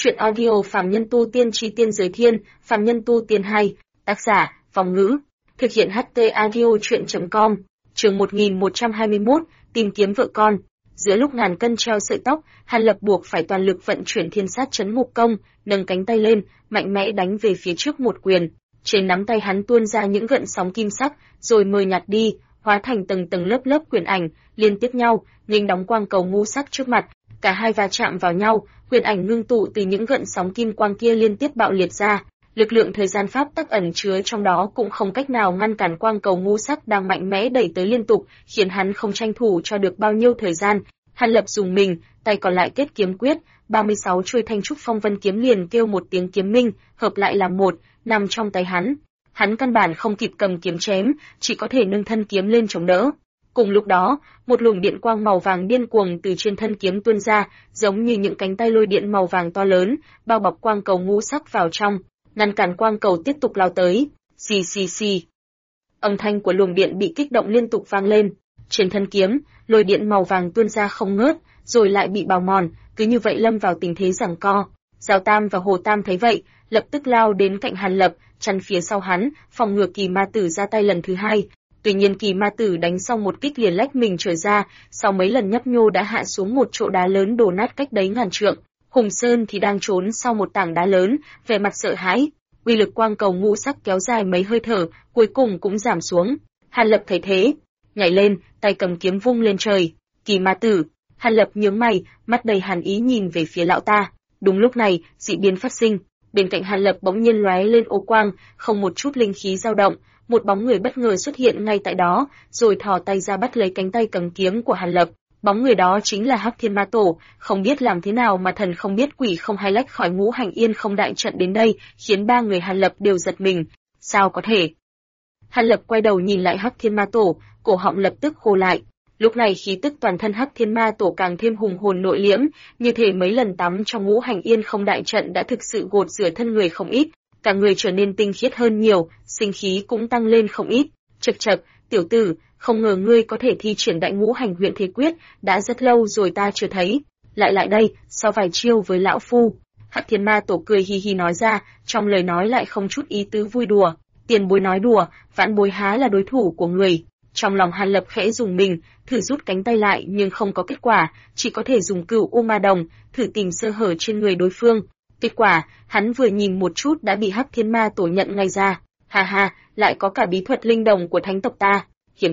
Chuyện audio Phàm Nhân Tu Tiên Chi Tiên Giới Thiên, Phàm Nhân Tu Tiên 2, tác giả, Vong Ngữ, thực hiện HT Audio Chuyện.com, chương 1121, tìm kiếm vợ con. Giữa lúc ngàn cân treo sợi tóc, Hàn Lập buộc phải toàn lực vận chuyển thiên sát chấn ngục công, nâng cánh tay lên, mạnh mẽ đánh về phía trước một quyền. Trên nắm tay hắn tuôn ra những gợn sóng kim sắc, rồi mờ nhạt đi, hóa thành tầng tầng lớp lớp quyền ảnh, liên tiếp nhau, nghênh đóng quang cầu ngũ sắc trước mặt. Cả hai va chạm vào nhau, quyền ảnh ngưng tụ từ những gợn sóng kim quang kia liên tiếp bạo liệt ra. Lực lượng thời gian pháp tắc ẩn chứa trong đó cũng không cách nào ngăn cản quang cầu ngũ sắc đang mạnh mẽ đẩy tới liên tục, khiến hắn không tranh thủ cho được bao nhiêu thời gian. Hàn Lập dùng mình, tay còn lại kết kiếm quyết, 36 chuôi thanh trúc phong vân kiếm liền kêu một tiếng kiếm minh, hợp lại làm một, nằm trong tay hắn. Hắn căn bản không kịp cầm kiếm chém, chỉ có thể nâng thân kiếm lên chống đỡ. Cùng lúc đó, một luồng điện quang màu vàng điên cuồng từ trên thân kiếm tuôn ra, giống như những cánh tay lôi điện màu vàng to lớn, bao bọc quang cầu ngũ sắc vào trong, ngăn cản quang cầu tiếp tục lao tới. Xì xì xì. Âm thanh của luồng điện bị kích động liên tục vang lên. Trên thân kiếm, lôi điện màu vàng tuôn ra không ngớt, rồi lại bị bào mòn, cứ như vậy lâm vào tình thế giằng co. Giao Tam và Hồ Tam thấy vậy, lập tức lao đến cạnh Hàn Lập, chắn phía sau hắn, phòng ngừa Kỳ Ma Tử ra tay lần thứ hai. Tuy nhiên Kỳ Ma Tử đánh xong một kích liền lách mình trở ra, sau mấy lần nhấp nhô đã hạ xuống một chỗ đá lớn đổ nát cách đấy ngàn trượng. Hùng Sơn thì đang trốn sau một tảng đá lớn, vẻ mặt sợ hãi. Uy lực quang cầu ngũ sắc kéo dài mấy hơi thở, cuối cùng cũng giảm xuống. Hàn Lập thấy thế, nhảy lên, tay cầm kiếm vung lên trời. Kỳ Ma Tử. Hàn Lập nhướng mày, mắt đầy hàn ý nhìn về phía lão ta. Đúng lúc này, dị biến phát sinh. Bên cạnh Hàn Lập bỗng nhiên lóe lên ô quang, không một chút linh khí dao động, một bóng người bất ngờ xuất hiện ngay tại đó, rồi thò tay ra bắt lấy cánh tay cầm kiếm của Hàn Lập. Bóng người đó chính là Hắc Thiên Ma Tổ, không biết làm thế nào mà thần không biết quỷ không hay lách khỏi Ngũ Hành Yên Không đại trận đến đây, khiến ba người Hàn Lập đều giật mình. Sao có thể? Hàn Lập quay đầu nhìn lại Hắc Thiên Ma Tổ, cổ họng lập tức khô lại. Lúc này khí tức toàn thân Hắc Thiên Ma Tổ càng thêm hùng hồn nội liễm, như thể mấy lần tắm trong Ngũ Hành Yên Không đại trận đã thực sự gột rửa thân người không ít, cả người trở nên tinh khiết hơn nhiều, sinh khí cũng tăng lên không ít. Chậc chậc, tiểu tử, không ngờ ngươi có thể thi triển Đại Ngũ Hành Huyễn Thế Quyết, đã rất lâu rồi ta chưa thấy. Lại đây, so vài chiêu với lão phu. Hắc Thiên Ma Tổ cười hi hi nói ra, trong lời nói lại không chút ý tứ vui đùa. Tiền bối nói đùa, vãn bối há là đối thủ của người. Trong lòng Hàn Lập khẽ dùng mình, thử rút cánh tay lại nhưng không có kết quả, chỉ có thể dùng Cửu U Ma Đồng, thử tìm sơ hở trên người đối phương. Kết quả, hắn vừa nhìn một chút đã bị Hắc Thiên Ma Tổ nhận ngay ra. Ha ha, lại có cả bí thuật linh đồng của thánh tộc ta.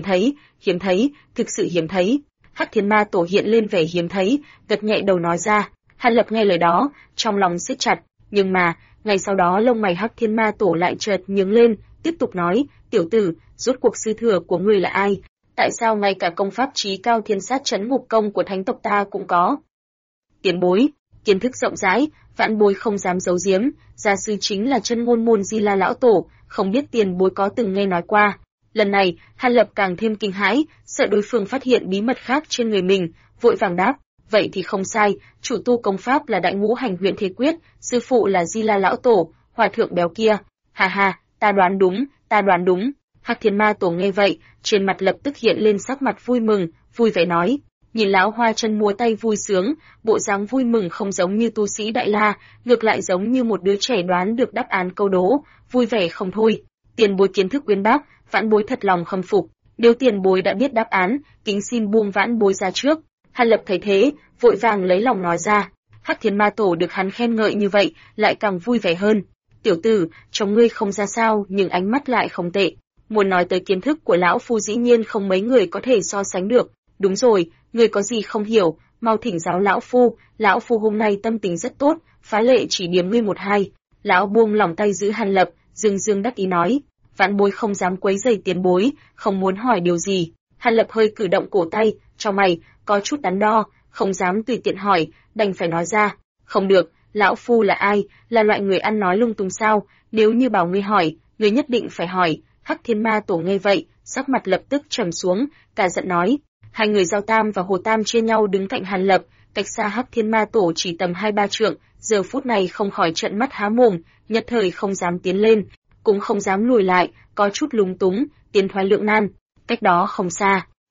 Hiếm thấy, thực sự hiếm thấy. Hắc Thiên Ma Tổ hiện lên vẻ hiếm thấy, gật nhẹ đầu nói ra. Hàn Lập nghe lời đó, trong lòng siết chặt, nhưng mà, ngay sau đó lông mày Hắc Thiên Ma Tổ lại chợt nhướng lên, tiếp tục nói, tiểu tử, rốt cuộc sư thừa của ngươi là ai? Tại sao ngay cả công pháp chí cao thiên sát chấn ngục công của thánh tộc ta cũng có? Tiền bối, kiến thức rộng rãi, vãn bối không dám giấu giếm, gia sư chính là chân ngôn môn Di La lão tổ, không biết tiền bối có từng nghe nói qua. Lần này, Hàn Lập càng thêm kinh hãi, sợ đối phương phát hiện bí mật khác trên người mình, vội vàng đáp, vậy thì không sai, chủ tu công pháp là Đại Ngũ Hành Huyễn Thế Quyết, sư phụ là Di La lão tổ, hòa thượng béo kia. Ha ha, ta đoán đúng. Hắc Thiên Ma Tổ nghe vậy, trên mặt lập tức hiện lên sắc mặt vui mừng, vui vẻ nói, nhìn lão hoa chân múa tay vui sướng, bộ dáng vui mừng không giống như tu sĩ Đại La, ngược lại giống như một đứa trẻ đoán được đáp án câu đố, vui vẻ không thôi. Tiền bối kiến thức uyên bác, vãn bối thật lòng khâm phục, nếu tiền bối đã biết đáp án, kính xin buông vãn bối ra trước. Hàn Lập thấy thế, vội vàng lấy lòng nói ra. Hắc Thiên Ma Tổ được hắn khen ngợi như vậy, lại càng vui vẻ hơn. Tiểu tử, trông ngươi không ra sao, nhưng ánh mắt lại không tệ. Muốn nói tới kiến thức của lão phu dĩ nhiên không mấy người có thể so sánh được. Đúng rồi, ngươi có gì không hiểu, mau thỉnh giáo lão phu hôm nay tâm tình rất tốt, phá lệ chỉ điểm ngươi một hai. Lão buông lòng tay giữ Hàn Lập, dương đắc ý nói, vãn bối không dám quấy rầy tiền bối, không muốn hỏi điều gì. Hàn Lập hơi cử động cổ tay, trong mày, có chút đắn đo, không dám tùy tiện hỏi, đành phải nói ra, không được, lão phu là ai, là loại người ăn nói lung tung sao, nếu như bảo ngươi hỏi, ngươi nhất định phải hỏi. Hắc Thiên Ma Tổ nghe vậy, sắc mặt lập tức trầm xuống, cả giận nói. Hai người Giao Tam và Hồ Tam chia nhau đứng cạnh Hàn Lập, cách xa Hắc Thiên Ma Tổ chỉ tầm 2-3 trượng, giờ phút này không khỏi trợn mắt há mồm, nhất thời không dám tiến lên, cũng không dám lùi lại, có chút lúng túng, tiến thoái lưỡng nan. Cách đó không xa,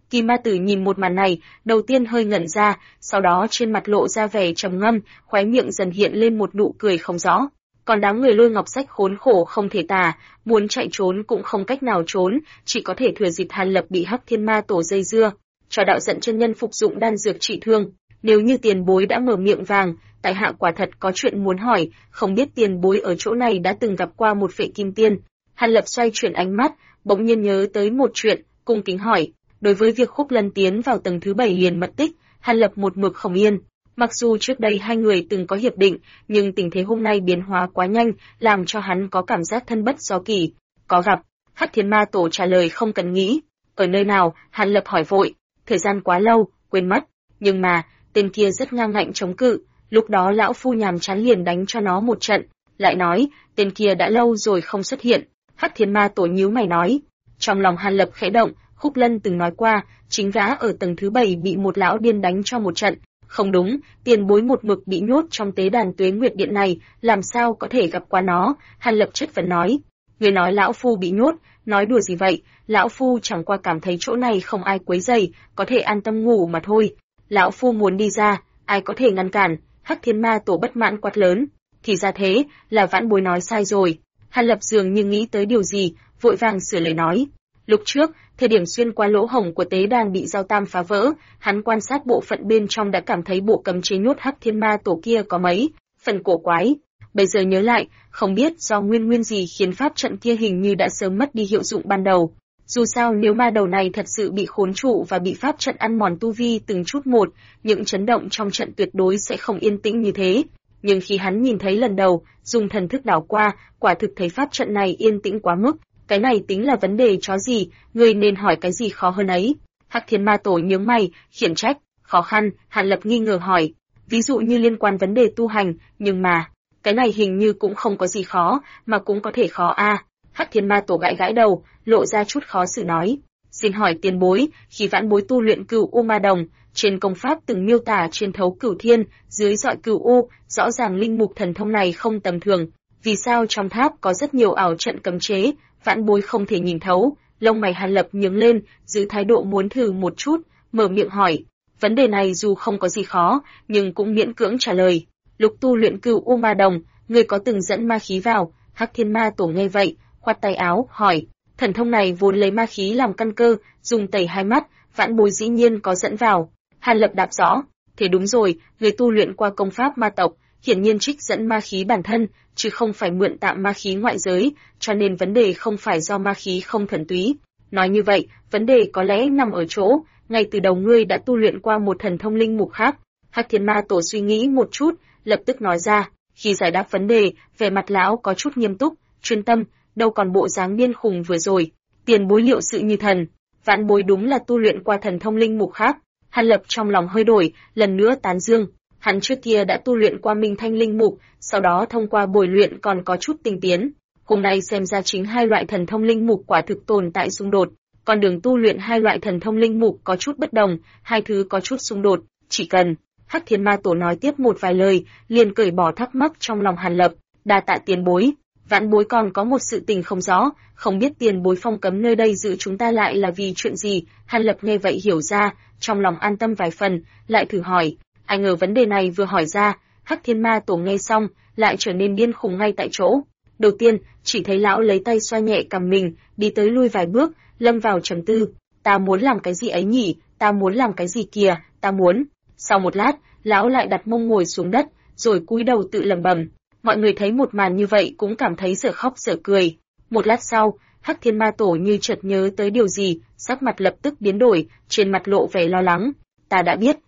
Kỳ ma tử nhìn một màn này, đầu tiên hơi ngẩn ra, sau đó trên mặt lộ ra vẻ trầm ngâm, khóe miệng dần hiện lên một nụ cười không rõ. Còn đám người Lôi Ngọc Sách khốn khổ không thể tả, muốn chạy trốn cũng không cách nào trốn, chỉ có thể thừa dịp Hàn Lập bị Hắc Thiên Ma Tổ dây dưa, cho đạo giận chân nhân phục dụng đan dược trị thương. Nếu như tiền bối đã mở miệng vàng, tại hạ quả thật có chuyện muốn hỏi, không biết tiền bối ở chỗ này đã từng gặp qua một vệ kim tiên. Hàn Lập xoay chuyển ánh mắt, bỗng nhiên nhớ tới một chuyện, cung kính hỏi. Đối với việc Khúc Lân tiến vào tầng thứ 7 liền mất tích, Hàn Lập một mực không yên. Mặc dù trước đây hai người từng có hiệp định, nhưng tình thế hôm nay biến hóa quá nhanh, làm cho hắn có cảm giác thân bất do kỷ. Có gặp, Hắc Thiên Ma Tổ trả lời không cần nghĩ. Ở nơi nào? Hàn Lập hỏi vội. Thời gian quá lâu, quên mất. Nhưng mà, tên kia rất ngang ngạnh chống cự. Lúc đó lão phu nhàm chán liền đánh cho nó một trận. Lại nói, tên kia đã lâu rồi không xuất hiện. Hắc Thiên Ma Tổ nhíu mày nói. Trong lòng Hàn Lập khẽ động, Khúc Lân từng nói qua, chính gã ở tầng thứ 7 bị một lão điên đánh cho một trận. Không đúng, tiền bối một mực bị nhốt trong tế đàn Tuế Nguyệt Điện này, làm sao có thể gặp qua nó? Hàn Lập chất vấn nói. Người nói lão phu bị nhốt, nói đùa gì vậy? Lão phu chẳng qua cảm thấy chỗ này không ai quấy rầy, có thể an tâm ngủ mà thôi. Lão phu muốn đi ra, ai có thể ngăn cản? Hắc Thiên Ma Tổ bất mãn quát lớn. Thì ra thế, là vãn bối nói sai rồi. Hàn Lập dường như nghĩ tới điều gì, vội vàng sửa lời nói. Lúc trước, thời điểm xuyên qua lỗ hổng của tế đàn bị Giao Tam phá vỡ, hắn quan sát bộ phận bên trong đã cảm thấy bộ cấm chế nhốt Hắc Thiên Ma Tổ kia có mấy phần cổ quái. Bây giờ nhớ lại, không biết do nguyên gì khiến pháp trận kia hình như đã sớm mất đi hiệu dụng ban đầu. Dù sao nếu ma đầu này thật sự bị khốn trụ và bị pháp trận ăn mòn tu vi từng chút một, những chấn động trong trận tuyệt đối sẽ không yên tĩnh như thế. Nhưng khi hắn nhìn thấy lần đầu, dùng thần thức đảo qua, quả thực thấy pháp trận này yên tĩnh quá mức. Cái này tính là vấn đề chó gì, người nên hỏi cái gì khó hơn ấy. Hắc Thiên Ma Tổ nhướng mày, khiển trách, khó khăn. Hàn Lập nghi ngờ hỏi, ví dụ như liên quan vấn đề tu hành, nhưng mà, cái này hình như cũng không có gì khó, mà cũng có thể khó a. Hắc Thiên Ma Tổ gãi gãi đầu, lộ ra chút khó xử nói, xin hỏi tiền bối, khi vãn bối tu luyện Cửu U Ma Đồng, trên công pháp từng miêu tả chiến thấu cửu thiên, dưới dọi cửu u, rõ ràng linh mục thần thông này không tầm thường, vì sao trong tháp có rất nhiều ảo trận cấm chế, vãn bối không thể nhìn thấu. Lông mày Hàn Lập nhướng lên, giữ thái độ muốn thử một chút, mở miệng hỏi. Vấn đề này dù không có gì khó, nhưng cũng miễn cưỡng trả lời. Lúc tu luyện Cửu U Ma Đồng, người có từng dẫn ma khí vào? Hắc Thiên Ma Tổ nghe vậy, khoát tay áo, hỏi. Thần thông này vốn lấy ma khí làm căn cơ, dùng tẩy hai mắt, vãn bối dĩ nhiên có dẫn vào. Hàn Lập đáp rõ. Thế đúng rồi, người tu luyện qua công pháp ma tộc, hiển nhiên trích dẫn ma khí bản thân, chứ không phải mượn tạm ma khí ngoại giới, cho nên vấn đề không phải do ma khí không thuần túy. Nói như vậy, vấn đề có lẽ nằm ở chỗ, ngay từ đầu ngươi đã tu luyện qua một thần thông linh mục khác. Hắc Thiên Ma Tổ suy nghĩ một chút, lập tức nói ra, khi giải đáp vấn đề, vẻ mặt lão có chút nghiêm túc, chuyên tâm, đâu còn bộ dáng điên khùng vừa rồi. Tiền bối liệu sự như thần, vãn bối đúng là tu luyện qua thần thông linh mục khác. Hàn Lập trong lòng hơi đổi, lần nữa tán dương. Hắn trước kia đã tu luyện qua Minh Thanh linh mục, sau đó thông qua bồi luyện còn có chút tinh tiến. Hôm nay xem ra chính hai loại thần thông linh mục quả thực tồn tại xung đột. Con đường tu luyện hai loại thần thông linh mục có chút bất đồng, hai thứ có chút xung đột, chỉ cần. Hắc Thiên Ma Tổ nói tiếp một vài lời, liền cởi bỏ thắc mắc trong lòng Hàn Lập. Đa tạ tiền bối, vãn bối còn có một sự tình không rõ, không biết tiền bối phong cấm nơi đây giữ chúng ta lại là vì chuyện gì. Hàn Lập nghe vậy hiểu ra, trong lòng an tâm vài phần, lại thử hỏi. Ai ngờ vấn đề này vừa hỏi ra, Hắc Thiên Ma Tổ nghe xong, lại trở nên điên khùng ngay tại chỗ. Đầu tiên, chỉ thấy lão lấy tay xoa nhẹ cằm mình, đi tới lui vài bước, lâm vào trầm tư. Ta muốn làm cái gì ấy nhỉ? Ta muốn làm cái gì kìa? Ta muốn. Sau một lát, lão lại đặt mông ngồi xuống đất, rồi cúi đầu tự lẩm bẩm. Mọi người thấy một màn như vậy cũng cảm thấy dở khóc dở cười. Một lát sau, Hắc Thiên Ma Tổ như chợt nhớ tới điều gì, sắc mặt lập tức biến đổi, trên mặt lộ vẻ lo lắng. Ta đã biết,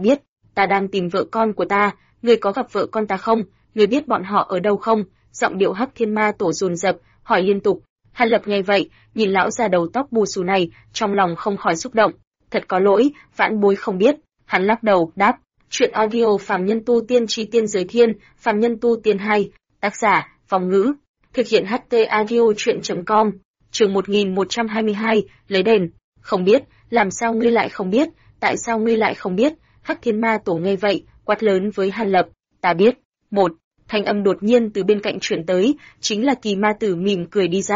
ta đang tìm vợ con của ta, ngươi có gặp vợ con ta không? Ngươi biết bọn họ ở đâu không? Giọng điệu Hắc Thiên Ma Tổ dồn dập, hỏi liên tục. Hàn Lập nghe vậy, nhìn lão già đầu tóc bù xù này, trong lòng không khỏi xúc động. Thật có lỗi, vãn bối không biết. Hắn lắc đầu, đáp. Chuyện audio Phàm Nhân Tu Tiên Chi Tiên Giới Thiên, Phàm Nhân Tu Tiên 2, tác giả, Vong Ngữ, thực hiện HT audio chuyện.com, chương 1122, lấy đền. Không biết, làm sao ngươi lại không biết, tại sao ngươi lại không biết? Hắc Thiên Ma Tổ nghe vậy, quát lớn với Hàn Lập, ta biết. Một thanh âm đột nhiên từ bên cạnh chuyển tới, chính là Kỳ Ma Tử mỉm cười đi ra.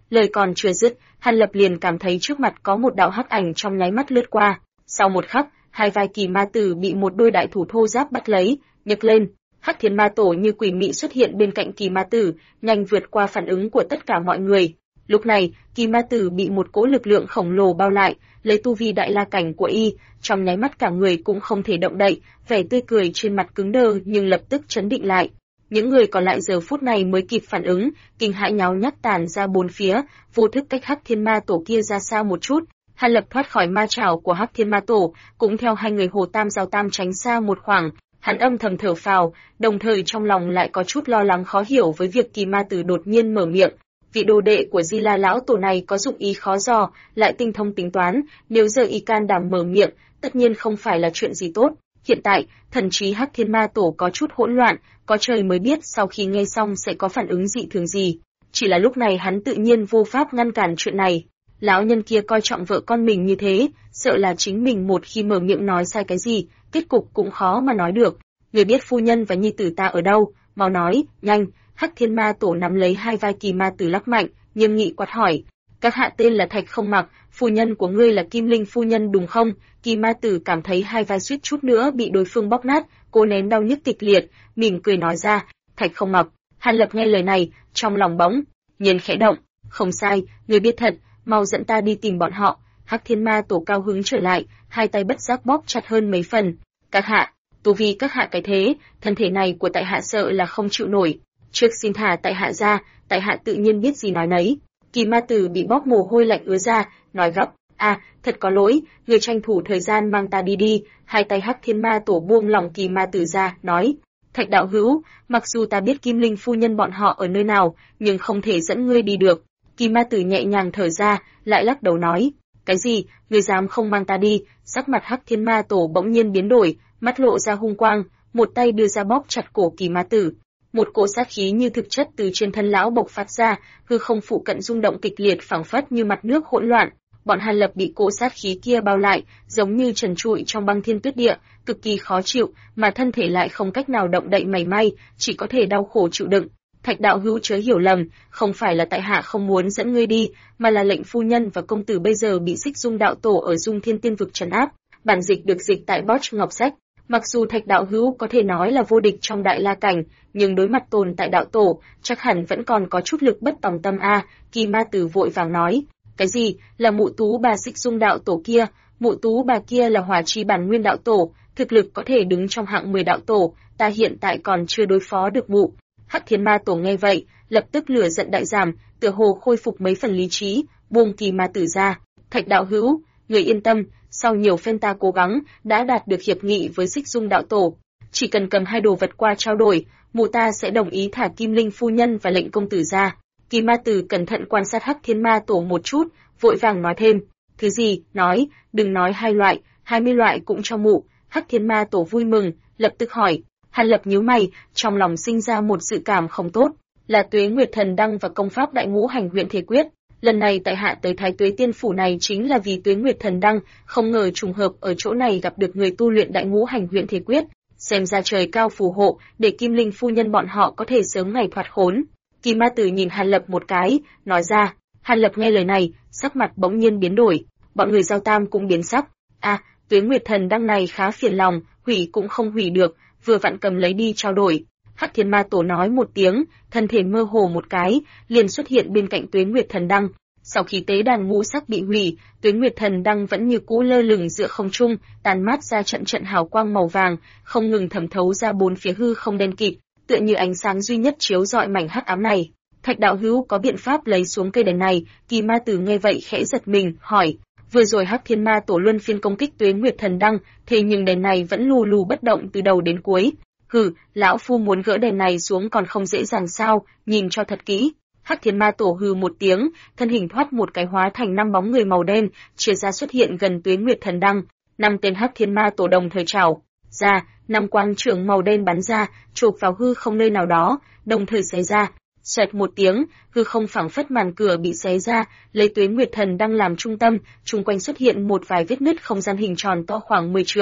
Lời còn chưa dứt, Hàn Lập liền cảm thấy trước mặt có một đạo hắc ảnh trong nháy mắt lướt qua. Sau một khắc, hai vai kỳ ma tử bị một đôi đại thủ thô ráp bắt lấy, nhấc lên. Hắc Thiên Ma Tổ như quỷ mị xuất hiện bên cạnh kỳ ma tử, nhanh vượt qua phản ứng của tất cả mọi người. Lúc này, kỳ ma tử bị một cỗ lực lượng khổng lồ bao lại, lấy tu vi đại la cảnh của y, trong nháy mắt cả người cũng không thể động đậy, vẻ tươi cười trên mặt cứng đờ nhưng lập tức trấn định lại. Những người còn lại giờ phút này mới kịp phản ứng, kinh hãi nháo nhác tản ra bốn phía, vô thức cách Hắc Thiên Ma Tổ kia ra xa một chút. Hàn Lập thoát khỏi ma trảo của Hắc Thiên Ma Tổ, cũng theo hai người Hồ Tam Giao Tam tránh xa một khoảng. Hắn âm thầm thở phào, đồng thời trong lòng lại có chút lo lắng khó hiểu với việc kỳ ma tử đột nhiên mở miệng. Vị đồ đệ của Di La lão tổ này có dụng ý khó dò, lại tinh thông tính toán, nếu giờ y can đảm mở miệng, tất nhiên không phải là chuyện gì tốt. Hiện tại, thần trí Hắc Thiên Ma Tổ có chút hỗn loạn, có trời mới biết sau khi nghe xong sẽ có phản ứng dị thường gì. Chỉ là lúc này hắn tự nhiên vô pháp ngăn cản chuyện này. Lão nhân kia coi trọng vợ con mình như thế, sợ là chính mình một khi mở miệng nói sai cái gì, kết cục cũng khó mà nói được. Người biết phu nhân và nhi tử ta ở đâu, mau nói, nhanh. Hắc Thiên Ma Tổ nắm lấy hai vai kỳ ma tử lắc mạnh, nghiêm nghị quát hỏi. Các hạ tên là Thạch Không Mặc, phu nhân của ngươi là Kim Linh phu nhân đúng không? Kỳ ma tử cảm thấy hai vai suýt chút nữa bị đối phương bóp nát, cố nén đau nhức kịch liệt, mỉm cười nói ra, Thạch Không Mặc. Hàn Lập nghe lời này, trong lòng bỗng nhiên khẽ động, không sai, ngươi biết thật, mau dẫn ta đi tìm bọn họ. Hắc Thiên Ma Tổ cao hứng trở lại, hai tay bất giác bóp chặt hơn mấy phần. Các hạ, tu vi các hạ cái thế, thân thể này của tại hạ sợ là không chịu nổi. Trước xin thả tại hạ ra, tại hạ tự nhiên biết gì nói nấy. Kỳ ma tử bị bóp mồ hôi lạnh ứa ra, nói gấp, thật có lỗi, người tranh thủ thời gian mang ta đi đi. Hai tay Hắc Thiên Ma Tổ buông lỏng kỳ ma tử ra, nói, Thạch đạo hữu, mặc dù ta biết Kim Linh phu nhân bọn họ ở nơi nào, nhưng không thể dẫn ngươi đi được. Kỳ ma tử nhẹ nhàng thở ra, lại lắc đầu nói, cái gì, ngươi dám không mang ta đi? Sắc mặt Hắc Thiên Ma Tổ bỗng nhiên biến đổi, mắt lộ ra hung quang, một tay đưa ra bóp chặt cổ kỳ ma tử. Một cỗ sát khí như thực chất từ trên thân lão bộc phát ra, hư không phụ cận rung động kịch liệt phảng phất như mặt nước hỗn loạn. Bọn Hàn Lập bị cỗ sát khí kia bao lại, giống như trần trụi trong băng thiên tuyết địa, cực kỳ khó chịu, mà thân thể lại không cách nào động đậy mảy may, chỉ có thể đau khổ chịu đựng. Thạch đạo hữu chớ hiểu lầm, không phải là tại hạ không muốn dẫn ngươi đi, mà là lệnh phu nhân và công tử bây giờ bị Xích Dung đạo tổ ở Dung Thiên Tiên vực trấn áp. Bản dịch được dịch tại Bosch Ngọc Sách. Mặc dù Thạch đạo hữu có thể nói là vô địch trong đại la cảnh, nhưng đối mặt tồn tại đạo tổ, chắc hẳn vẫn còn có chút lực bất tòng tâm a. Kỳ ma tử vội vàng nói, cái gì? Là mụ tú bà Xích Dung đạo tổ kia? Mụ tú bà kia là Hỏa Chi Bản Nguyên đạo tổ, thực lực có thể đứng trong hạng 10 đạo tổ, ta hiện tại còn chưa đối phó được mụ. Hắc Thiên Ma Tổ nghe vậy, lập tức lửa giận đại giảm, tựa hồ khôi phục mấy phần lý trí, buông kỳ ma tử ra. Thạch đạo hữu, người yên tâm, sau nhiều phen ta cố gắng, đã đạt được hiệp nghị với Xích Dung đạo tổ. Chỉ cần cầm hai đồ vật qua trao đổi, mụ ta sẽ đồng ý thả Kim Linh phu nhân và lệnh công tử ra. Kỳ ma tử cẩn thận quan sát Hắc Thiên Ma Tổ một chút, vội vàng nói thêm, thứ gì, nói, đừng nói 2 loại, 20 loại cũng cho mụ. Hắc Thiên Ma Tổ vui mừng, lập tức hỏi. Hàn Lập nhíu mày, trong lòng sinh ra một dự cảm không tốt, là Tuế Nguyệt Thần Đăng và công pháp Đại Ngũ Hành Huyễn Thể Quyết. Lần này tại hạ tới Thái Tuế Tiên phủ này chính là vì Tuế Nguyệt Thần Đăng, không ngờ trùng hợp ở chỗ này gặp được người tu luyện Đại Ngũ Hành Huyễn Thể Quyết, xem ra trời cao phù hộ, để Kim Linh phu nhân bọn họ có thể sớm ngày thoát khốn. Kỳ ma tử nhìn Hàn Lập một cái, nói ra. Hàn Lập nghe lời này, sắc mặt bỗng nhiên biến đổi, bọn người Giao Tam cũng biến sắc. Tuế Nguyệt Thần Đăng này khá phiền lòng, hủy cũng không hủy được, vừa vặn cầm lấy đi trao đổi. Hắc Thiên Ma Tổ nói một tiếng, thân thể mơ hồ một cái, liền xuất hiện bên cạnh Tuế Nguyệt Thần Đăng. Sau khi tế đàn ngũ sắc bị hủy, Tuế Nguyệt Thần Đăng vẫn như cũ lơ lửng giữa không trung, tàn mát ra trận trận hào quang màu vàng, không ngừng thẩm thấu ra bốn phía hư không đen kịt, tựa như ánh sáng duy nhất chiếu rọi mảnh hắc ám này. Thạch đạo hữu có biện pháp lấy xuống cây đèn này? Kỳ ma tử nghe vậy khẽ giật mình, hỏi. Vừa rồi Hắc Thiên Ma Tổ luân phiên công kích Tuế Nguyệt Thần Đăng, thế nhưng đèn này vẫn lù lù bất động từ đầu đến cuối. Hừ, lão phu muốn gỡ đèn này xuống còn không dễ dàng sao, nhìn cho thật kỹ. Hắc Thiên Ma Tổ hừ một tiếng, thân hình thoát một cái hóa thành 5 bóng người màu đen, chia ra xuất hiện gần Tuế Nguyệt Thần Đăng. 5 tên Hắc Thiên Ma Tổ đồng thời chảo ra, 5 quang trưởng màu đen bắn ra, chộp vào hư không nơi nào đó, đồng thời xé ra. Xoẹt một tiếng, hư không phảng phất màn cửa bị xé ra, lấy Tuế Nguyệt Thần Đăng làm trung tâm, chung quanh xuất hiện một vài vết nứt không gian hình tròn to khoảng 10 trượng.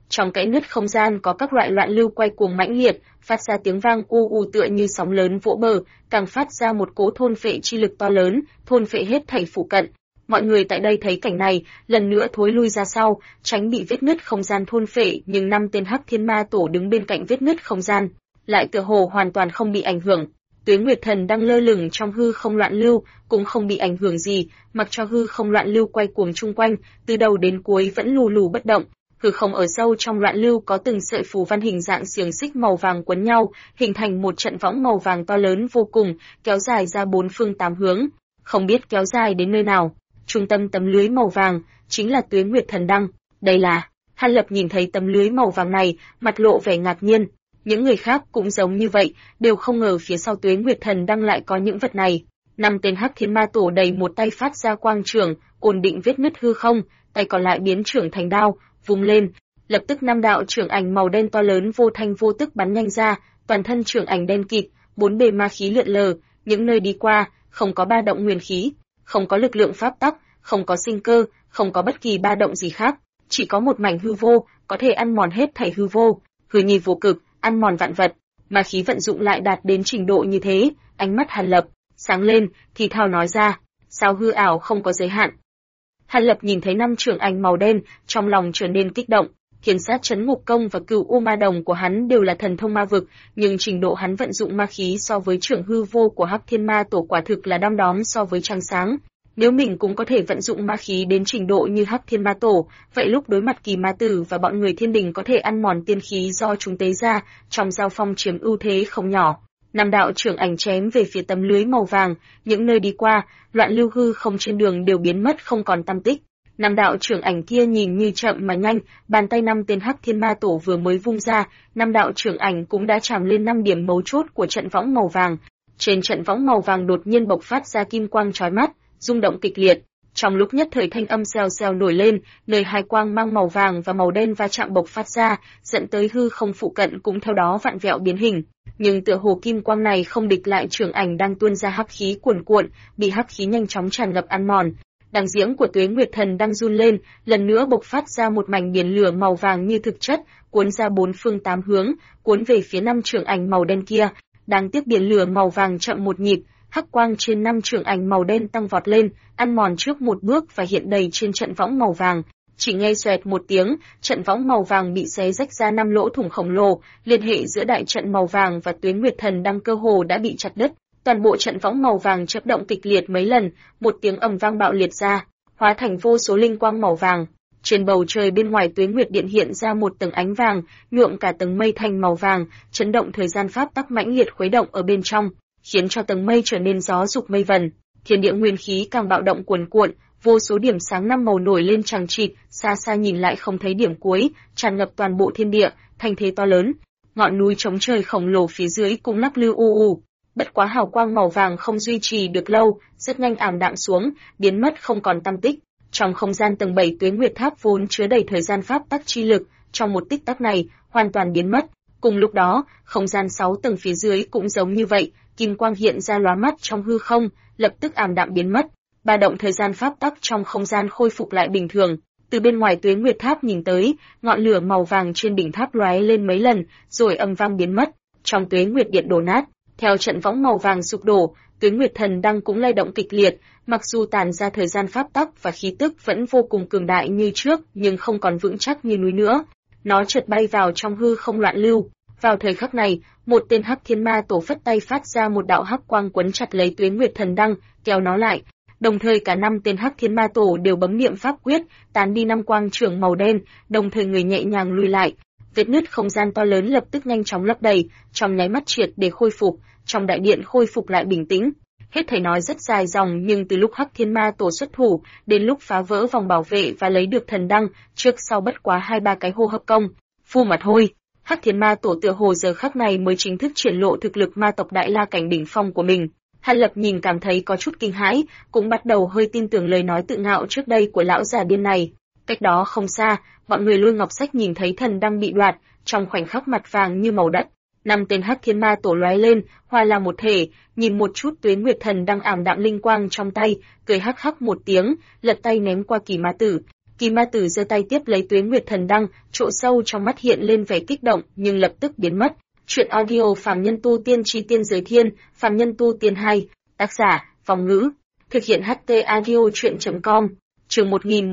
Trong kẽ nứt không gian có các loại loạn lưu quay cuồng mãnh liệt, phát ra tiếng vang u u tựa như sóng lớn vỗ bờ, càng phát ra một cỗ thôn phệ chi lực to lớn, thôn phệ hết thảy phụ cận. Mọi người tại đây thấy cảnh này, lần nữa thối lui ra sau, tránh bị vết nứt không gian thôn phệ, nhưng 5 tên Hắc Thiên Ma Tổ đứng bên cạnh vết nứt không gian, lại tựa hồ hoàn toàn không bị ảnh hưởng. Tuế Nguyệt Thần đang lơ lửng trong hư không loạn lưu, cũng không bị ảnh hưởng gì, mặc cho hư không loạn lưu quay cuồng chung quanh, từ đầu đến cuối vẫn lù lù bất động. Hư không ở sâu trong loạn lưu có từng sợi phù văn hình dạng xiềng xích màu vàng quấn nhau, hình thành một trận võng màu vàng to lớn vô cùng, kéo dài ra bốn phương tám hướng, không biết kéo dài đến nơi nào. Trung tâm tấm lưới màu vàng chính là Tuế Nguyệt Thần Đăng. Đây là, Hàn Lập nhìn thấy tấm lưới màu vàng này, mặt lộ vẻ ngạc nhiên. Những người khác cũng giống như vậy, đều không ngờ phía sau Tuế Nguyệt Thần Đăng lại có những vật này. 5 tên Hắc Thiên Ma Tổ đầy một tay phát ra quang trưởng, ổn định vết nứt hư không, tay còn lại biến trưởng thành đao, vung lên, lập tức 5 đạo trưởng ảnh màu đen to lớn vô thanh vô tức bắn nhanh ra, toàn thân trưởng ảnh đen kịt, bốn bề ma khí lượn lờ, những nơi đi qua, không có ba động nguyên khí, không có lực lượng pháp tắc, không có sinh cơ, không có bất kỳ ba động gì khác, chỉ có một mảnh hư vô, có thể ăn mòn hết thảy hư vô, hư nhi vô cực, ăn mòn vạn vật. Ma khí vận dụng lại đạt đến trình độ như thế, ánh mắt Hàn Lập sáng lên, thì thào nói ra, sao hư ảo không có giới hạn. Hàn Lập nhìn thấy 5 trưởng ảnh màu đen, trong lòng trở nên kích động. Thiên sát chấn ngục công và cửu u ma đồng của hắn đều là thần thông ma vực, nhưng trình độ hắn vận dụng ma khí so với trưởng hư vô của Hắc Thiên Ma Tổ quả thực là đom đóm so với trăng sáng. Nếu mình cũng có thể vận dụng ma khí đến trình độ như Hắc Thiên Ma Tổ, vậy lúc đối mặt Kỳ Ma Tử và bọn người Thiên Đình có thể ăn mòn tiên khí do chúng tế ra, trong giao phong chiếm ưu thế không nhỏ. 5 đạo trưởng ảnh chém về phía tấm lưới màu vàng, những nơi đi qua, loạn lưu hư không trên đường đều biến mất không còn tăm tích. 5 đạo trưởng ảnh kia nhìn như chậm mà nhanh, bàn tay 5 tên Hắc Thiên Ma Tổ vừa mới vung ra, 5 đạo trưởng ảnh cũng đã chạm lên 5 điểm mấu chốt của trận võng màu vàng. Trên trận võng màu vàng đột nhiên bộc phát ra kim quang chói mắt, rung động kịch liệt. Trong lúc nhất thời thanh âm xèo xèo nổi lên, nơi hai quang mang màu vàng và màu đen va chạm bộc phát ra, dẫn tới hư không phụ cận cũng theo đó vặn vẹo biến hình. Nhưng tựa hồ kim quang này không địch lại trưởng ảnh đang tuôn ra hắc khí cuồn cuộn, bị hắc khí nhanh chóng tràn ngập ăn mòn. Đằng diễm của Tuế Nguyệt Thần đang run lên, lần nữa bộc phát ra một mảnh biển lửa màu vàng như thực chất, cuốn ra bốn phương tám hướng, cuốn về phía 5 trưởng ảnh màu đen kia. Đáng tiếc biển lửa màu vàng chậm một nhịp, hắc quang trên 5 trưởng ảnh màu đen tăng vọt lên, ăn mòn trước một bước và hiện đầy trên trận võng màu vàng. Chỉ nghe xoẹt một tiếng, trận võng màu vàng bị xé rách ra 5 lỗ thủng khổng lồ, liên hệ giữa đại trận màu vàng và Tuế Nguyệt Thần đang cơ hồ đã bị chặt đứt. Toàn bộ trận võng màu vàng chớp động kịch liệt mấy lần, một tiếng ầm vang bạo liệt ra, hóa thành vô số linh quang màu vàng. Trên bầu trời bên ngoài Tuế Nguyệt Điện hiện ra một tầng ánh vàng, nhuộm cả tầng mây thành màu vàng, chấn động thời gian pháp tắc mãnh liệt khuấy động ở bên trong, khiến cho tầng mây trở nên gió dục mây vần. Thiên địa nguyên khí càng bạo động cuồn cuộn, vô số điểm sáng 5 màu nổi lên chằng chịt, xa xa nhìn lại không thấy điểm cuối, tràn ngập toàn bộ thiên địa, thành thế to lớn. Ngọn núi chống trời khổng lồ phía dưới cũng lắc lư u u. Bất quá hào quang màu vàng không duy trì được lâu, rất nhanh ảm đạm xuống, biến mất không còn tăm tích. Trong không gian tầng 7 Tuế Nguyệt Tháp vốn chứa đầy thời gian pháp tắc chi lực, trong một tích tắc này, hoàn toàn biến mất. Cùng lúc đó, không gian 6 tầng phía dưới cũng giống như vậy, kim quang hiện ra lóa mắt trong hư không, lập tức ảm đạm biến mất. Ba động thời gian pháp tắc trong không gian khôi phục lại bình thường. Từ bên ngoài Tuế Nguyệt Tháp nhìn tới, ngọn lửa màu vàng trên đỉnh tháp lóe lên mấy lần, rồi âm vang biến mất. Trong Tuế Nguyệt Điện đổ nát, theo trận võng màu vàng sụp đổ, Tuế Nguyệt Thần Đăng cũng lay động kịch liệt, mặc dù tản ra thời gian pháp tắc và khí tức vẫn vô cùng cường đại như trước, nhưng không còn vững chắc như núi nữa. Nó chợt bay vào trong hư không loạn lưu. Vào thời khắc này, một tên Hắc Thiên Ma Tổ phất tay phát ra một đạo hắc quang quấn chặt lấy Tuế Nguyệt Thần Đăng, kéo nó lại. Đồng thời cả 5 tên Hắc Thiên Ma Tổ đều bấm niệm pháp quyết, tán đi 5 quang trưởng màu đen, đồng thời người nhẹ nhàng lùi lại. Vết nứt không gian to lớn lập tức nhanh chóng lấp đầy, trong nháy mắt triệt để khôi phục, trong đại điện khôi phục lại bình tĩnh. Hết thảy nói rất dài dòng, nhưng từ lúc Hắc Thiên Ma Tổ xuất thủ, đến lúc phá vỡ vòng bảo vệ và lấy được thần đăng, trước sau bất quá 2-3 cái hô hấp công. Phu mà thôi, Hắc Thiên Ma Tổ tựa hồ giờ khắc này mới chính thức triển lộ thực lực ma tộc Đại La cảnh đỉnh phong của mình. Hàn Lập nhìn cảm thấy có chút kinh hãi, cũng bắt đầu hơi tin tưởng lời nói tự ngạo trước đây của lão già điên này. Cách đó không xa, bọn người Lôi Ngọc Sách nhìn thấy thần đăng bị đoạt, trong khoảnh khắc mặt vàng như màu đất. 5 tên Hắc Thiên Ma Tổ lóe lên, hòa là một thể, nhìn một chút Tuế Nguyệt Thần đang ảm đạm linh quang trong tay, cười hắc hắc một tiếng, lật tay ném qua Kỳ Ma Tử. Kỳ Ma Tử giơ tay tiếp lấy Tuế Nguyệt Thần Đăng, chỗ sâu trong mắt hiện lên vẻ kích động nhưng lập tức biến mất. Chuyện audio Phàm Nhân Tu Tiên Chi Tiên Giới Thiên, Phàm Nhân Tu Tiên 2, tác giả, Phong Ngữ, thực hiện HT Audio Chuyện.com, chương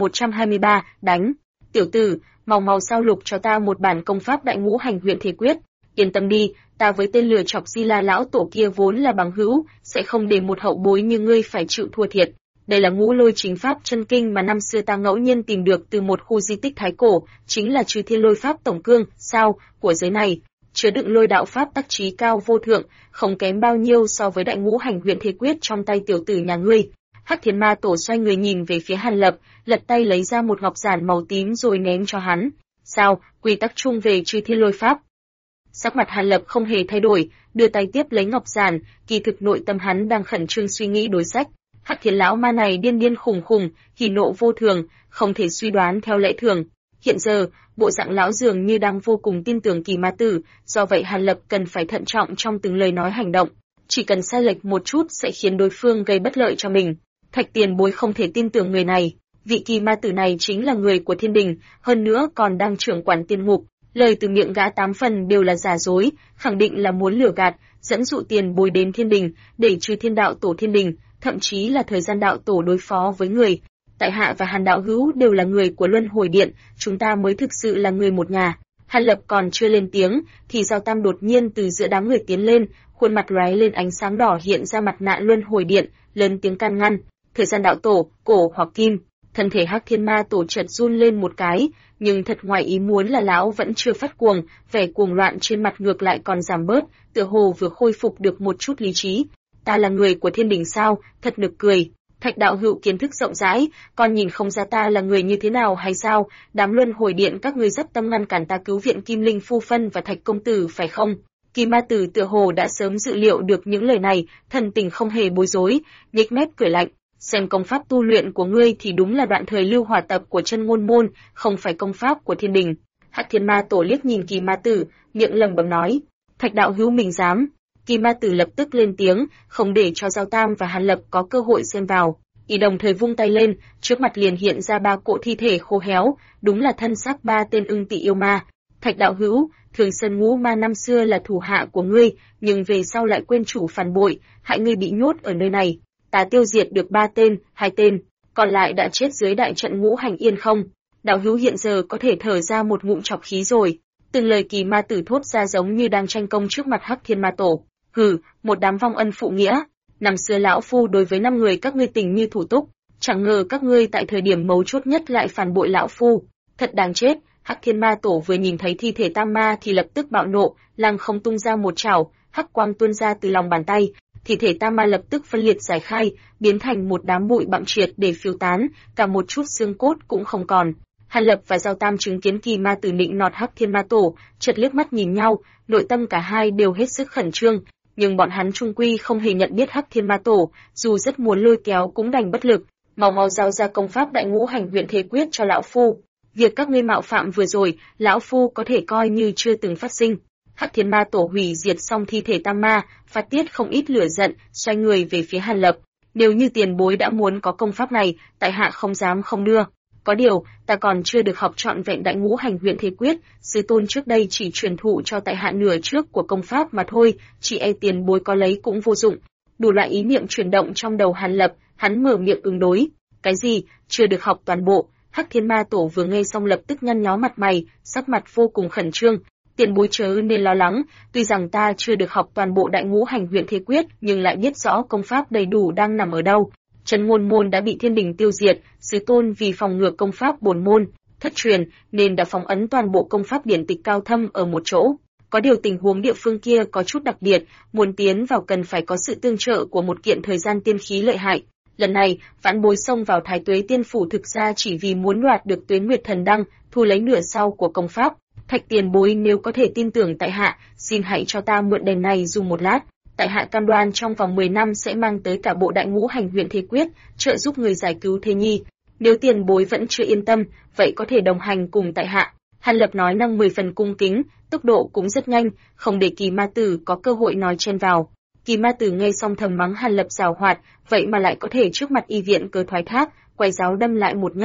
1123, đánh. Tiểu tử, mau sao lục cho ta một bản công pháp Đại Ngũ Hành Huyền Thế Quyết. Yên tâm đi, ta với tên lừa chọc Di La lão tổ kia vốn là bằng hữu, sẽ không để một hậu bối như ngươi phải chịu thua thiệt. Đây là Ngũ Lôi Chính Pháp chân kinh mà năm xưa ta ngẫu nhiên tìm được từ một khu di tích thái cổ, chính là Trừ Thiên Lôi Pháp tổng cương, sao, của giới này, chứa đựng lôi đạo pháp tác trí cao vô thượng, không kém bao nhiêu so với Đại Ngũ Hành Huyền Thế Quyết trong tay tiểu tử nhà ngươi. Hắc Thiên Ma Tổ xoay người nhìn về phía Hàn Lập, lật tay lấy ra một ngọc giản màu tím rồi ném cho hắn. Sao, quy tắc chung về Trừ Thiên Lôi Pháp? Sắc mặt Hàn Lập không hề thay đổi, đưa tay tiếp lấy ngọc giản, kỳ thực nội tâm hắn đang khẩn trương suy nghĩ đối sách. Hắc Thiên lão ma này điên khùng, hỉ nộ vô thường, không thể suy đoán theo lẽ thường. Hiện giờ, bộ dạng lão dường như đang vô cùng tin tưởng Kỳ Ma Tử, do vậy Hàn Lập cần phải thận trọng trong từng lời nói hành động. Chỉ cần sai lệch một chút sẽ khiến đối phương gây bất lợi cho mình. Thạch Tiền Bối không thể tin tưởng người này. Vị Kỳ Ma Tử này chính là người của Thiên Đình, hơn nữa còn đang trưởng quản tiên ngục. Lời từ miệng gã 8 phần đều là giả dối, khẳng định là muốn lừa gạt, dẫn dụ Tiền Bối đến Thiên Đình, để trừ Thiên Đạo Tổ Thiên Đình, thậm chí là thời gian đạo tổ đối phó với người. Tại hạ và Hàn đạo hữu đều là người của Luân Hồi Điện, chúng ta mới thực sự là người một nhà. Hàn Lập còn chưa lên tiếng, thì Giao Tam đột nhiên từ giữa đám người tiến lên, khuôn mặt lóe lên ánh sáng đỏ hiện ra mặt nạ Luân Hồi Điện, lớn tiếng can ngăn. Thời gian đạo tổ, cổ hoặc kim. Thân thể Hắc Thiên Ma Tổ chợt run lên một cái, nhưng thật ngoài ý muốn là lão vẫn chưa phát cuồng, vẻ cuồng loạn trên mặt ngược lại còn giảm bớt, tựa hồ vừa khôi phục được một chút lý trí. Ta là người của Thiên Đình sao? Thật nực cười. Thạch đạo hữu kiến thức rộng rãi, còn nhìn không ra ta là người như thế nào hay sao? Đám Luân Hồi Điện các ngươi dấp tâm ngăn cản ta cứu viện Kim Linh phu phân và Thạch công tử phải không? Kỳ Ma Tử tựa hồ đã sớm dự liệu được những lời này, thần tình không hề bối rối, nhếch mép cười lạnh. Xem công pháp tu luyện của ngươi thì đúng là đoạn thời lưu hỏa tập của Chân Ngôn môn, không phải công pháp của Thiên Đình. Hắc Thiên Ma Tổ liếc nhìn Kỳ Ma Tử, miệng lẩm bẩm nói: Thạch đạo hữu mình dám. Kỳ Ma Tử lập tức lên tiếng, không để cho Giao Tam và Hàn Lập có cơ hội xen vào. Y đồng thời vung tay lên, trước mặt liền hiện ra 3 cỗ thi thể khô héo, đúng là thân xác 3 tên ưng tỵ yêu ma. Thạch đạo hữu, Thường Sơn Ngũ Ma năm xưa là thủ hạ của ngươi, nhưng về sau lại quên chủ phản bội, hại ngươi bị nhốt ở nơi này. Ta tiêu diệt được 3 tên, 2 tên, còn lại đã chết dưới đại trận Ngũ Hành Yên không. Đạo hữu hiện giờ có thể thở ra một ngụm trọc khí rồi. Từng lời Kỳ Ma Tử thốt ra giống như đang tranh công trước mặt Hắc Thiên Ma Tổ. Hừ, một đám vong ân phụ nghĩa. Năm xưa lão phu đối với 5 người các ngươi tình như thủ túc, chẳng ngờ các ngươi tại thời điểm mấu chốt nhất lại phản bội lão phu. Thật đáng chết. Hắc Thiên Ma Tổ vừa nhìn thấy thi thể Tam Ma thì lập tức bạo nộ, lăng không tung ra một chảo, hắc quang tuôn ra từ lòng bàn tay. Thi thể Tam Ma lập tức phân liệt giải khai, biến thành một đám bụi bặm triệt để phiêu tán, cả một chút xương cốt cũng không còn. Hàn Lập và Giao Tam chứng kiến Kỳ Ma Tử nịnh nọt Hắc Thiên Ma Tổ, chợt liếc mắt nhìn nhau, nội tâm cả hai đều hết sức khẩn trương, nhưng bọn hắn chung quy không hề nhận biết Hắc Thiên Ma Tổ, dù rất muốn lôi kéo cũng đành bất lực. Mau giao ra công pháp Đại Ngũ Hành Huyền Thế Quyết cho lão phu. Việc các ngươi mạo phạm vừa rồi, lão phu có thể coi như chưa từng phát sinh. Hắc Thiên Ma Tổ hủy diệt xong thi thể Tam Ma, phát tiết không ít lửa giận, xoay người về phía Hàn Lập. Nếu như tiền bối đã muốn có công pháp này, tại hạ không dám không đưa. Có điều, ta còn chưa được học trọn vẹn Đại Ngũ Hành Huyền Thế Quyết, sư tôn trước đây chỉ truyền thụ cho tại hạ nửa trước của công pháp mà thôi, chỉ e tiền bối có lấy cũng vô dụng. Đủ loại ý niệm chuyển động trong đầu Hàn Lập, hắn mở miệng ứng đối. Cái gì? Chưa được học toàn bộ? Hắc Thiên Ma Tổ vừa nghe xong lập tức nhăn nhó mặt mày, sắc mặt vô cùng khẩn trương. Tiền bối chớ nên lo lắng, tuy rằng ta chưa được học toàn bộ Đại Ngũ Hành Huyền Thế Quyết, nhưng lại biết rõ công pháp đầy đủ đang nằm ở đâu. Chân Ngôn môn đã bị Thiên Đình tiêu diệt, sư tôn vì phòng ngừa công pháp bổn môn thất truyền, nên đã phóng ấn toàn bộ công pháp điển tịch cao thâm ở một chỗ. Có điều tình huống địa phương kia có chút đặc biệt, muốn tiến vào cần phải có sự tương trợ của một kiện thời gian tiên khí lợi hại. Lần này, vãn bối xông vào Thái Tuế Tiên phủ thực ra chỉ vì muốn đoạt được Tuế Nguyệt Thần Đăng, thu lấy nửa sau của công pháp. Thạch tiền bối nếu có thể tin tưởng tại hạ, xin hãy cho ta mượn đèn này dùng một lát. Tại hạ cam đoan trong vòng 10 năm sẽ mang tới cả bộ Đại Ngũ Hành Huyền Thế Quyết, trợ giúp người giải cứu Thế Nhi. Nếu tiền bối vẫn chưa yên tâm, vậy có thể đồng hành cùng tại hạ. Hàn Lập nói năng 10 phần cung kính, tốc độ cũng rất nhanh, không để Kỳ Ma Tử có cơ hội nói chen vào. Kỳ Ma Tử nghe xong thầm mắng Hàn Lập giàu hoạt, vậy mà lại có thể trước mặt y viện cớ thoái thác, quay giáo đâm lại một nhát.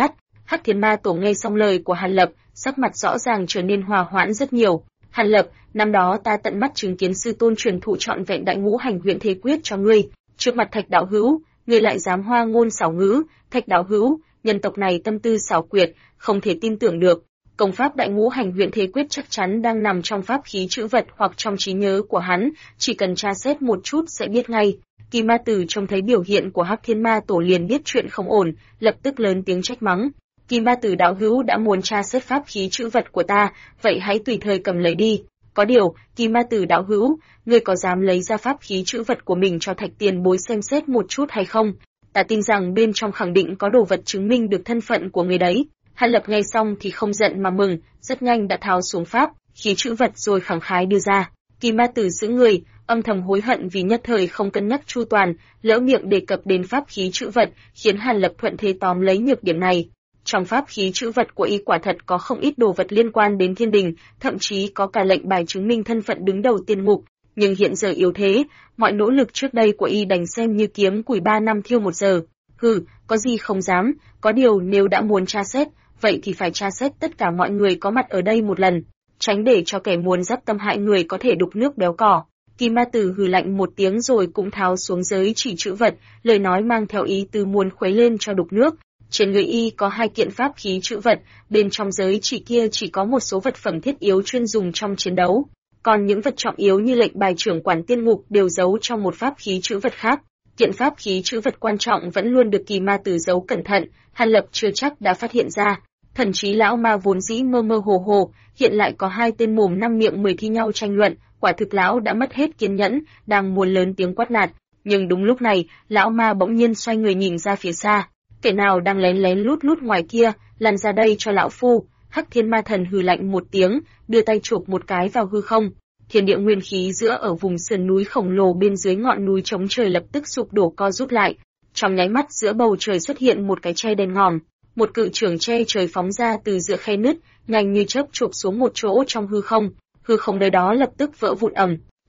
Hắc Thiên Ma Tổ nghe xong lời của Hàn Lập, sắc mặt rõ ràng trở nên hòa hoãn rất nhiều. Hàn Lập, năm đó ta tận mắt chứng kiến sư tôn truyền thụ trọn vẹn Đại Ngũ Hành Huyễn Thế Quyết cho ngươi, trước mặt Thạch đạo hữu, ngươi lại dám hoa ngôn xảo ngữ. Thạch đạo hữu, nhân tộc này tâm tư xảo quyệt, không thể tin tưởng được. Công pháp Đại Ngũ Hành Huyễn Thế Quyết chắc chắn đang nằm trong pháp khí trữ vật hoặc trong trí nhớ của hắn, chỉ cần tra xét một chút sẽ biết ngay. Kỳ Ma Tử trông thấy biểu hiện của Hắc Thiên Ma Tổ liền biết chuyện không ổn, lập tức lớn tiếng trách mắng. Kỳ Ma Tử đạo hữu đã muốn tra xét pháp khí trữ vật của ta, vậy hãy tùy thời cầm lấy đi. Có điều, Kỳ Ma Tử đạo hữu, ngươi có dám lấy ra pháp khí trữ vật của mình cho Thạch tiền bối xem xét một chút hay không? Ta tin rằng bên trong khẳng định có đồ vật chứng minh được thân phận của người đấy. Hàn Lập nghe xong thì không giận mà mừng, rất nhanh đã tháo xuống pháp khí trữ vật rồi khẳng khái đưa ra. Kỳ Ma Tử giữ người, âm thầm hối hận vì nhất thời không cân nhắc chu toàn, lỡ miệng đề cập đến pháp khí trữ vật, khiến Hàn Lập thuận thế tóm lấy nhược điểm này. Trong pháp khí trữ vật của y quả thật có không ít đồ vật liên quan đến thiên đình, thậm chí có cả lệnh bài chứng minh thân phận đứng đầu tiên ngục, nhưng hiện giờ yếu thế, mọi nỗ lực trước đây của y đành xem như kiếm củi 3 năm thiêu 1 giờ. Hừ, có gì không dám, có điều nếu đã muốn tra xét, vậy thì phải tra xét tất cả mọi người có mặt ở đây một lần, tránh để cho kẻ muốn giáp tâm hại người có thể đục nước béo cỏ. Kỳ Ma Tử hừ lạnh một tiếng rồi cũng tháo xuống giới chỉ trữ vật, lời nói mang theo ý tứ muốn khuấy lên cho đục nước. Trên người y có 2 kiện pháp khí trữ vật, bên trong giới chỉ kia chỉ có một số vật phẩm thiết yếu chuyên dùng trong chiến đấu, còn những vật trọng yếu như lệnh bài trưởng quản tiên ngục đều giấu trong một pháp khí trữ vật khác. Kiện pháp khí trữ vật quan trọng vẫn luôn được Kỳ Ma Tử giấu cẩn thận, Hàn Lập chưa chắc đã phát hiện ra. Thần trí lão ma vốn dĩ mơ mơ hồ hồ, hiện lại có 2 tên mồm 5 miệng 10 thi nhau tranh luận, quả thực lão đã mất hết kiên nhẫn, đang muốn lớn tiếng quát nạt, nhưng đúng lúc này, lão ma bỗng nhiên xoay người nhìn ra phía xa. Kẻ nào đang lén lén lút lút ngoài kia, lăn ra đây cho lão phu. Hắc Thiên Ma Thần hừ lạnh một tiếng, đưa tay chụp một cái vào hư không. Thiên địa nguyên khí giữa ở vùng sườn núi khổng lồ bên dưới ngọn núi chống trời lập tức sụp đổ co rút lại. Trong nháy mắt giữa bầu trời xuất hiện một cái tre đen ngòm, một cự chưởng che trời phóng ra từ giữa khe nứt, nhanh như chớp chụp xuống một chỗ trong hư không. Hư không nơi đó lập tức vỡ vụn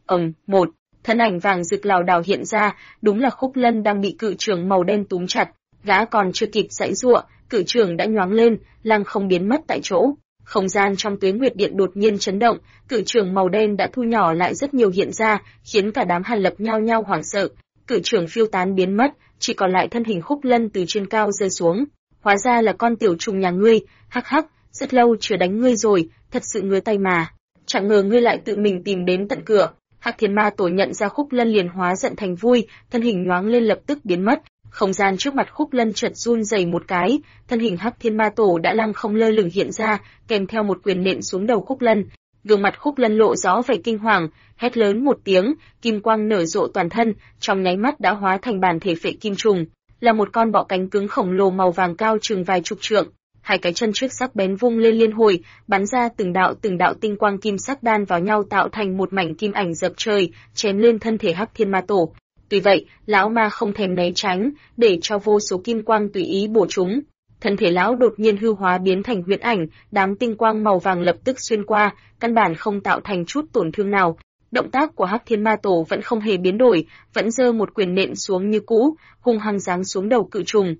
một thân ảnh vàng rực lảo đảo hiện ra, đúng là Khúc Lân đang bị cự chưởng màu đen túm chặt. Gã còn chưa kịp giãy giụa, cự chưởng đã nhoáng lên, lăng không biến mất tại chỗ. Không gian trong Tuế Nguyệt Điện đột nhiên chấn động, cự chưởng màu đen đã thu nhỏ lại rất nhiều hiện ra, khiến cả đám Hàn Lập nhao nhao hoảng sợ. Cự chưởng phiêu tán biến mất, chỉ còn lại thân hình Khúc Lân từ trên cao rơi xuống. Hóa ra là con tiểu trùng nhà ngươi, hắc hắc, rất lâu chưa đánh ngươi rồi, thật sự ngứa tay mà. Chẳng ngờ ngươi lại tự mình tìm đến tận cửa. Hắc Thiên Ma Tổ nhận ra Khúc Lân liền hóa giận thành vui, thân hình nhoáng lên lập tức biến mất. Không gian trước mặt Khúc Lân chợt run rẩy một cái, thân hình Hắc Thiên Ma Tổ đã lăng không lơ lửng hiện ra, kèm theo một quyền nện xuống đầu Khúc Lân. Gương mặt Khúc Lân lộ rõ vẻ kinh hoàng, hét lớn một tiếng, kim quang nở rộ toàn thân, trong nháy mắt đã hóa thành bản thể phệ kim trùng, là một con bọ cánh cứng khổng lồ màu vàng cao chừng vài chục trượng. 2 cái chân trước sắc bén vung lên liên hồi, bắn ra từng đạo tinh quang kim sắc đan vào nhau tạo thành một mảnh kim ảnh dập trời, chém lên thân thể Hắc Thiên Ma Tổ. Tuy vậy, lão ma không thèm né tránh, để cho vô số kim quang tùy ý bổ chúng. Thân thể lão đột nhiên hư hóa biến thành huyễn ảnh, đám tinh quang màu vàng lập tức xuyên qua, căn bản không tạo thành chút tổn thương nào. Động tác của Hắc Thiên Ma Tổ vẫn không hề biến đổi, vẫn giơ một quyền nện xuống như cũ, hung hăng giáng xuống đầu cự trùng.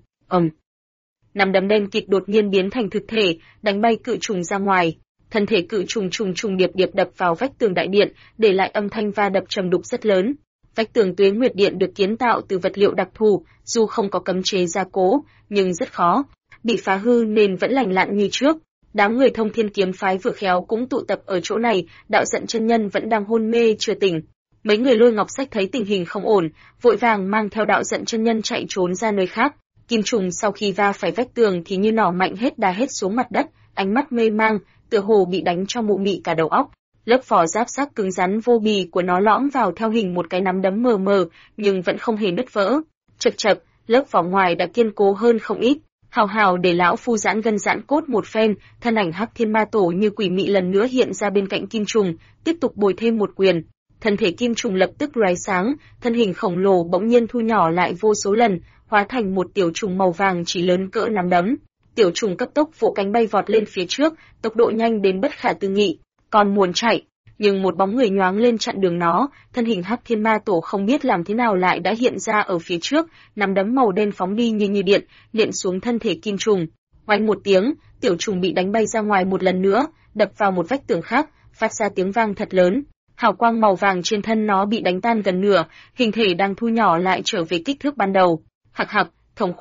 Nắm đấm đen kịt đột nhiên biến thành thực thể, đánh bay cự trùng ra ngoài. Thân thể cự trùng trùng điệp đập vào vách tường đại điện, để lại âm thanh va đập trầm đục rất lớn. Vách tường Tuế Nguyệt Điện được kiến tạo từ vật liệu đặc thù, dù không có cấm chế gia cố, nhưng rất khó bị phá hư nên vẫn lành lặn như trước. Đám người Thông Thiên Kiếm phái vừa khéo cũng tụ tập ở chỗ này, Đạo Giận chân nhân vẫn đang hôn mê chưa tỉnh. Mấy người Lôi Ngọc Sách thấy tình hình không ổn, vội vàng mang theo Đạo Giận chân nhân chạy trốn ra nơi khác. Kim trùng sau khi va phải vách tường thì như nỏ mạnh hết đà hết xuống mặt đất, ánh mắt mê mang, tựa hồ bị đánh cho mụ mị cả đầu óc. Lớp vỏ giáp sắc cứng rắn vô bì của nó lõm vào theo hình một cái nắm đấm mờ mờ, nhưng vẫn không hề nứt vỡ. Chậc chậc, lớp vỏ ngoài đã kiên cố hơn không ít. Hào hào để lão phu giãn gân giãn cốt một phen, thân ảnh Hắc Thiên Ma Tổ như quỷ mị lần nữa hiện ra bên cạnh kim trùng, tiếp tục bồi thêm một quyền. Thân thể kim trùng lập tức lóe sáng, thân hình khổng lồ bỗng nhiên thu nhỏ lại vô số lần, hóa thành một tiểu trùng màu vàng chỉ lớn cỡ nắm đấm. Tiểu trùng cấp tốc vỗ cánh bay vọt lên phía trước, tốc độ nhanh đến bất khả tư nghị. Còn muốn chạy, nhưng một bóng người nhoáng lên chặn đường nó, thân hình Hắc Thiên Ma Tổ không biết làm thế nào lại đã hiện ra ở phía trước, nắm đấm màu đen phóng đi như điện, nện xuống thân thể kim trùng. Oanh một tiếng, tiểu trùng bị đánh bay ra ngoài một lần nữa, đập vào một vách tường khác, phát ra tiếng vang thật lớn. Hào quang màu vàng trên thân nó bị đánh tan gần nửa, hình thể đang thu nhỏ lại trở về kích thước ban đầu. Hặc hặc,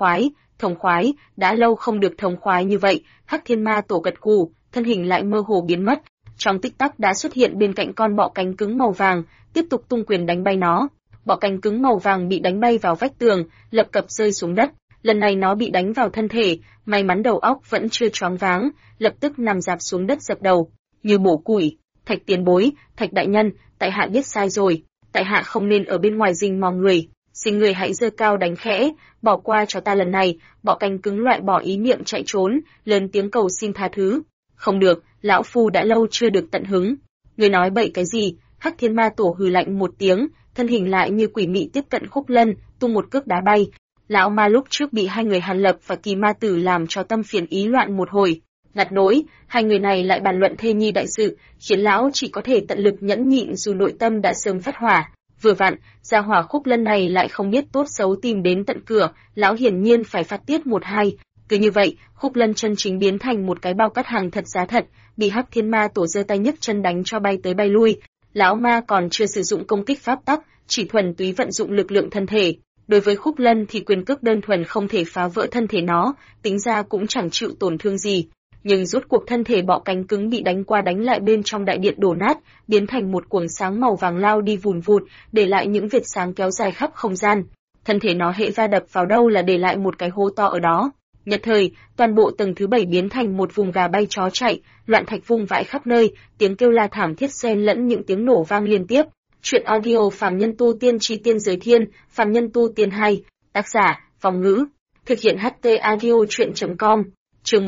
thống khoái, đã lâu không được thống khoái như vậy. Hắc Thiên Ma Tổ gật gù, thân hình lại mơ hồ biến mất. Trong tích tắc đã xuất hiện bên cạnh con bọ cánh cứng màu vàng, tiếp tục tung quyền đánh bay nó. Bọ cánh cứng màu vàng bị đánh bay vào vách tường, lập cập rơi xuống đất. Lần này nó bị đánh vào thân thể, may mắn đầu óc vẫn chưa choáng váng, lập tức nằm rạp xuống đất dập đầu, như bổ củi. Thạch tiền bối, Thạch đại nhân, tại hạ biết sai rồi, tại hạ không nên ở bên ngoài rình mò người, xin người hãy giơ cao đánh khẽ, bỏ qua cho ta lần này. Bọ cánh cứng loại bỏ ý niệm chạy trốn, lớn tiếng cầu xin tha thứ. Không được, lão phu đã lâu chưa được tận hứng. Người nói bậy cái gì? Hắc Thiên Ma Tổ hừ lạnh một tiếng, thân hình lại như quỷ mị tiếp cận Khúc Lân, tung một cước đá bay. Lão ma lúc trước bị hai người Hàn Lập và Kỳ Ma Tử làm cho tâm phiền ý loạn một hồi. Ngặt nỗi, hai người này lại bàn luận thê nhi đại sự, khiến lão chỉ có thể tận lực nhẫn nhịn dù nội tâm đã sớm phát hỏa. Vừa vặn, gia hỏa Khúc Lân này lại không biết tốt xấu tìm đến tận cửa, lão hiển nhiên phải phát tiết một hai. Cứ như vậy, Khúc Lân chân chính biến thành một cái bao cát hàng thật giá thật, bị Hắc Thiên Ma Tổ giơ tay nhấc chân đánh cho bay tới bay lui. Lão ma còn chưa sử dụng công kích pháp tắc, chỉ thuần túy vận dụng lực lượng thân thể. Đối với Khúc Lân thì quyền cước đơn thuần không thể phá vỡ thân thể nó, tính ra cũng chẳng chịu tổn thương gì. Nhưng rốt cuộc thân thể bọ cánh cứng bị đánh qua đánh lại bên trong đại điện đổ nát, biến thành một cuồng sáng màu vàng lao đi vùn vụt, để lại những vệt sáng kéo dài khắp không gian. Thân thể nó hễ va đập vào đâu là để lại một cái hố to ở đó. Nhất thời, toàn bộ tầng thứ 7 biến thành một vùng gà bay chó chạy, loạn thạch vung vãi khắp nơi, tiếng kêu la thảm thiết xen lẫn những tiếng nổ vang liên tiếp. Truyện audio Phàm Nhân Tu Tiên Chi Tiên Giới Thiên, Phàm Nhân Tu Tiên 2, tác giả, Vòng Ngữ, thực hiện HT audio truyện.com. Chương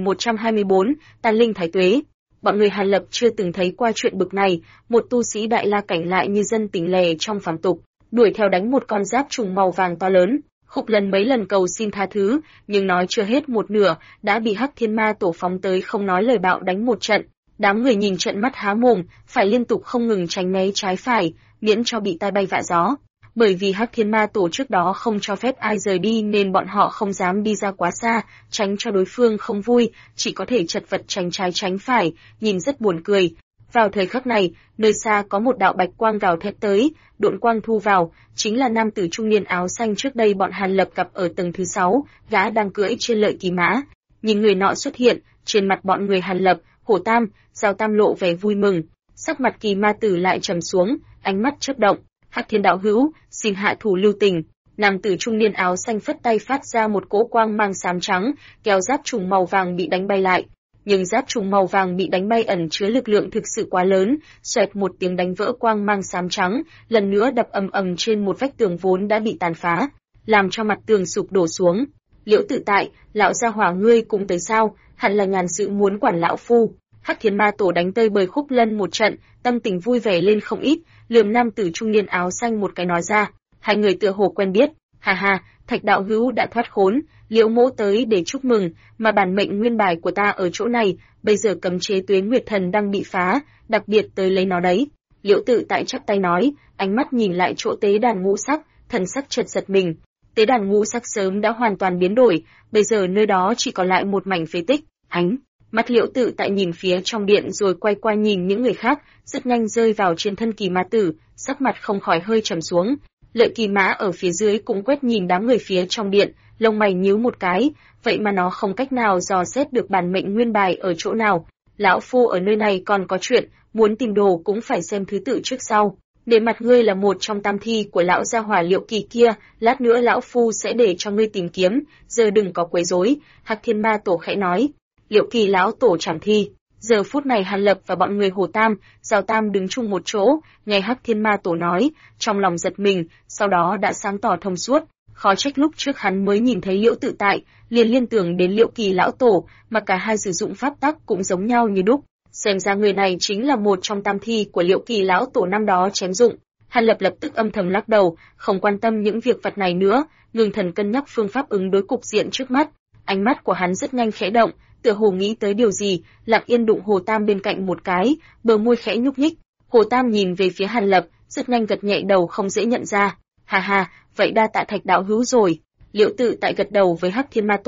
1124, Tàn Linh Thái Tuế. Bọn người Hàn Lập chưa từng thấy qua chuyện bực này, một tu sĩ đại la cảnh lại như dân tỉnh lẻ trong phàm tục, đuổi theo đánh một con giáp trùng màu vàng to lớn. Khúc Lân mấy lần cầu xin tha thứ, nhưng nói chưa hết một nửa, đã bị Hắc Thiên Ma Tổ phóng tới không nói lời bạo đánh một trận. Đám người nhìn trận mắt há mồm, phải liên tục không ngừng tránh né trái phải, miễn cho bị tai bay vạ gió. Bởi vì Hắc Thiên Ma Tổ trước đó không cho phép ai rời đi nên bọn họ không dám đi ra quá xa, tránh cho đối phương không vui, chỉ có thể chật vật tránh trái tránh phải, nhìn rất buồn cười. Vào thời khắc này, nơi xa có một đạo bạch quang gào thét tới, độn quang thu vào, chính là nam tử trung niên áo xanh trước đây bọn Hàn Lập gặp ở tầng thứ 6, gã đang cưỡi trên lợi kỳ mã. Nhìn người nọ xuất hiện, trên mặt bọn người Hàn Lập, Hổ Tam, Giao Tam lộ vẻ vui mừng, sắc mặt Kỳ Ma Tử lại trầm xuống, ánh mắt chớp động. Hắc Thiên đạo hữu, xin hạ thủ lưu tình. Nam tử trung niên áo xanh phất tay phát ra một cỗ quang mang xám trắng, kéo giáp trùng màu vàng bị đánh bay lại. Nhưng giáp trùng màu vàng bị đánh bay ẩn chứa lực lượng thực sự quá lớn, xoẹt một tiếng đánh vỡ quang mang xám trắng, lần nữa đập ầm ầm trên một vách tường vốn đã bị tàn phá, làm cho mặt tường sụp đổ xuống. Liễu Tự Tại, lão gia hỏa ngươi cũng tới sao? Hẳn là nhàn sự muốn quản lão phu. Hắc Thiên Ma Tổ đánh tơi bời Khúc Lân một trận, tâm tình vui vẻ lên không ít, lườm nam tử trung niên áo xanh một cái nói ra, hai người tựa hồ quen biết. Ha ha, Thạch đạo hữu đã thoát khốn, Liễu mỗ tới để chúc mừng, mà bản mệnh nguyên bài của ta ở chỗ này, bây giờ cấm chế Tuế Nguyệt Thần đang bị phá, đặc biệt tới lấy nó đấy. Liễu Tự Tại chắp tay nói, ánh mắt nhìn lại chỗ tế đàn ngũ sắc, thần sắc chợt giật mình. Tế đàn ngũ sắc sớm đã hoàn toàn biến đổi, bây giờ nơi đó chỉ còn lại một mảnh phế tích. Mắt Liễu Tự Tại nhìn phía trong điện rồi quay qua nhìn những người khác, rất nhanh rơi vào trên thân Kỳ Ma Tử, sắc mặt không khỏi hơi trầm xuống. Lợi Kỳ Mã ở phía dưới cũng quét nhìn đám người phía trong điện, lông mày nhíu một cái, vậy mà nó không cách nào dò xét được bản mệnh nguyên bài ở chỗ nào. Lão phu ở nơi này còn có chuyện, muốn tìm đồ cũng phải xem thứ tự trước sau. Để mặt ngươi là một trong tam thi của lão gia hỏa Liễu Kỳ kia, lát nữa lão phu sẽ để cho ngươi tìm kiếm, giờ đừng có quấy rối. Hắc Thiên Ma Tổ khẽ nói. Liễu Kỳ lão tổ trảm thi. Giờ phút này Hàn Lập và bọn người Hồ Tam, Giao Tam đứng chung một chỗ, nghe Hắc Thiên Ma Tổ nói, trong lòng giật mình, sau đó đã sáng tỏ thông suốt. Khó trách lúc trước hắn mới nhìn thấy Liễu Tự Tại, liền liên tưởng đến Liễu Kỳ lão tổ, mà cả hai sử dụng pháp tắc cũng giống nhau như đúc. Xem ra người này chính là một trong tam thi của Liễu Kỳ lão tổ năm đó chém dụng. Hàn Lập lập tức âm thầm lắc đầu, không quan tâm những việc vặt này nữa, ngừng thần cân nhắc phương pháp ứng đối cục diện trước mắt. Ánh mắt của hắn rất nhanh khẽ động, tựa hồ nghĩ tới điều gì, lặng yên đụng Hồ Tam bên cạnh một cái, bờ môi khẽ nhúc nhích. Hồ Tam nhìn về phía Hàn Lập, rất nhanh gật nhẹ đầu không dễ nhận ra. Ha ha, vậy đa tạ Thạch đạo hữu rồi. Liễu Tự Tại gật đầu với Hắc Thiên Ma Tổ,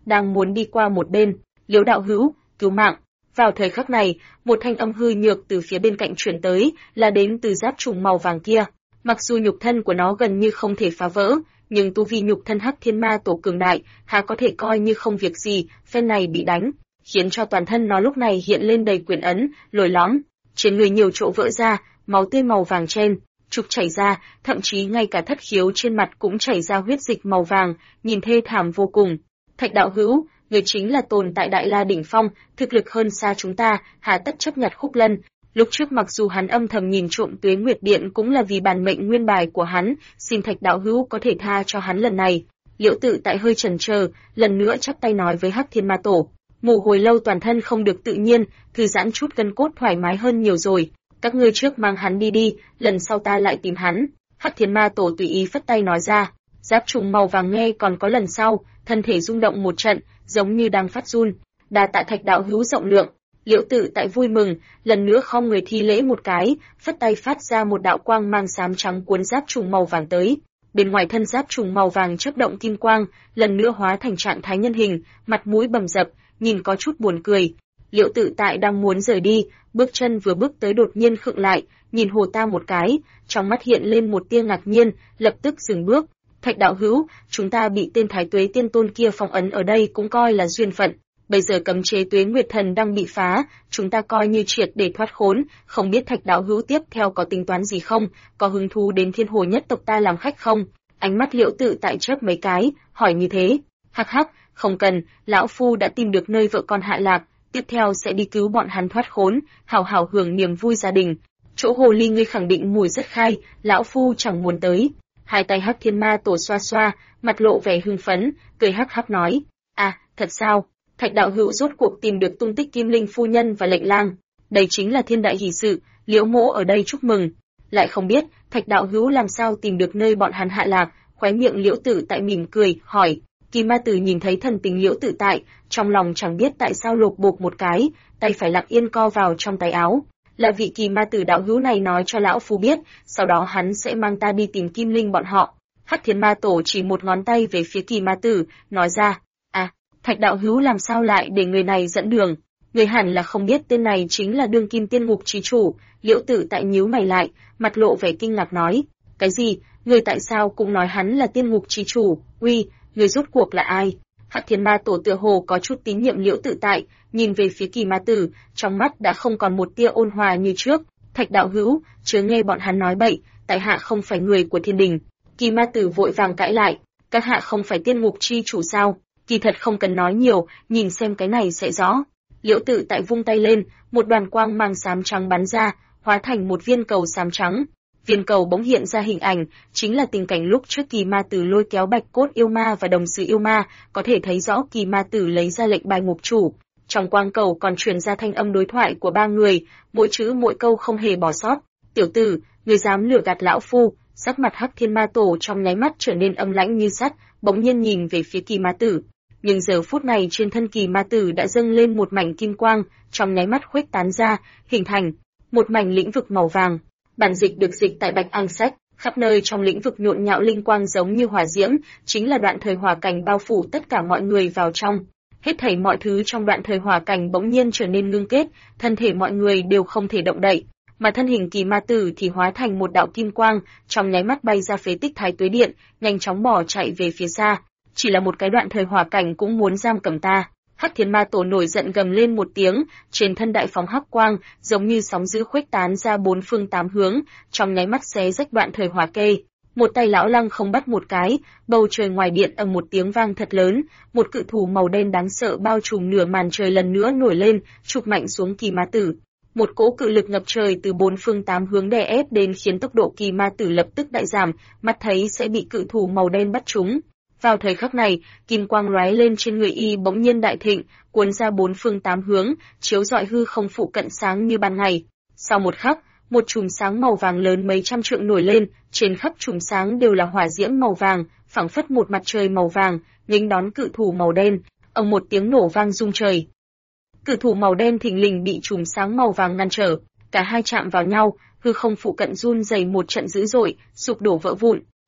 đang muốn đi qua một bên. Liễu đạo hữu, cứu mạng. Vào thời khắc này, một thanh âm hư nhược từ phía bên cạnh truyền tới, là đến từ giáp trùng màu vàng kia. Mặc dù nhục thân của nó gần như không thể phá vỡ, nhưng tu vi nhục thân Hắc Thiên Ma Tổ cường đại, há có thể coi như không việc gì, phen này bị đánh, khiến cho toàn thân nó lúc này hiện lên đầy quyền ấn, lồi lõm, trên người nhiều chỗ vỡ ra, máu tươi màu vàng trên trục chảy ra, thậm chí ngay cả thất khiếu trên mặt cũng chảy ra huyết dịch màu vàng, nhìn thê thảm vô cùng. Thạch đạo hữu, người chính là tồn tại Đại La đỉnh phong, thực lực hơn xa chúng ta, hà tất chấp nhặt Khúc Lân. Lúc trước mặc dù hắn âm thầm nhìn trộm Tuế Nguyệt Điện cũng là vì bản mệnh nguyên bài của hắn, xin Thạch đạo hữu có thể tha cho hắn lần này. Liễu Tự Tại hơi chần chờ, lần nữa chắp tay nói với Hắc Thiên Ma Tổ, mù hồi lâu toàn thân không được tự nhiên, thư giãn chút gân cốt thoải mái hơn nhiều rồi. Các ngươi trước mang hắn đi đi, lần sau ta lại tìm hắn. Hắc Thiên Ma Tổ tùy ý phất tay nói ra. Giáp trùng màu vàng nghe còn có lần sau, thân thể rung động một trận, giống như đang phát run. Đa tạ Thạch đạo hữu rộng lượng. Liễu Tự Tại vui mừng, lần nữa khom người thi lễ một cái, phất tay phát ra một đạo quang mang xám trắng cuốn giáp trùng màu vàng tới. Bên ngoài thân giáp trùng màu vàng chớp động kim quang, lần nữa hóa thành trạng thái nhân hình, mặt mũi bầm dập, nhìn có chút buồn cười. Liễu Tự Tại đang muốn rời đi, bước chân vừa bước tới đột nhiên khựng lại, nhìn Hồ Tam một cái, trong mắt hiện lên một tia ngạc nhiên, lập tức dừng bước. Thạch đạo hữu, chúng ta bị tên Thái Tuế Tiên Tôn kia phong ấn ở đây cũng coi là duyên phận. Bây giờ cấm chế Tuế Nguyệt Thần đang bị phá, chúng ta coi như triệt để thoát khốn, không biết Thạch đạo hữu tiếp theo có tính toán gì không, có hứng thú đến Thiên Hồ nhất tộc ta làm khách không? Ánh mắt Liễu Tự Tại chớp mấy cái, hỏi như thế. Hắc hắc, không cần, lão phu đã tìm được nơi vợ con hạ lạc, tiếp theo sẽ đi cứu bọn hắn thoát khốn, hào hào hưởng niềm vui gia đình. Chỗ hồ ly ngươi khẳng định mùi rất khai, lão phu chẳng muốn tới. Hai tay Hắc Thiên Ma Tổ xoa xoa, mặt lộ vẻ hưng phấn, cười hắc hắc nói, à, thật sao? Thạch đạo hữu rốt cuộc tìm được tung tích Kim Linh phu nhân và Lệnh Lang, đây chính là thiên đại hỷ sự, Liễu mỗ ở đây chúc mừng. Lại không biết, Thạch đạo hữu làm sao tìm được nơi bọn hắn hạ lạc? Khóe miệng Liễu Tự Tại mỉm cười, hỏi. Kỳ Ma Tử nhìn thấy thần tình Liễu Tự Tại, trong lòng chẳng biết tại sao lột bột một cái, tay phải lặng yên co vào trong tay áo. Là vị Kỳ Ma Tử đạo hữu này nói cho lão phu biết, sau đó hắn sẽ mang ta đi tìm Kim Linh bọn họ. Hắc Thiên Ma Tổ chỉ một ngón tay về phía Kỳ Ma Tử, nói ra, à, Thạch đạo hữu làm sao lại để người này dẫn đường? Người hẳn là không biết tên này chính là đương kim tiên ngục chí chủ. Liễu Tự Tại nhíu mày lại, mặt lộ vẻ kinh ngạc nói, cái gì? Người tại sao cũng nói hắn là tiên ngục chí chủ? Uy, người rốt cuộc là ai? Hắc Thiên Ma Tổ tựa hồ có chút tín nhiệm Liễu Tự Tại, nhìn về phía Kỳ Ma Tử, trong mắt đã không còn một tia ôn hòa như trước. Thạch đạo hữu, chớ nghe bọn hắn nói bậy, tại hạ không phải người của thiên đình. Kỳ Ma Tử vội vàng cãi lại, các hạ không phải tiên ngục chi chủ sao? Kỳ thật không cần nói nhiều, nhìn xem cái này sẽ rõ. Liễu Tự Tại vung tay lên, một đoàn quang mang xám trắng bắn ra, hóa thành một viên cầu xám trắng. Viên cầu bỗng hiện ra hình ảnh, chính là tình cảnh lúc trước Kỳ Ma Tử lôi kéo Bạch Cốt yêu ma và Đồng Sự yêu ma, có thể thấy rõ Kỳ Ma Tử lấy ra lệnh bài ngục chủ. Trong quang cầu còn truyền ra thanh âm đối thoại của ba người, mỗi chữ mỗi câu không hề bỏ sót. Tiểu tử, người dám lừa gạt lão phu? Sắc mặt Hắc Thiên Ma Tổ trong nháy mắt trở nên âm lãnh như sắt, bỗng nhiên nhìn về phía Kỳ Ma Tử. Nhưng giờ phút này trên thân Kỳ Ma Tử đã dâng lên một mảnh kim quang, trong nháy mắt khuếch tán ra, hình thành một mảnh lĩnh vực màu vàng. Bản dịch được dịch tại Bạch Ang Sách, khắp nơi trong lĩnh vực nhộn nhạo linh quang giống như hỏa diễm, chính là đoạn thời hỏa cảnh bao phủ tất cả mọi người vào trong. Hết thảy mọi thứ trong đoạn thời hỏa cảnh bỗng nhiên trở nên ngưng kết, thân thể mọi người đều không thể động đậy, mà thân hình Kỳ Ma Tử thì hóa thành một đạo kim quang, trong nháy mắt bay ra phế tích Thái Tuế Điện, nhanh chóng bỏ chạy về phía xa. Chỉ là một cái đoạn thời hỏa cảnh cũng muốn giam cầm ta. Hắc Thiên Ma Tổ nổi giận gầm lên một tiếng, trên thân đại phóng hắc quang, giống như sóng dữ khuếch tán ra bốn phương tám hướng, trong nháy mắt xé rách đoạn thời hỏa kê. Một tay lão lăng không bắt một cái, bầu trời ngoài điện ầm một tiếng vang thật lớn, một cự thủ màu đen đáng sợ bao trùm nửa màn trời lần nữa nổi lên, chụp mạnh xuống Kỳ Ma Tử. Một cỗ cự lực ngập trời từ bốn phương tám hướng đè ép đến khiến tốc độ Kỳ Ma Tử lập tức đại giảm, mắt thấy sẽ bị cự thủ màu đen bắt trúng. Vào thời khắc này, kim quang lóe lên trên người y bỗng nhiên đại thịnh, cuốn ra bốn phương tám hướng, chiếu rọi hư không phụ cận sáng như ban ngày. Sau một khắc, một chùm sáng màu vàng lớn mấy trăm trượng nổi lên, trên khắp chùm sáng đều là hỏa diễm màu vàng, phảng phất một mặt trời màu vàng, nghênh đón cự thủ màu đen. Ầm một tiếng nổ vang rung trời. Cự thủ màu đen thình lình bị chùm sáng màu vàng ngăn trở, cả hai chạm vào nhau, hư không phụ cận run rẩy một trận dữ dội, sụp đổ vỡ vụn.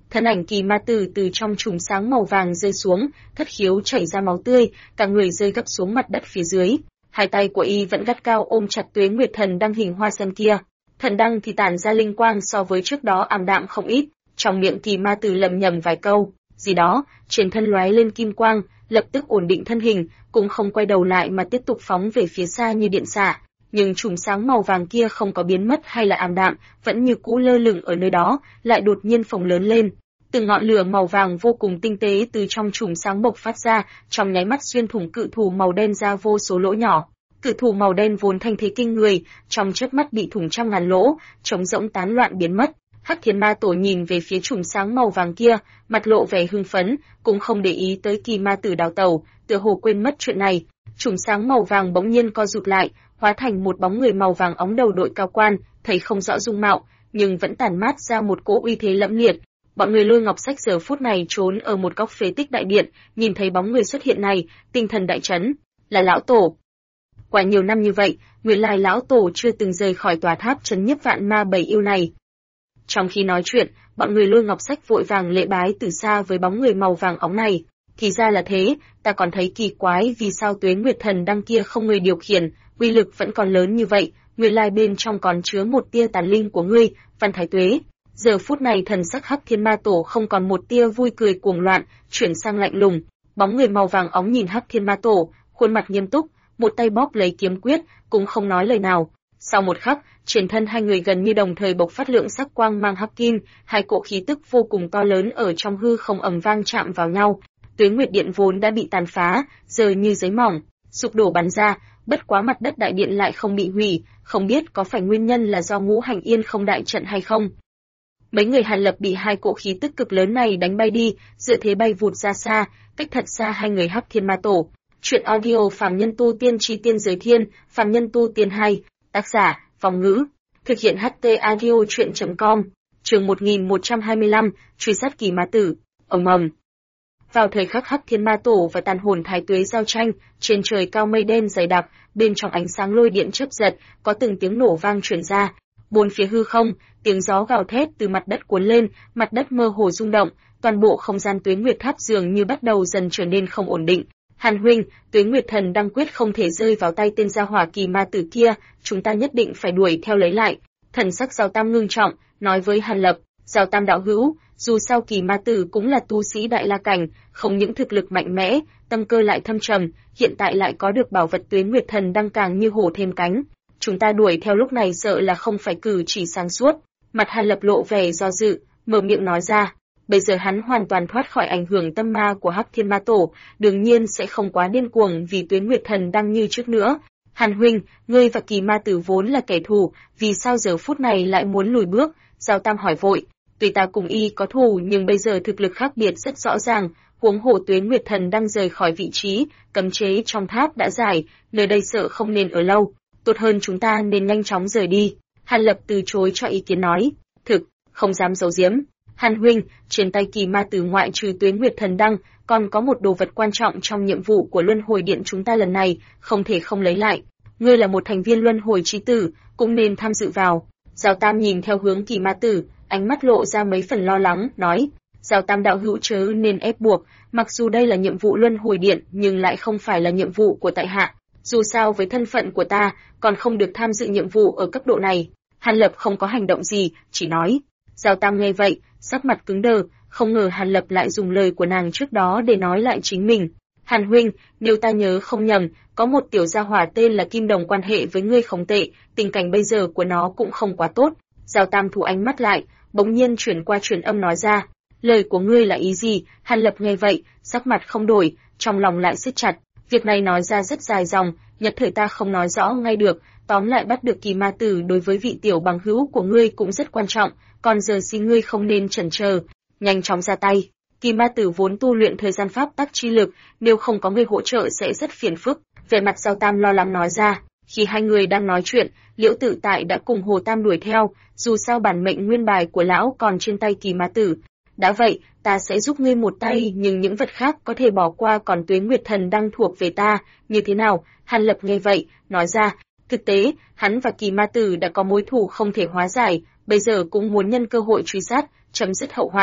Thân ảnh kỳ ma tử từ trong chùm sáng màu vàng rơi xuống, thất khiếu chảy ra máu tươi, cả người rơi gấp xuống mặt đất phía dưới. Hai tay của y vẫn gắt cao ôm chặt Tuế Nguyệt Thần Đăng hình hoa sen kia. Thần đăng thì tản ra linh quang so với trước đó ảm đạm không ít, trong miệng kỳ ma tử lầm nhầm vài câu, gì đó, trên thân lóe lên kim quang, lập tức ổn định thân hình, cũng không quay đầu lại mà tiếp tục phóng về phía xa như điện xạ. Nhưng chùm sáng màu vàng kia không có biến mất hay là ảm đạm, vẫn như cũ lơ lửng ở nơi đó, lại đột nhiên phồng lớn lên. Từng ngọn lửa màu vàng vô cùng tinh tế từ trong chùm sáng bộc phát ra, trong nháy mắt xuyên thủng cự thù màu đen ra vô số lỗ nhỏ. Cự thù màu đen vốn thanh thế kinh người, trong chớp mắt bị thủng trăm ngàn lỗ, trống rỗng tán loạn biến mất. Hắc Thiên Ma Tổ nhìn về phía chùm sáng màu vàng kia, mặt lộ vẻ hưng phấn, cũng không để ý tới kỳ ma tử đào tẩu, tựa hồ quên mất chuyện này. Chùm sáng màu vàng bỗng nhiên co rụt lại, hóa thành một bóng người màu vàng óng đầu đội cao quan, thấy không rõ dung mạo, nhưng vẫn tản mát ra một cỗ uy thế lẫm liệt. Bọn người Lôi Ngọc Sách giờ phút này trốn ở một góc phế tích đại điện, nhìn thấy bóng người xuất hiện này, tinh thần đại chấn, là lão tổ. Qua nhiều năm như vậy, nguyên lai lão tổ chưa từng rời khỏi tòa tháp trấn nhiếp vạn ma bảy yêu này. Trong khi nói chuyện, bọn người Lôi Ngọc Sách vội vàng lễ bái từ xa với bóng người màu vàng óng này. Thì ra là thế, ta còn thấy kỳ quái vì sao Tuế Nguyệt Thần Đăng kia không người điều khiển, uy lực vẫn còn lớn như vậy, nguyên lai bên trong còn chứa một tia tàn linh của ngươi, Văn Thái Tuế. Giờ phút này thần sắc Hắc Thiên Ma Tổ không còn một tia vui cười cuồng loạn, chuyển sang lạnh lùng. Bóng người màu vàng óng nhìn Hắc Thiên Ma Tổ, khuôn mặt nghiêm túc, một tay bóp lấy kiếm quyết, cũng không nói lời nào. Sau một khắc, trên thân hai người gần như đồng thời bộc phát lượng sắc quang mang hắc kim, hai cỗ khí tức vô cùng to lớn ở trong hư không ầm vang chạm vào nhau. Tuế Nguyệt Điện vốn đã bị tàn phá, giờ như giấy mỏng, sụp đổ bắn ra, bất quá mặt đất đại điện lại không bị hủy, không biết có phải nguyên nhân là do Ngũ Hành Yên không đại trận hay không. Mấy người Hàn Lập bị hai cỗ khí tức cực lớn này đánh bay đi, dựa thế bay vụt ra xa, cách thật xa hai người Hắc Thiên Ma Tổ. Chuyện audio Phàm Nhân Tu Tiên Chi Tiên Giới Thiên, Phàm Nhân Tu Tiên 2, tác giả, Vong Ngữ, thực hiện HT audio chuyện.com, chương 1125, truy sát kỳ ma tử, ầm ầm. Vào thời khắc Hắc Thiên Ma Tổ và tàn hồn Thái Tuế giao tranh, trên trời cao mây đen dày đặc, bên trong ánh sáng lôi điện chớp giật, có từng tiếng nổ vang truyền ra. Bốn phía hư không, tiếng gió gào thét từ mặt đất cuốn lên, mặt đất mơ hồ rung động, toàn bộ không gian Tuế Nguyệt Tháp dường như bắt đầu dần trở nên không ổn định. Hàn huynh, Tuế Nguyệt Thần Đăng quyết không thể rơi vào tay tên gia hỏa kỳ ma tử kia, chúng ta nhất định phải đuổi theo lấy lại. Thần sắc Giao Tam ngưng trọng, nói với Hàn Lập, Giao Tam đạo hữu, dù sao kỳ ma tử cũng là tu sĩ đại la cảnh, không những thực lực mạnh mẽ, tâm cơ lại thâm trầm, hiện tại lại có được bảo vật Tuế Nguyệt Thần Đăng càng như hổ thêm cánh. Chúng ta đuổi theo lúc này sợ là không phải cử chỉ sáng suốt. Mặt Hàn Lập lộ vẻ do dự, mở miệng nói ra. Bây giờ hắn hoàn toàn thoát khỏi ảnh hưởng tâm ma của Hắc Thiên Ma Tổ, đương nhiên sẽ không quá điên cuồng vì Tuế Nguyệt Thần Đăng như trước nữa. Hàn huynh, ngươi và kỳ ma tử vốn là kẻ thù, vì sao giờ phút này lại muốn lùi bước? Giao Tam hỏi vội. Tuy ta cùng y có thù nhưng bây giờ thực lực khác biệt rất rõ ràng, huống hồ Tuế Nguyệt Thần đang rời khỏi vị trí, cấm chế trong tháp đã giải, nơi đây sợ không nên ở lâu, tốt hơn chúng ta nên nhanh chóng rời đi. Hàn Lập từ chối cho ý kiến nói, thực, không dám giấu giếm. Hàn huynh, trên tay kỳ ma tử ngoại trừ Tuế Nguyệt Thần Đăng, còn có một đồ vật quan trọng trong nhiệm vụ của Luân Hồi Điện chúng ta lần này, không thể không lấy lại. Ngươi là một thành viên Luân Hồi Chí Tử, cũng nên tham dự vào. Giao Tam nhìn theo hướng kỳ ma tử, ánh mắt lộ ra mấy phần lo lắng, nói, Giao Tam đạo hữu chớ nên ép buộc, mặc dù đây là nhiệm vụ Luân Hồi Điện nhưng lại không phải là nhiệm vụ của tại hạ. Dù sao với thân phận của ta, còn không được tham dự nhiệm vụ ở cấp độ này. Hàn Lập không có hành động gì, chỉ nói. Giao Tam nghe vậy, sắc mặt cứng đờ, không ngờ Hàn Lập lại dùng lời của nàng trước đó để nói lại chính mình. Hàn huynh, nếu ta nhớ không nhầm, có một tiểu gia hỏa tên là Kim Đồng quan hệ với ngươi không tệ, tình cảnh bây giờ của nó cũng không quá tốt. Giao Tam thu ánh mắt lại, bỗng nhiên chuyển qua truyền âm nói ra. Lời của ngươi là ý gì? Hàn Lập nghe vậy, sắc mặt không đổi, trong lòng lại siết chặt. Việc này nói ra rất dài dòng, nhất thời ta không nói rõ ngay được, tóm lại bắt được kỳ ma tử đối với vị tiểu bằng hữu của ngươi cũng rất quan trọng, còn giờ xin ngươi không nên chần chờ, nhanh chóng ra tay. Kỳ ma tử vốn tu luyện thời gian pháp tắc chi lực, nếu không có người hỗ trợ sẽ rất phiền phức. Vẻ mặt Giao Tam lo lắng nói ra, khi hai người đang nói chuyện, Liễu Tự Tại đã cùng Hồ Tam đuổi theo, dù sao bản mệnh nguyên bài của lão còn trên tay kỳ ma tử. Đã vậy, ta sẽ giúp ngươi một tay, nhưng những vật khác có thể bỏ qua, còn Tuế Nguyệt Thần đang thuộc về ta, như thế nào? Hàn Lập nghe vậy, nói ra, thực tế, hắn và kỳ ma tử đã có mối thù không thể hóa giải, bây giờ cũng muốn nhân cơ hội truy sát, chấm dứt hậu hoạn.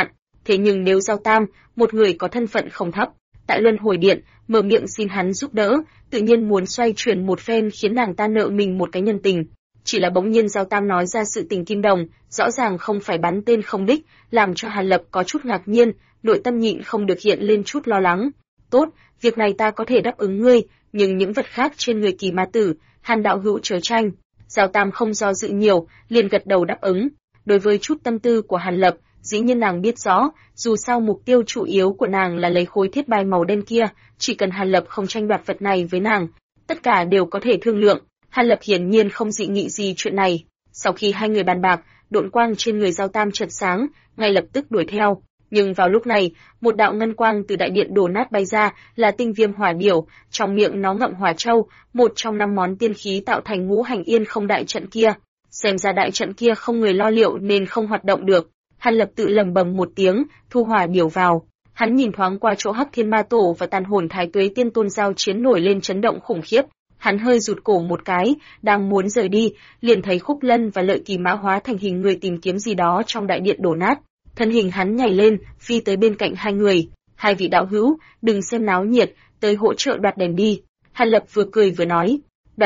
Thế nhưng nếu Giao Tam, một người có thân phận không thấp, tại Luân Hồi Điện, mở miệng xin hắn giúp đỡ, tự nhiên muốn xoay chuyển một phen khiến nàng ta nợ mình một cái nhân tình. Chỉ là bỗng nhiên Giao Tam nói ra sự tình Kim Đồng, rõ ràng không phải bắn tên không đích, làm cho Hàn Lập có chút ngạc nhiên, nội tâm nhịn không được hiện lên chút lo lắng. Tốt, việc này ta có thể đáp ứng ngươi, nhưng những vật khác trên người Kỳ Ma Tử, Hàn đạo hữu chớ tranh. Giao Tam không do dự nhiều, liền gật đầu đáp ứng. Đối với chút tâm tư của Hàn Lập, dĩ nhiên nàng biết rõ, dù sao mục tiêu chủ yếu của nàng là lấy khối thiết bài màu đen kia, chỉ cần Hàn Lập không tranh đoạt vật này với nàng, tất cả đều có thể thương lượng. Hàn Lập hiển nhiên không dị nghị gì chuyện này. Sau khi hai người bàn bạc, độn quang trên người Giao Tam chợt sáng, ngay lập tức đuổi theo. Nhưng vào lúc này, một đạo ngân quang từ đại điện đổ nát bay ra, là tinh viêm hỏa điểu, trong miệng nó ngậm hỏa châu, một trong 5 món tiên khí tạo thành ngũ hành yên không đại trận kia. Xem ra đại trận kia không người lo liệu nên không hoạt động được. Hàn Lập tự lẩm bẩm một tiếng, thu hỏa điểu vào. Hắn nhìn thoáng qua chỗ Hắc Thiên Ma Tổ và Tàn Hồn Thái Tuế Tiên Tôn giao chiến nổi lên chấn động khủng khiếp. Hắn hơi rụt cổ một cái, đang muốn rời đi, liền thấy Khúc Lân và Lợi Kỳ Mã hóa thành hình người tìm kiếm gì đó trong đại điện đổ nát. Thân hình hắn nhảy lên, phi tới bên cạnh hai người. Hai vị đạo hữu, đừng xem náo nhiệt, tới hỗ trợ đoạt đèn đi. Hàn Lập vừa cười vừa nói,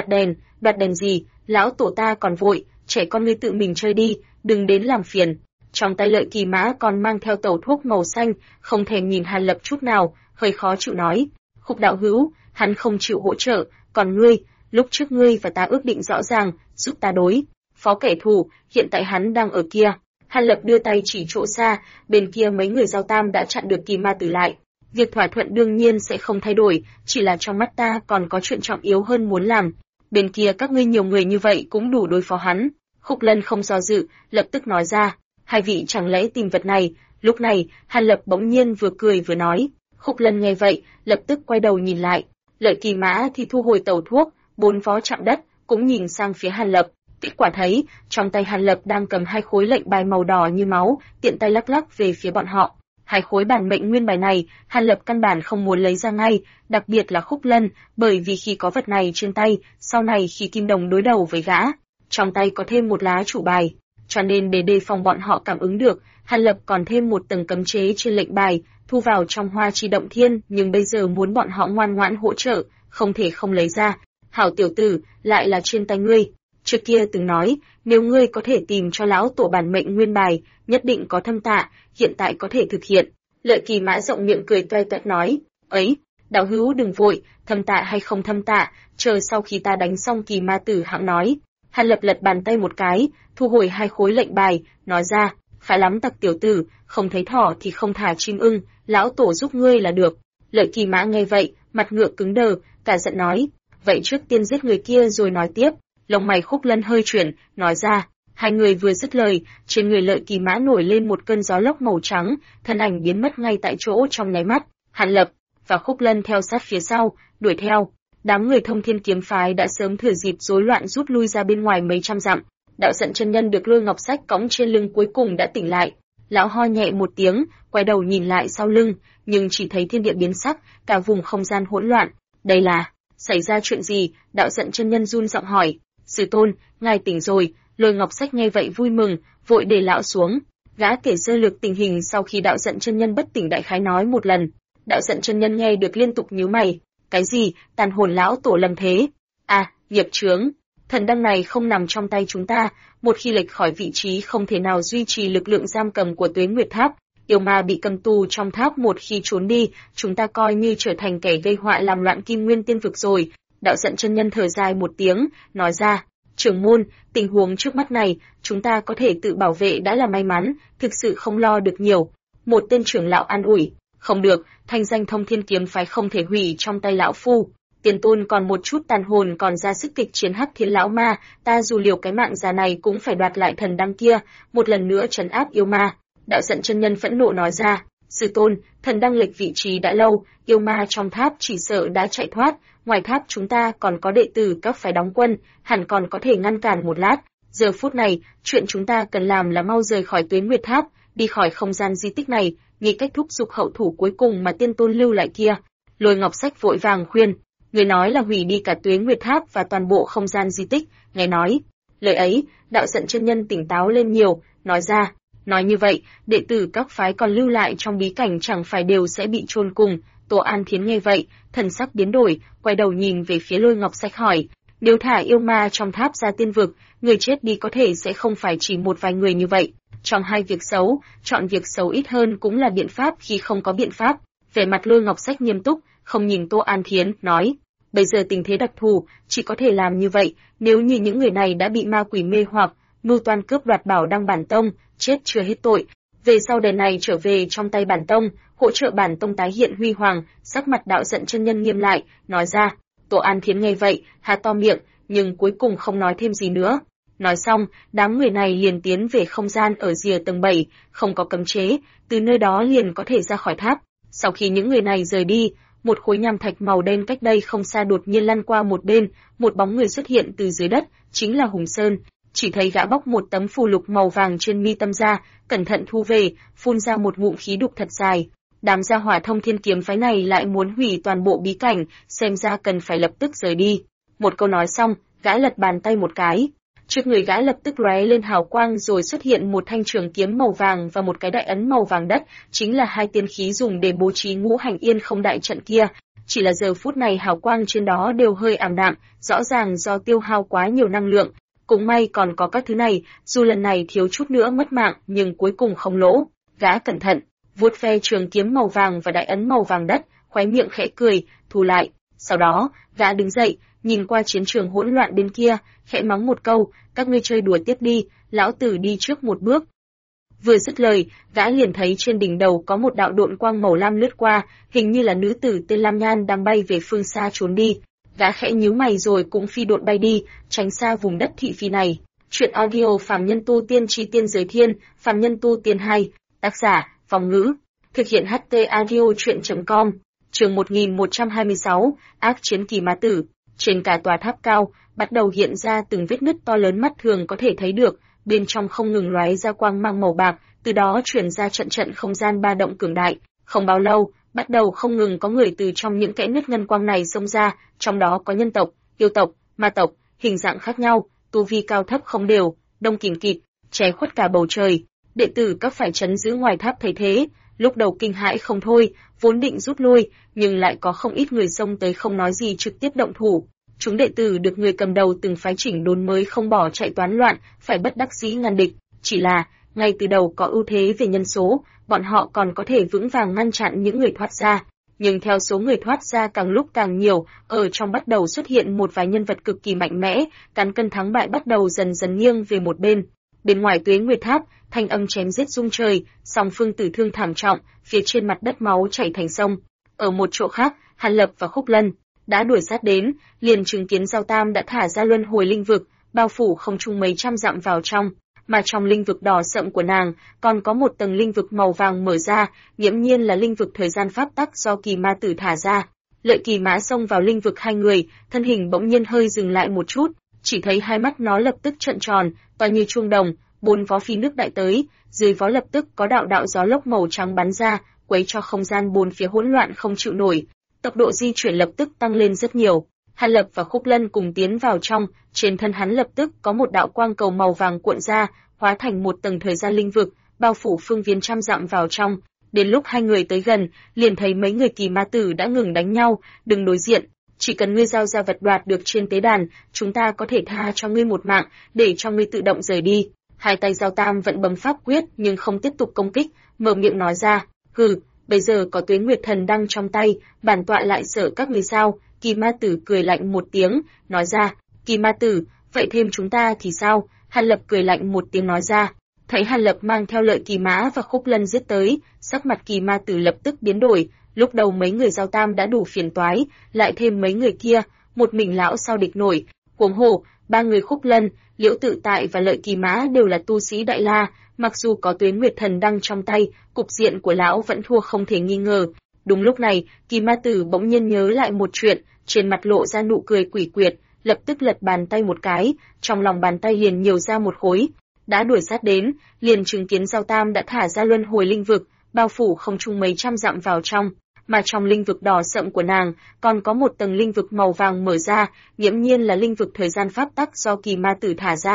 đoạt đèn gì, lão tổ ta còn vội, trẻ con ngươi tự mình chơi đi, đừng đến làm phiền. Trong tay Lợi Kỳ Mã còn mang theo tẩu thuốc màu xanh, không thèm nhìn Hàn Lập chút nào, hơi khó chịu nói, Khúc đạo hữu, hắn không chịu hỗ trợ, còn ngươi, lúc trước ngươi và ta ước định rõ ràng, giúp ta đối phó kẻ thù, hiện tại hắn đang ở kia. Hàn Lập đưa tay chỉ chỗ xa, bên kia mấy người Giao Tam đã chặn được Kỳ Ma Tử lại. Việc thỏa thuận đương nhiên sẽ không thay đổi, chỉ là trong mắt ta còn có chuyện trọng yếu hơn muốn làm. Bên kia các ngươi nhiều người như vậy cũng đủ đối phó hắn. Khúc Lân không do dự, lập tức nói ra, hai vị chẳng lẽ tìm vật này. Lúc này, Hàn Lập bỗng nhiên vừa cười vừa nói. Khúc Lân nghe vậy, lập tức quay đầu nhìn lại. Lợi Kỳ Mã thì thu hồi tẩu thuốc, bốn vó chạm đất, cũng nhìn sang phía Hàn Lập. Kết quả thấy, trong tay Hàn Lập đang cầm hai khối lệnh bài màu đỏ như máu, tiện tay lắc lắc về phía bọn họ. Hai khối bản mệnh nguyên bài này, Hàn Lập căn bản không muốn lấy ra ngay, đặc biệt là Khúc Lân, bởi vì khi có vật này trên tay, sau này khi Kim Đồng đối đầu với gã, trong tay có thêm một lá chủ bài, cho nên để đề phòng bọn họ cảm ứng được, Hàn Lập còn thêm một tầng cấm chế trên lệnh bài, thu vào trong Hoa Chi Động Thiên, nhưng bây giờ muốn bọn họ ngoan ngoãn hỗ trợ, không thể không lấy ra. Hảo tiểu tử, lại là trên tay ngươi. Trước kia từng nói, nếu ngươi có thể tìm cho lão tổ bản mệnh nguyên bài, nhất định có thâm tạ, hiện tại có thể thực hiện. Lợi Kỳ Mã rộng miệng cười toe toét nói, ấy, đạo hữu đừng vội, thâm tạ hay không thâm tạ, chờ sau khi ta đánh xong Kỳ Ma Tử hãng nói. Hàn Lập lật bàn tay một cái, thu hồi hai khối lệnh bài, nói ra, khá lắm tặc tiểu tử, không thấy thỏ thì không thả chim ưng, lão tổ giúp ngươi là được. Lợi Kỳ Mã nghe vậy, mặt ngựa cứng đờ, cả giận nói, vậy trước tiên giết người kia rồi nói tiếp. Lông mày Khúc Lân hơi chuyển, nói ra, hai người vừa dứt lời, trên người Lợi Kỳ Mã nổi lên một cơn gió lốc màu trắng, thân ảnh biến mất ngay tại chỗ trong nháy mắt. Hàn Lập và Khúc Lân theo sát phía sau, đuổi theo. Đám người Thông Thiên kiếm phái đã sớm thừa dịp rối loạn rút lui ra bên ngoài mấy trăm dặm. Đạo Giận chân nhân được Lôi Ngọc Sách cõng trên lưng cuối cùng đã tỉnh lại. Lão ho nhẹ một tiếng, quay đầu nhìn lại sau lưng, nhưng chỉ thấy thiên địa biến sắc, cả vùng không gian hỗn loạn. Đây là xảy ra chuyện gì? Đạo Giận chân nhân run giọng hỏi. Sư tôn, ngài tỉnh rồi. Lôi Ngọc Sách nghe vậy vui mừng, vội để lão xuống. Gã kể sơ lược tình hình sau khi Đạo Giận chân nhân bất tỉnh đại khái nói một lần. Đạo Giận chân nhân nghe được liên tục nhíu mày. Cái gì? Tàn hồn lão tổ lầm thế? À, nghiệp chướng. Thần đăng này không nằm trong tay chúng ta, một khi lệch khỏi vị trí không thể nào duy trì lực lượng giam cầm của Tuế Nguyệt Tháp. Yêu ma bị cầm tù trong tháp một khi trốn đi, chúng ta coi như trở thành kẻ gây họa làm loạn Kim Nguyên Tiên vực rồi. Đạo Giận chân nhân thở dài một tiếng, nói ra, trưởng môn, tình huống trước mắt này, chúng ta có thể tự bảo vệ đã là may mắn, thực sự không lo được nhiều. Một tên trưởng lão an ủi, không được, thanh danh Thông Thiên kiếm phái không thể hủy trong tay lão phu. Tiền tôn còn một chút tàn hồn còn ra sức kịch chiến Hắc Thiên lão ma, ta dù liều cái mạng già này cũng phải đoạt lại thần đăng kia, một lần nữa trấn áp yêu ma. Đạo Giận chân nhân phẫn nộ nói ra, sư tôn, thần đăng lệch vị trí đã lâu, yêu ma trong tháp chỉ sợ đã chạy thoát, ngoài tháp chúng ta còn có đệ tử các phái đóng quân, hẳn còn có thể ngăn cản một lát. Giờ phút này, chuyện chúng ta cần làm là mau rời khỏi Tuế Nguyệt Tháp, đi khỏi không gian di tích này, nghĩ cách thúc giục hậu thủ cuối cùng mà tiên tôn lưu lại kia. Lôi Ngọc Sách vội vàng khuyên, người nói là hủy đi cả Tuế Nguyệt Tháp và toàn bộ không gian di tích, nghe nói. Lời ấy, Đạo Giận chân nhân tỉnh táo lên nhiều, nói ra, Nói như vậy, đệ tử các phái còn lưu lại trong bí cảnh chẳng phải đều sẽ bị chôn cùng. Tô An Thiến nghe vậy, thần sắc biến đổi, quay đầu nhìn về phía Lôi Ngọc Sách hỏi, nếu thả yêu ma trong tháp ra tiên vực, người chết đi có thể sẽ không phải chỉ một vài người như vậy. Trong hai việc xấu, chọn việc xấu ít hơn cũng là biện pháp khi không có biện pháp. Vẻ mặt Lôi Ngọc Sách nghiêm túc, không nhìn Tô An Thiến, nói, bây giờ tình thế đặc thù, chỉ có thể làm như vậy, nếu như những người này đã bị ma quỷ mê hoặc, mưu toan cướp đoạt bảo đăng bản tông, chết chưa hết tội. Về sau đời này trở về trong tay bản tông, hỗ trợ bản tông tái hiện huy hoàng, sắc mặt đạo giận chân nhân nghiêm lại, nói ra. Tô An Thiến nghe vậy, há to miệng, nhưng cuối cùng không nói thêm gì nữa. Nói xong, đám người này liền tiến về không gian ở rìa tầng 7, không có cấm chế, từ nơi đó liền có thể ra khỏi tháp. Sau khi những người này rời đi, một khối nham thạch màu đen cách đây không xa đột nhiên lăn qua một bên, một bóng người xuất hiện từ dưới đất, chính là Hùng Sơn. Chỉ thấy gã bóc một tấm phù lục màu vàng trên mi tâm ra, cẩn thận thu về, phun ra một ngụm khí đục thật dài. Đám gia hỏa Thông Thiên kiếm phái này lại muốn hủy toàn bộ bí cảnh, xem ra cần phải lập tức rời đi. Một câu nói xong, gã lật bàn tay một cái. Trước người gã lập tức lóe lên hào quang rồi xuất hiện một thanh trường kiếm màu vàng và một cái đại ấn màu vàng đất, chính là hai tiên khí dùng để bố trí ngũ hành yên không đại trận kia. Chỉ là giờ phút này hào quang trên đó đều hơi ảm đạm, rõ ràng do tiêu hao quá nhiều năng lượng. Cũng may còn có các thứ này, dù lần này thiếu chút nữa mất mạng nhưng cuối cùng không lỗ. Gã cẩn thận, vuốt ve trường kiếm màu vàng và đại ấn màu vàng đất, khóe miệng khẽ cười, thu lại. Sau đó, gã đứng dậy, nhìn qua chiến trường hỗn loạn bên kia, khẽ mắng một câu, các ngươi chơi đùa tiếp đi, lão tử đi trước một bước. Vừa dứt lời, gã liền thấy trên đỉnh đầu có một đạo độn quang màu lam lướt qua, hình như là nữ tử tên Lam Nhan đang bay về phương xa trốn đi. Gã khẽ nhíu mày rồi cũng phi độn bay đi, tránh xa vùng đất thị phi này. Chuyện audio Phàm Nhân Tu Tiên Chi Tiên Giới Thiên, Phàm Nhân Tu Tiên 2, tác giả, Vong Ngữ, thực hiện HT audio chuyện.com, chương 1126, ác chiến kỳ ma tử. Trên cả tòa tháp cao, bắt đầu hiện ra từng vết nứt to lớn mắt thường có thể thấy được, bên trong không ngừng lóe ra quang mang màu bạc, từ đó truyền ra trận trận không gian ba động cường đại. Không bao lâu, bắt đầu không ngừng có người từ trong những kẽ nứt ngân quang này xông ra, trong đó có nhân tộc, yêu tộc, ma tộc, hình dạng khác nhau, tu vi cao thấp không đều, đông kìm kịt, che khuất cả bầu trời. Đệ tử các phải trấn giữ ngoài tháp thấy thế, lúc đầu kinh hãi không thôi, vốn định rút lui, nhưng lại có không ít người xông tới không nói gì trực tiếp động thủ. Chúng đệ tử được người cầm đầu từng phái chỉnh đốn mới không bỏ chạy toán loạn, phải bất đắc dĩ ngăn địch. Chỉ là, ngay từ đầu có ưu thế về nhân số, bọn họ còn có thể vững vàng ngăn chặn những người thoát ra. Nhưng theo số người thoát ra càng lúc càng nhiều, ở trong bắt đầu xuất hiện một vài nhân vật cực kỳ mạnh mẽ, cán cân thắng bại bắt đầu dần dần nghiêng về một bên. Bên ngoài Tuế Nguyệt Tháp, thanh âm chém giết rung trời, song phương tử thương thảm trọng, phía trên mặt đất máu chảy thành sông. Ở một chỗ khác, Hàn Lập và Khúc Lân đã đuổi sát đến, liền chứng kiến Giao Tam đã thả ra luân hồi linh vực, bao phủ không trung mấy trăm dặm vào trong, mà trong linh vực đỏ sậm của nàng còn có một tầng linh vực màu vàng mở ra, nghiễm nhiên là linh vực thời gian pháp tắc do kỳ ma tử thả ra. Lợi Kỳ Mã xông vào linh vực hai người, thân hình bỗng nhiên hơi dừng lại một chút, chỉ thấy hai mắt nó lập tức trợn tròn, to như chuông đồng, bốn vó phi nước đại tới, dưới vó lập tức có đạo đạo gió lốc màu trắng bắn ra, quấy cho không gian bốn phía hỗn loạn không chịu nổi. Tốc độ di chuyển lập tức tăng lên rất nhiều. Hàn Lập và Khúc Lân cùng tiến vào trong, trên thân hắn lập tức có một đạo quang cầu màu vàng cuộn ra, hóa thành một tầng thời gian linh vực, bao phủ phương viên trăm dặm vào trong. Đến lúc hai người tới gần, liền thấy mấy người kỳ ma tử đã ngừng đánh nhau, đừng đối diện, chỉ cần ngươi giao ra vật đoạt được trên tế đàn, chúng ta có thể tha cho ngươi một mạng, để cho ngươi tự động rời đi. Hai tay Giao Tam vẫn bấm pháp quyết nhưng không tiếp tục công kích, mở miệng nói ra, hừ, bây giờ có Tuế Nguyệt Thần đăng trong tay, bản tọa lại sợ các ngươi sao? Kỳ ma tử cười lạnh một tiếng, nói ra, Kỳ ma tử, vậy thêm chúng ta thì sao? Hàn Lập cười lạnh một tiếng nói ra. Thấy Hàn Lập mang theo Lợi Kỳ Mã và Khúc Lân giết tới, sắc mặt kỳ ma tử lập tức biến đổi, lúc đầu mấy người Giao Tam đã đủ phiền toái, lại thêm mấy người kia, một mình lão sao địch nổi, huống hồ, ba người Khúc Lân, Liễu Tự Tại và Lợi Kỳ Mã đều là tu sĩ Đại La, mặc dù có Tuế Nguyệt Thần đăng trong tay, cục diện của lão vẫn thua không thể nghi ngờ. Đúng lúc này, kỳ ma tử bỗng nhiên nhớ lại một chuyện, trên mặt lộ ra nụ cười quỷ quyệt, lập tức lật bàn tay một cái, trong lòng bàn tay liền nhiều ra một khối. Đã đuổi sát đến, liền chứng kiến Giao Tam đã thả ra luân hồi linh vực, bao phủ không trung mấy trăm dặm vào trong, mà trong linh vực đỏ sậm của nàng còn có một tầng linh vực màu vàng mở ra, nghiễm nhiên là linh vực thời gian pháp tắc do kỳ ma tử thả ra.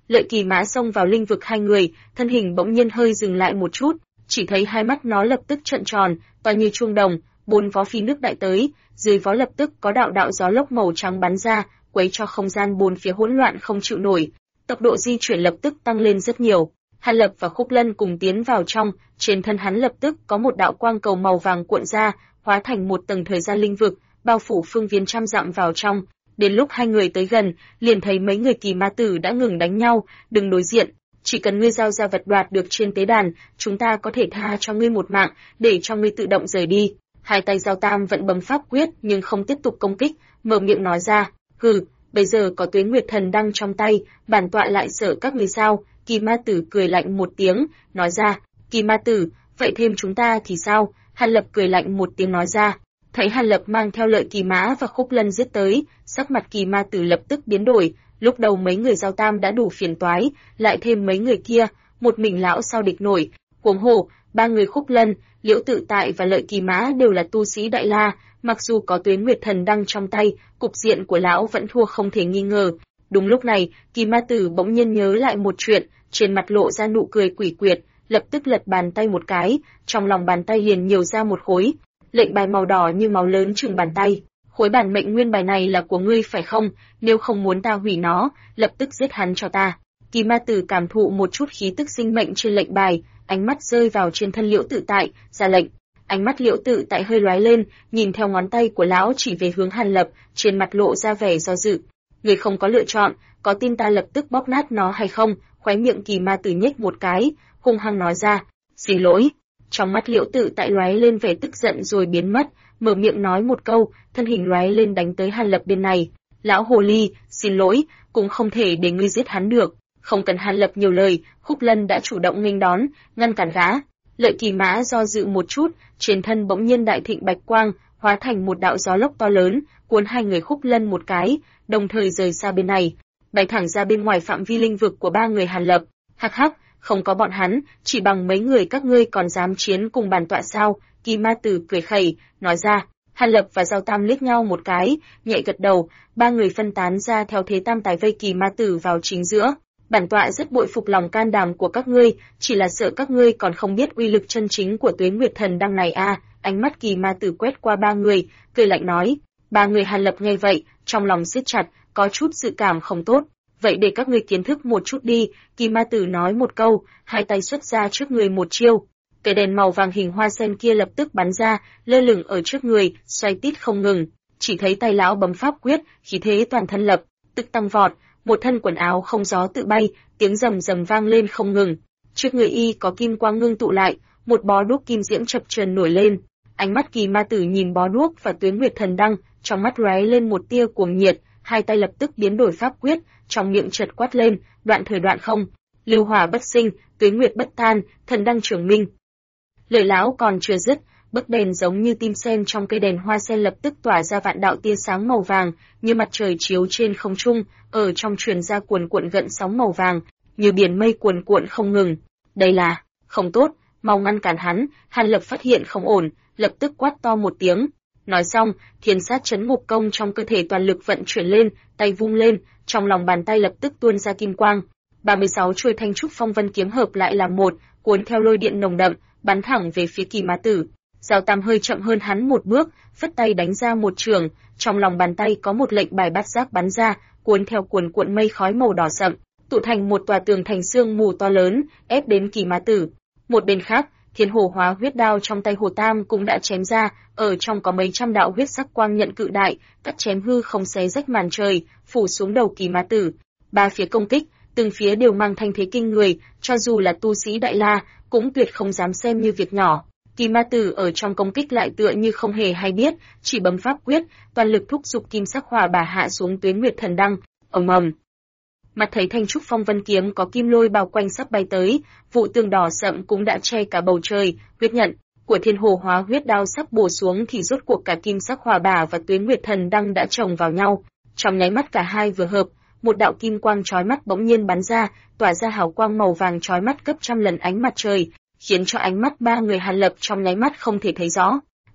Lợi Kỳ Mã xông vào linh vực hai người, thân hình bỗng nhiên hơi dừng lại một chút, chỉ thấy hai mắt nó lập tức trợn tròn, to như chuông đồng, bốn vó phi nước đại tới, dưới vó lập tức có đạo đạo gió lốc màu trắng bắn ra, quấy cho không gian bốn phía hỗn loạn không chịu nổi. Tốc độ di chuyển lập tức tăng lên rất nhiều. Hàn Lập và Khúc Lân cùng tiến vào trong, trên thân hắn lập tức có một đạo quang cầu màu vàng cuộn ra, hóa thành một tầng thời gian linh vực, bao phủ phương viên trăm dặm vào trong. Đến lúc hai người tới gần, liền thấy mấy người Kỳ Ma Tử đã ngừng đánh nhau, đừng đối diện, chỉ cần ngươi giao ra vật đoạt được trên tế đàn, chúng ta có thể tha cho ngươi một mạng, để cho ngươi tự động rời đi. Hai tay Giao Tam vẫn bấm pháp quyết nhưng không tiếp tục công kích, mở miệng nói ra, hừ, bây giờ có Tuế Nguyệt Thần Đăng trong tay, bản tọa lại sợ các ngươi sao? Kỳ Ma Tử cười lạnh một tiếng, nói ra, Kỳ Ma Tử, vậy thêm chúng ta thì sao? Hàn Lập cười lạnh một tiếng nói ra. Thấy Hàn Lập mang theo Lợi Kỳ Mã và Khúc Lân giết tới, sắc mặt Kỳ Ma Tử lập tức biến đổi, lúc đầu mấy người Giao Tam đã đủ phiền toái, lại thêm mấy người kia, một mình lão sao địch nổi, huống hồ, ba người Khúc Lân, Liễu Tự Tại và Lợi Kỳ Mã đều là tu sĩ Đại La, mặc dù có Tuế Nguyệt Thần Đăng trong tay, cục diện của lão vẫn thua không thể nghi ngờ. Đúng lúc này, Kỳ Ma Tử bỗng nhiên nhớ lại một chuyện, trên mặt lộ ra nụ cười quỷ quyệt, lập tức lật bàn tay một cái, trong lòng bàn tay liền nhiều ra một khối lệnh bài màu đỏ như máu lớn chừng bàn tay. Khối bản mệnh nguyên bài này là của ngươi phải không? Nếu không muốn ta hủy nó, lập tức giết hắn cho ta. Kỳ Ma Tử cảm thụ một chút khí tức sinh mệnh trên lệnh bài, ánh mắt rơi vào trên thân Liễu Tự Tại, ra lệnh. Ánh mắt Liễu Tự Tại hơi lóe lên, nhìn theo ngón tay của lão chỉ về hướng Hàn Lập, trên mặt lộ ra vẻ do dự. Người không có lựa chọn, có tin ta lập tức bóp nát nó hay không? Khóe miệng Kỳ Ma Tử nhếch một cái, hung hăng nói ra, xin lỗi. Trong mắt Liễu Tự Tại lóe lên vẻ tức giận rồi biến mất, mở miệng nói một câu, thân hình lóe lên đánh tới Hàn Lập bên này. Lão hồ ly, xin lỗi, cũng không thể để ngươi giết hắn được. Không cần Hàn Lập nhiều lời, Khúc Lân đã chủ động nghênh đón, ngăn cản gã. Lợi Kỳ Mã do dự một chút, trên thân bỗng nhiên đại thịnh bạch quang, hóa thành một đạo gió lốc to lớn, cuốn hai người Khúc Lân một cái, đồng thời rời xa bên này, bay thẳng ra bên ngoài phạm vi linh vực của ba người Hàn Lập. Hắc hắc, không có bọn hắn, chỉ bằng mấy người các ngươi còn dám chiến cùng bản tọa sao? Kỳ Ma Tử cười khẩy, nói ra. Hàn Lập và Giao Tam liếc nhau một cái, nhẹ gật đầu, ba người phân tán ra theo thế tam tài vây Kỳ Ma Tử vào chính giữa. Bản tọa rất bội phục lòng can đảm của các ngươi, chỉ là sợ các ngươi còn không biết uy lực chân chính của Tuế Nguyệt Thần Đăng này a. Ánh mắt Kỳ Ma Tử quét qua ba người, cười lạnh nói. Ba người Hàn Lập nghe vậy, trong lòng siết chặt, có chút dự cảm không tốt. Vậy để các ngươi kiến thức một chút đi, Kỳ Ma Tử nói một câu, hai tay xuất ra trước người một chiêu. Cái đèn màu vàng hình hoa sen kia lập tức bắn ra, lơ lửng ở trước người, xoay tít không ngừng. Chỉ thấy tay lão bấm pháp quyết, khí thế toàn thân lập tức tăng vọt, một thân quần áo không gió tự bay, tiếng rầm rầm vang lên không ngừng. Trước người y có kim quang ngưng tụ lại, một bó đuốc kim diễm chập chờn nổi lên. Ánh mắt Kỳ Ma Tử nhìn bó đuốc và Tuế Nguyệt Thần Đăng, trong mắt lóe lên một tia cuồng nhiệt, hai tay lập tức biến đổi pháp quyết, trong miệng chợt quát lên, đoạn thời đoạn không, lưu hỏa bất sinh, Tuế Nguyệt bất tan, thần đăng trường minh. Lời lão còn chưa dứt, bức đèn giống như tim sen trong cây đèn hoa sen lập tức tỏa ra vạn đạo tia sáng màu vàng, như mặt trời chiếu trên không trung, ở trong truyền ra cuồn cuộn gợn sóng màu vàng, như biển mây cuồn cuộn không ngừng. Đây là không tốt, mau ngăn cản hắn. Hàn Lập phát hiện không ổn, lập tức quát to một tiếng. Nói xong, thiên sát chấn ngục công trong cơ thể toàn lực vận chuyển lên, tay vung lên, trong lòng bàn tay lập tức tuôn ra kim quang. 36 chuôi thanh trúc phong vân kiếm hợp lại làm một, cuốn theo lôi điện nồng đậm, bắn thẳng về phía Kỳ Ma Tử. Giao Tam hơi chậm hơn hắn một bước, phất tay đánh ra một trường, trong lòng bàn tay có một lệnh bài bát giác bắn ra, cuốn theo cuồn cuộn mây khói màu đỏ sậm, tụ thành một tòa tường thành xương mù to lớn, ép đến Kỳ Ma Tử. Một bên khác, Thiên Hồ Hóa huyết đao trong tay Hồ Tam cũng đã chém ra, ở trong có mấy trăm đạo huyết sắc quang nhận cự đại, cắt chém hư không xé rách màn trời, phủ xuống đầu Kỳ Ma Tử. Ba phía công kích, từng phía đều mang thanh thế kinh người, cho dù là tu sĩ Đại La, cũng tuyệt không dám xem như việc nhỏ. Kỳ Ma Tử ở trong công kích lại tựa như không hề hay biết, chỉ bấm pháp quyết, toàn lực thúc giục kim sắc hỏa bà hạ xuống Tuế Nguyệt Thần Đăng. Ầm ầm. Mặt thấy thanh trúc phong vân kiếm có kim lôi bao quanh sắp bay tới, vụ tường đỏ sậm cũng đã che cả bầu trời, huyết nhận của Thiên Hồ Hóa huyết đao sắp bổ xuống thì rốt cuộc cả kim sắc hỏa bà và Tuế Nguyệt Thần Đăng đã chồng vào nhau. Trong nháy mắt cả hai vừa hợp, một đạo kim quang chói mắt bỗng nhiên bắn ra, tỏa ra hào quang màu vàng chói mắt gấp trăm lần ánh mặt trời, khiến cho ánh mắt ba người Hàn Lập trong nháy mắt không thể thấy rõ.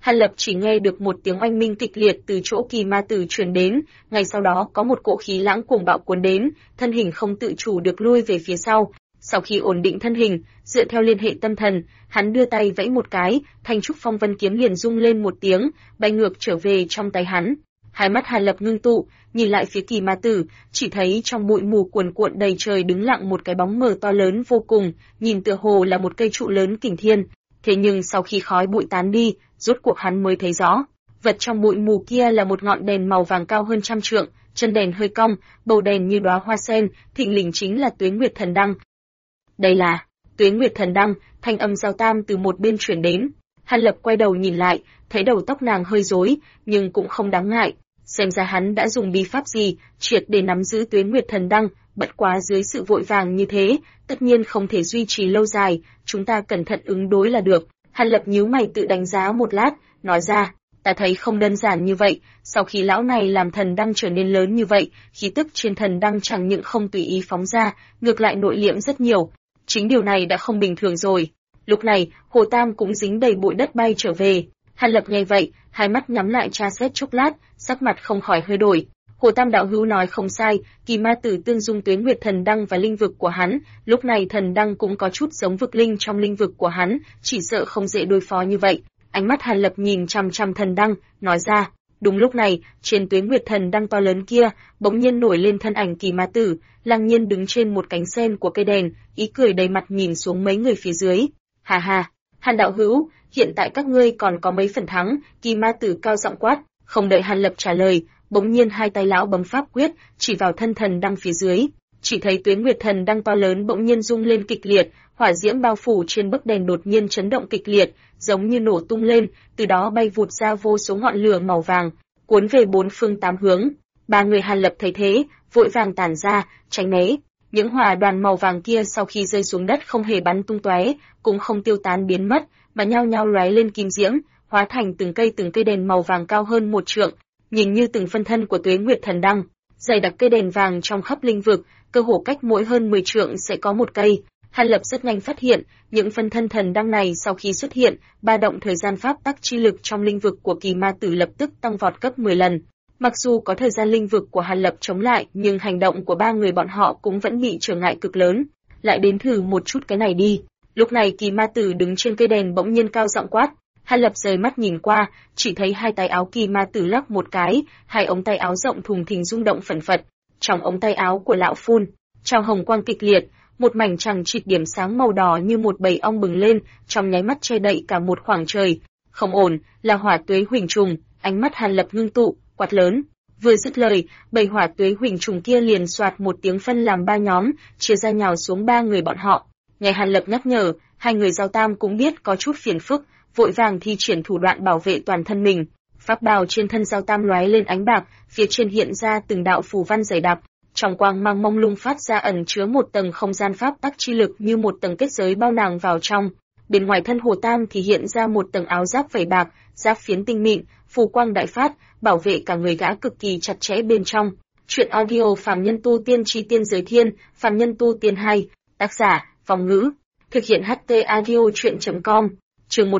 Hàn Lập chỉ nghe được một tiếng oanh minh kịch liệt từ chỗ kỳ ma tử truyền đến, ngay sau đó có một cỗ khí lãng cuồng bạo cuốn đến, thân hình không tự chủ được lui về phía sau. Sau khi ổn định thân hình, dựa theo liên hệ tâm thần, hắn đưa tay vẫy một cái, thanh trúc phong vân kiếm liền rung lên một tiếng, bay ngược trở về trong tay hắn. Hai mắt Hàn Lập ngưng tụ, nhìn lại phía kỳ ma tử, chỉ thấy trong bụi mù cuồn cuộn đầy trời đứng lặng một cái bóng mờ to lớn vô cùng, nhìn tựa hồ là một cây trụ lớn kình thiên. Thế nhưng sau khi khói bụi tán đi, rốt cuộc hắn mới thấy rõ, vật trong bụi mù kia là một ngọn đèn màu vàng cao hơn trăm trượng, chân đèn hơi cong, bầu đèn như đóa hoa sen, thình lình chính là Tuế Nguyệt Thần Đăng. Đây là Tuế Nguyệt Thần Đăng, thanh âm giao tam từ một bên truyền đến. Hàn Lập quay đầu nhìn lại, thấy đầu tóc nàng hơi rối, nhưng cũng không đáng ngại, xem ra hắn đã dùng bí pháp gì, triệt để nắm giữ Tuế Nguyệt Thần Đăng, bất quá dưới sự vội vàng như thế, tất nhiên không thể duy trì lâu dài, chúng ta cẩn thận ứng đối là được. Hàn Lập nhíu mày tự đánh giá một lát, nói ra, ta thấy không đơn giản như vậy, sau khi lão này làm thần đăng trở nên lớn như vậy, khí tức trên thần đăng chẳng những không tùy ý phóng ra, ngược lại nội liễm rất nhiều. Chính điều này đã không bình thường rồi. Lúc này, Hồ Tam cũng dính đầy bụi đất bay trở về. Hàn Lập nghe vậy, hai mắt nhắm lại tra xét chốc lát, sắc mặt không khỏi hơi đổi. Hồ Tam đạo hữu nói không sai, kỳ ma tử tương dung Tuế Nguyệt Thần Đăng và linh vực của hắn, lúc này thần đăng cũng có chút giống vực linh trong linh vực của hắn, chỉ sợ không dễ đối phó như vậy. Ánh mắt Hàn Lập nhìn chằm chằm thần đăng, nói ra, đúng lúc này, trên Tuế Nguyệt Thần Đăng to lớn kia, bỗng nhiên nổi lên thân ảnh kỳ ma tử, Lăng Nhiên đứng trên một cánh sen của cây đèn, ý cười đầy mặt nhìn xuống mấy người phía dưới. Hà hà, Hàn đạo hữu, hiện tại các ngươi còn có mấy phần thắng, kỳ ma tử cao giọng quát, không đợi Hàn Lập trả lời, bỗng nhiên hai tay lão bấm pháp quyết, chỉ vào thân thần đăng phía dưới, chỉ thấy Tuế Nguyệt Thần Đăng to lớn bỗng nhiên rung lên kịch liệt, hỏa diễm bao phủ trên bức đèn đột nhiên chấn động kịch liệt, giống như nổ tung lên, từ đó bay vụt ra vô số ngọn lửa màu vàng, cuốn về bốn phương tám hướng. Ba người Hàn Lập thấy thế, vội vàng tản ra, tránh né. Những hỏa đoàn màu vàng kia sau khi rơi xuống đất không hề bắn tung tóe, cũng không tiêu tán biến mất, mà nhao nhao lóe lên kim diễm, hóa thành từng cây đèn màu vàng cao hơn một trượng, nhìn như từng phân thân của Tuế Nguyệt Thần Đăng. Dày đặc cây đèn vàng trong khắp linh vực, cơ hồ cách mỗi hơn 10 trượng sẽ có một cây. Hàn Lập rất nhanh phát hiện, những phân thân thần đăng này sau khi xuất hiện, ba động thời gian pháp tắc chi lực trong linh vực của kỳ ma tử lập tức tăng vọt gấp 10 lần. Mặc dù có thời gian linh vực của Hàn Lập chống lại, nhưng hành động của ba người bọn họ cũng vẫn bị trở ngại cực lớn. Lại đến thử một chút cái này đi. Lúc này kỳ ma tử đứng trên cây đèn bỗng nhiên cao giọng quát. Hàn Lập rời mắt nhìn qua, chỉ thấy hai tay áo kỳ ma tử lắc một cái, hai ống tay áo rộng thùng thình rung động phẩn phật. Trong ống tay áo của lão phun, trào hồng quang kịch liệt, một mảnh chằng chịt điểm sáng màu đỏ như một bầy ong bừng lên, trong nháy mắt che đậy cả một khoảng trời. Không ổn, là hỏa tuế huỳnh trùng, ánh mắt Hàn Lập ngưng tụ, quát lớn. Vừa dứt lời, bầy hỏa tuế huỳnh trùng kia liền xoạt một tiếng phân làm ba nhóm, chia ra nhào xuống ba người bọn họ. Nghe Hàn Lập nhắc nhở, hai người giao tam cũng biết có chút phiền phức, vội vàng thi triển thủ đoạn bảo vệ toàn thân mình. Pháp bào trên thân giao tam lóe lên ánh bạc, phía trên hiện ra từng đạo phù văn dày đặc. Trong quang mang mông lung phát ra ẩn chứa một tầng không gian pháp tắc chi lực như một tầng kết giới bao nàng vào trong. Bên ngoài thân Hồ Tam thì hiện ra một tầng áo giáp vảy bạc, giáp phiến tinh mịn, phù quang đại phát, bảo vệ cả người gã cực kỳ chặt chẽ bên trong. Truyện audio Phàm Nhân Tu Tiên Chi Tiên Giới Thiên, Phàm Nhân Tu Tiên 2, tác giả, Vong Ngữ, thực hiện HT audio truyện.com, chương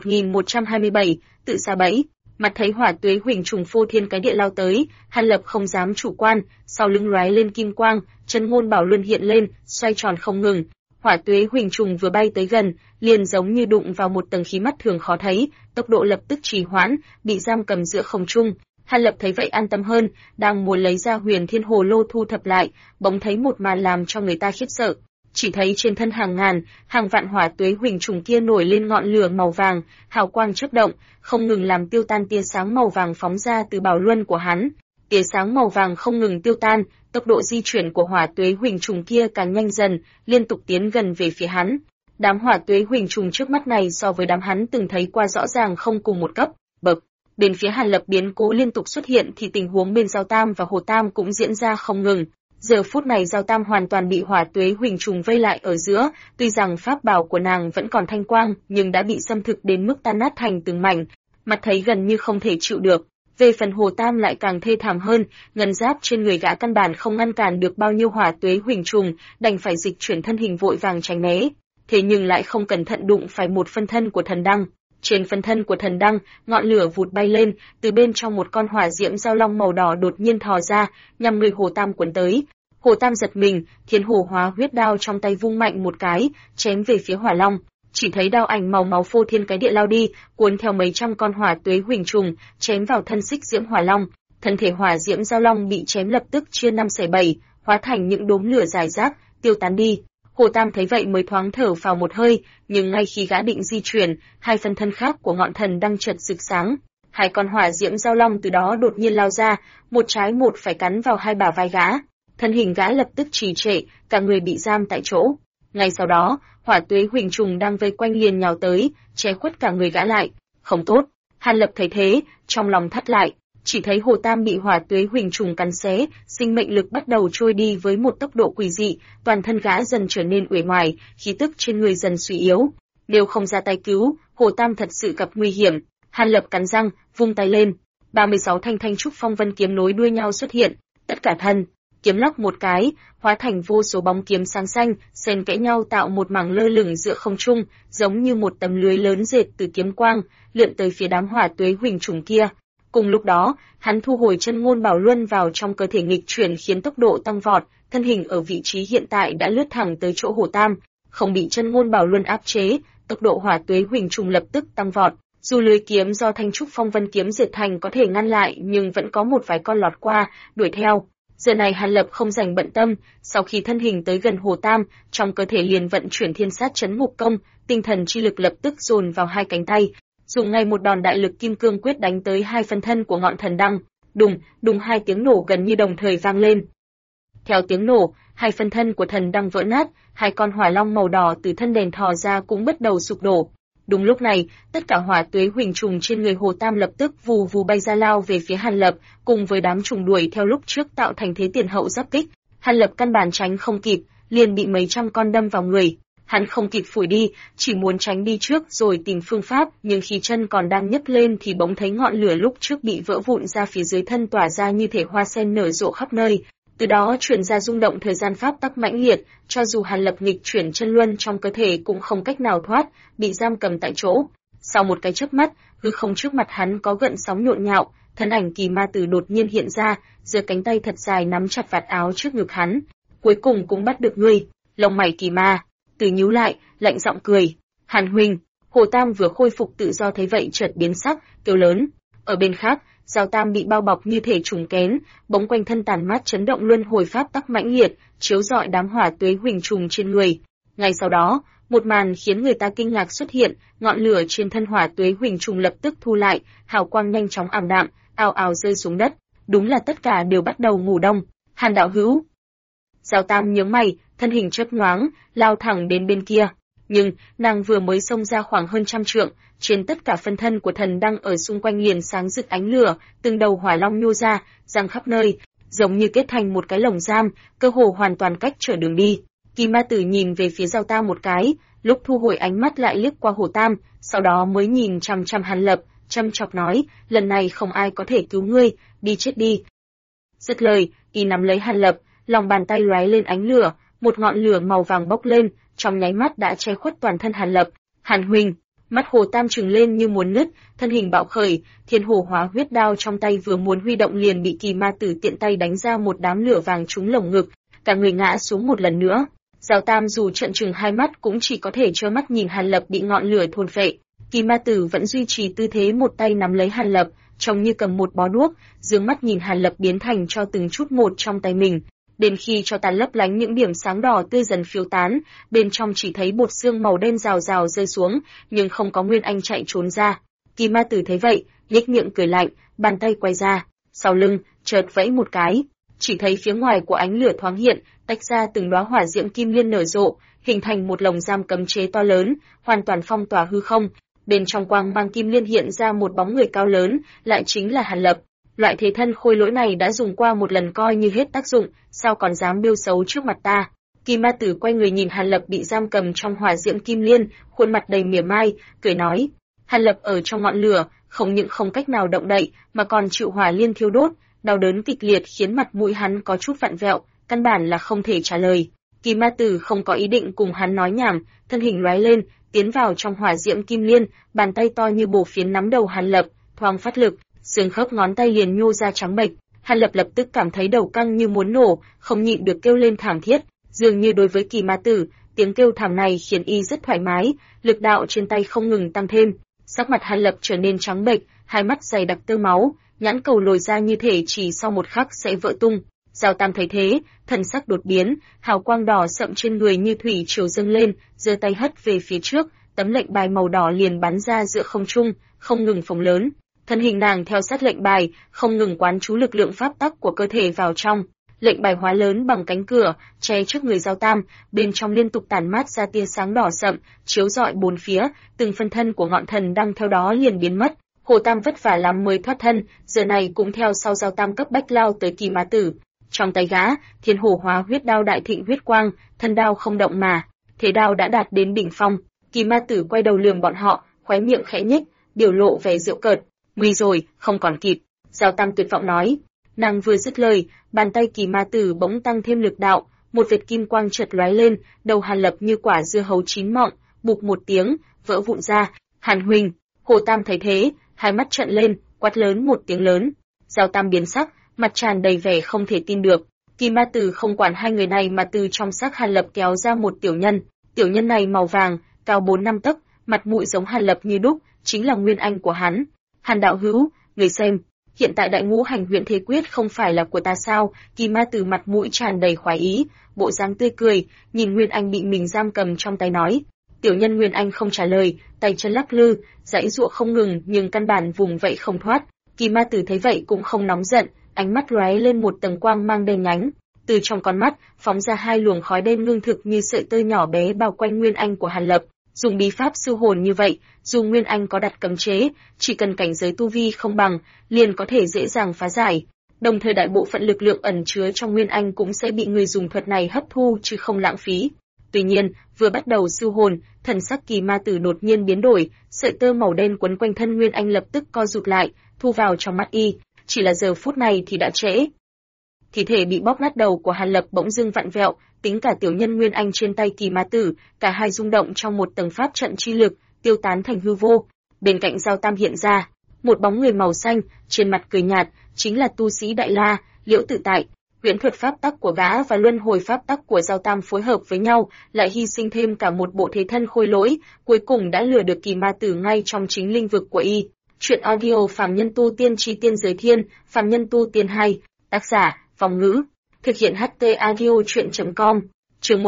1127, tự sa bẫy. Mặt thấy hỏa tuế huỳnh trùng phô thiên cái địa lao tới, Hàn Lập không dám chủ quan, sau lưng lóe lên kim quang, chân ngôn bảo luân hiện lên, xoay tròn không ngừng. Hỏa tuế huỳnh trùng vừa bay tới gần, liền giống như đụng vào một tầng khí mắt thường khó thấy, tốc độ lập tức trì hoãn, bị giam cầm giữa không trung. Hàn Lập thấy vậy an tâm hơn, đang muốn lấy ra Huyền Thiên Hồ Lô thu thập lại, bỗng thấy một màn làm cho người ta khiếp sợ. Chỉ thấy trên thân hàng ngàn, hàng vạn hỏa tuế huỳnh trùng kia nổi lên ngọn lửa màu vàng, hào quang chớp động, không ngừng làm tiêu tan tia sáng màu vàng phóng ra từ bảo luân của hắn. Tia sáng màu vàng không ngừng tiêu tan, tốc độ di chuyển của hỏa tuế huỳnh trùng kia càng nhanh dần, liên tục tiến gần về phía hắn. Đám hỏa tuế huỳnh trùng trước mắt này so với đám hắn từng thấy qua rõ ràng không cùng một cấp bậc. Bên phía Hàn Lập biến cố liên tục xuất hiện thì tình huống bên Giao Tam và Hồ Tam cũng diễn ra không ngừng. Giờ phút này Giao Tam hoàn toàn bị hỏa tuế huỳnh trùng vây lại ở giữa, tuy rằng pháp bảo của nàng vẫn còn thanh quang, nhưng đã bị xâm thực đến mức tan nát thành từng mảnh, mặt thấy gần như không thể chịu được. Về phần Hồ Tam lại càng thê thảm hơn, ngân giáp trên người gã căn bản không ngăn cản được bao nhiêu hỏa tuế huỳnh trùng, đành phải dịch chuyển thân hình vội vàng tránh né. Thế nhưng lại không cẩn thận đụng phải một phân thân của thần đăng. Trên phân thân của thần đăng, ngọn lửa vụt bay lên, từ bên trong một con hỏa diễm giao long màu đỏ đột nhiên thò ra, nhằm người Hồ Tam cuốn tới. Hồ Tam giật mình, Thiên Hồ Hóa Huyết đao trong tay vung mạnh một cái, chém về phía hỏa long. Chỉ thấy đao ảnh màu máu phô thiên cái địa lao đi, cuốn theo mấy trăm con hỏa tuế huỳnh trùng, chém vào thân xích diễm hỏa long. Thân thể hỏa diễm giao long bị chém lập tức chia 5/7, hóa thành những đốm lửa rải rác, tiêu tán đi. Hồ Tam thấy vậy mới thoáng thở phào một hơi, nhưng ngay khi gã định di chuyển, hai phân thân khác của ngọn thần đang chợt rực sáng. Hai con hỏa diễm giao long từ đó đột nhiên lao ra, một trái một phải cắn vào hai bả vai gã. Thân hình gã lập tức trì trệ, cả người bị giam tại chỗ. Ngay sau đó, hỏa tuế huỳnh trùng đang vây quanh liền nhào tới, che khuất cả người gã lại. Không tốt. Hàn Lập thấy thế, trong lòng thắt lại. Chỉ thấy Hồ Tam bị hỏa tuế huỳnh trùng cắn xé, sinh mệnh lực bắt đầu trôi đi với một tốc độ quỷ dị, toàn thân gã dần trở nên uể oải, khí tức trên người dần suy yếu. Nếu không ra tay cứu, Hồ Tam thật sự gặp nguy hiểm. Hàn Lập cắn răng, vung tay lên, 36 thanh thanh trúc phong vân kiếm nối đuôi nhau xuất hiện, tất cả thân kiếm lắc một cái, hóa thành vô số bóng kiếm sáng xanh, xen kẽ nhau tạo một mảng lơ lửng giữa không trung, giống như một tấm lưới lớn dệt từ kiếm quang, lượn tới phía đám hỏa tuế huỳnh trùng kia. Cùng lúc đó, hắn thu hồi chân ngôn bảo luân vào trong cơ thể nghịch chuyển khiến tốc độ tăng vọt, thân hình ở vị trí hiện tại đã lướt thẳng tới chỗ Hồ Tam, không bị chân ngôn bảo luân áp chế, tốc độ hỏa tuế huỳnh trùng lập tức tăng vọt. Dù lưới kiếm do thanh trúc phong vân kiếm dệt thành có thể ngăn lại, nhưng vẫn có một vài con lọt qua, đuổi theo. Giờ này Hàn Lập không dành bận tâm, sau khi thân hình tới gần Hồ Tam, trong cơ thể liền vận chuyển thiên sát chấn ngục công, tinh thần chi lực lập tức dồn vào hai cánh tay, dùng ngay một đòn đại lực kim cương quyết đánh tới hai phân thân của ngọn thần đăng. Đùng, đùng, hai tiếng nổ gần như đồng thời vang lên. Theo tiếng nổ, hai phân thân của thần đăng vỡ nát, hai con hỏa long màu đỏ từ thân đèn thò ra cũng bắt đầu sụp đổ. Đúng lúc này, tất cả hỏa tuế huỳnh trùng trên người Hồ Tam lập tức vù vù bay ra lao về phía Hàn Lập, cùng với đám trùng đuổi theo lúc trước tạo thành thế tiền hậu giáp kích. Hàn Lập căn bản tránh không kịp, liền bị mấy trăm con đâm vào người. Hắn không kịp phủi đi, chỉ muốn tránh đi trước rồi tìm phương pháp, nhưng khi chân còn đang nhấc lên thì bỗng thấy ngọn lửa lúc trước bị vỡ vụn ra phía dưới thân tỏa ra như thể hoa sen nở rộ khắp nơi. Từ đó truyền ra rung động thời gian pháp tắc mãnh liệt, cho dù Hàn Lập nghịch chuyển chân luân trong cơ thể cũng không cách nào thoát, bị giam cầm tại chỗ. Sau một cái chớp mắt, hư không trước mặt hắn có gợn sóng nhộn nhạo, thân ảnh kỳ ma tử đột nhiên hiện ra, giơ cánh tay thật dài nắm chặt vạt áo trước ngực hắn. Cuối cùng cũng bắt được ngươi. Lông mày kỳ ma tử nhíu lại, lạnh giọng cười. Hàn huynh. Hồ Tam vừa khôi phục tự do thấy vậy chợt biến sắc, kêu lớn. Ở bên khác, Giao Tam bị bao bọc như thể trùng kén, bỗng quanh thân tàn mát chấn động luân hồi pháp tắc mãnh liệt, chiếu rọi đám hỏa tuế huỳnh trùng trên người. Ngay sau đó, một màn khiến người ta kinh ngạc xuất hiện, ngọn lửa trên thân hỏa tuế huỳnh trùng lập tức thu lại, hào quang nhanh chóng ảm đạm, ào ào rơi xuống đất. Đúng là tất cả đều bắt đầu ngủ đông. Hàn đạo hữu. Giao Tam nhướng mày, thân hình chớp nhoáng, lao thẳng đến bên kia. Nhưng, nàng vừa mới xông ra khoảng hơn 100 trượng, trên tất cả phân thân của thần đang ở xung quanh liền sáng rực ánh lửa, từng đầu hỏa long nhô ra, giăng khắp nơi, giống như kết thành một cái lồng giam, cơ hồ hoàn toàn cách trở đường đi. Kỳ ma tử nhìn về phía Giao Tam một cái, lúc thu hồi ánh mắt lại liếc qua Hồ Tam, sau đó mới nhìn chằm chằm Hàn Lập, châm chọc nói, lần này không ai có thể cứu ngươi, đi chết đi. Dứt lời, y nắm lấy Hàn Lập, lòng bàn tay lóe lên ánh lửa, một ngọn lửa màu vàng bốc lên, trong nháy mắt đã che khuất toàn thân Hàn Lập. Hàn huynh. Mắt Hồ Tam trừng lên như muốn nứt, thân hình bạo khởi, Thiên Hồ Hóa Huyết đao trong tay vừa muốn huy động liền bị kỳ ma tử tiện tay đánh ra một đám lửa vàng trúng lồng ngực, cả người ngã xuống một lần nữa. Giao Tam dù trợn trừng hai mắt cũng chỉ có thể trơ mắt nhìn Hàn Lập bị ngọn lửa thôn phệ. Kỳ ma tử vẫn duy trì tư thế một tay nắm lấy Hàn Lập, trông như cầm một bó đuốc, dương mắt nhìn Hàn Lập biến thành cho từng chút một trong tay mình. Đến khi cho tàn lấp lánh những điểm sáng đỏ tươi dần phiêu tán, bên trong chỉ thấy bột xương màu đen rào rào rơi xuống, nhưng không có Nguyên Anh chạy trốn ra. Kỳ ma tử thấy vậy, nhếch miệng cười lạnh, bàn tay quay ra, sau lưng, chợt vẫy một cái, chỉ thấy phía ngoài của ánh lửa thoáng hiện, tách ra từng đóa hỏa diễm kim liên nở rộ, hình thành một lồng giam cấm chế to lớn, hoàn toàn phong tỏa hư không. Bên trong quang mang kim liên hiện ra một bóng người cao lớn, lại chính là Hàn Lập. Loại thế thân khôi lỗi này đã dùng qua một lần coi như hết tác dụng, sao còn dám bêu xấu trước mặt ta? Kỳ ma tử quay người nhìn Hàn Lập bị giam cầm trong hỏa diễm kim liên, khuôn mặt đầy mỉa mai, cười nói: Hàn Lập ở trong ngọn lửa, không những không cách nào động đậy, mà còn chịu hỏa liên thiêu đốt, đau đớn kịch liệt khiến mặt mũi hắn có chút vặn vẹo, căn bản là không thể trả lời. Kỳ ma tử không có ý định cùng hắn nói nhảm, thân hình lóe lên, tiến vào trong hỏa diễm kim liên, bàn tay to như bổ phiến nắm đầu Hàn Lập, thoáng phát lực, xương khớp ngón tay liền nhô ra trắng bệch. Hàn Lập lập tức cảm thấy đầu căng như muốn nổ, không nhịn được kêu lên thảm thiết, dường như đối với Kỳ Ma Tử, tiếng kêu thảm này khiến y rất thoải mái, lực đạo trên tay không ngừng tăng thêm. Sắc mặt Hàn Lập trở nên trắng bệch, hai mắt dày đặc tơ máu, nhãn cầu lồi ra như thể chỉ sau một khắc sẽ vỡ tung. Giao Tam thấy thế, thần sắc đột biến, hào quang đỏ sậm trên người như thủy triều dâng lên, giơ tay hất về phía trước, tấm lệnh bài màu đỏ liền bắn ra giữa không trung, không ngừng phồng lớn. Thân hình nàng theo sát lệnh bài, không ngừng quán chú lực lượng pháp tắc của cơ thể vào trong. Lệnh bài hóa lớn bằng cánh cửa, che trước người Giao Tam, bên trong liên tục tản mát ra tia sáng đỏ sậm, chiếu rọi bốn phía, từng phân thân của ngọn thần đăng theo đó liền biến mất. Hồ Tam vất vả lắm mới thoát thân, giờ này cũng theo sau Giao Tam cấp bách lao tới Kỳ Ma Tử. Trong tay gã, Thiên Hổ Hóa Huyết Đao đại thịnh huyết quang, thân đao không động mà, thế đao đã đạt đến đỉnh phong. Kỳ Ma Tử quay đầu lườm bọn họ, khóe miệng khẽ nhếch, biểu lộ vẻ giễu cợt. Nguy rồi, không còn kịp. Giao Tam tuyệt vọng nói. Nàng vừa dứt lời, bàn tay Kỳ Ma Tử bỗng tăng thêm lực đạo, một vệt kim quang chợt lóe lên, đầu Hàn Lập như quả dưa hấu chín mọng, bụp một tiếng, vỡ vụn ra. Hàn huynh. Hồ Tam thấy thế, hai mắt trợn lên, quát lớn một tiếng lớn. Giao Tam biến sắc, mặt tràn đầy vẻ không thể tin được. Kỳ Ma Tử không quản hai người này mà từ trong xác Hàn Lập kéo ra một tiểu nhân. Tiểu nhân này màu vàng, cao 4-5 tấc, mặt mũi giống Hàn Lập như đúc, chính là nguyên anh của hắn. Hàn đạo hữu, người xem, hiện tại đại ngũ hành huyện thế quyết không phải là của ta sao? Kỳ Ma Tử mặt mũi tràn đầy khoái ý, bộ dáng tươi cười, nhìn nguyên anh bị mình giam cầm trong tay nói. Tiểu nhân nguyên anh không trả lời, tay chân lắc lư, giãy giụa không ngừng nhưng căn bản vùng vậy không thoát. Kỳ Ma Tử thấy vậy cũng không nóng giận, ánh mắt lóe lên một tầng quang mang đen nhánh, từ trong con mắt phóng ra hai luồng khói đen ngưng thực như sợi tơ nhỏ bé bao quanh nguyên anh của Hàn Lập. Dùng bí pháp siêu hồn như vậy, dù nguyên anh có đặt cấm chế, chỉ cần cảnh giới tu vi không bằng, liền có thể dễ dàng phá giải. Đồng thời đại bộ phận lực lượng ẩn chứa trong nguyên anh cũng sẽ bị người dùng thuật này hấp thu chứ không lãng phí. Tuy nhiên, vừa bắt đầu siêu hồn, thần sắc Kỳ Ma Tử đột nhiên biến đổi, sợi tơ màu đen quấn quanh thân nguyên anh lập tức co rụt lại, thu vào trong mắt y. Chỉ là giờ phút này thì đã trễ. Thi thể bị bóp nát đầu của Hàn Lập bỗng dưng vặn vẹo, tính cả tiểu nhân nguyên anh trên tay Kỳ Ma Tử, cả hai rung động trong một tầng pháp trận chi lực, tiêu tán thành hư vô. Bên cạnh Giao Tam hiện ra một bóng người màu xanh, trên mặt cười nhạt, chính là tu sĩ Đại La, Liễu Tự Tại. Huyễn thuật pháp tắc của gã và luân hồi pháp tắc của Giao Tam phối hợp với nhau, lại hy sinh thêm cả một bộ thế thân khôi lỗi, cuối cùng đã lừa được Kỳ Ma Tử ngay trong chính linh vực của y. Chuyện audio Phàm Nhân Tu Tiên Chi Tiên Giới Thiên, Phàm Nhân Tu Tiên 2, tác giả, Phong Ngữ, thực hiện HT audio chuyện.com, chương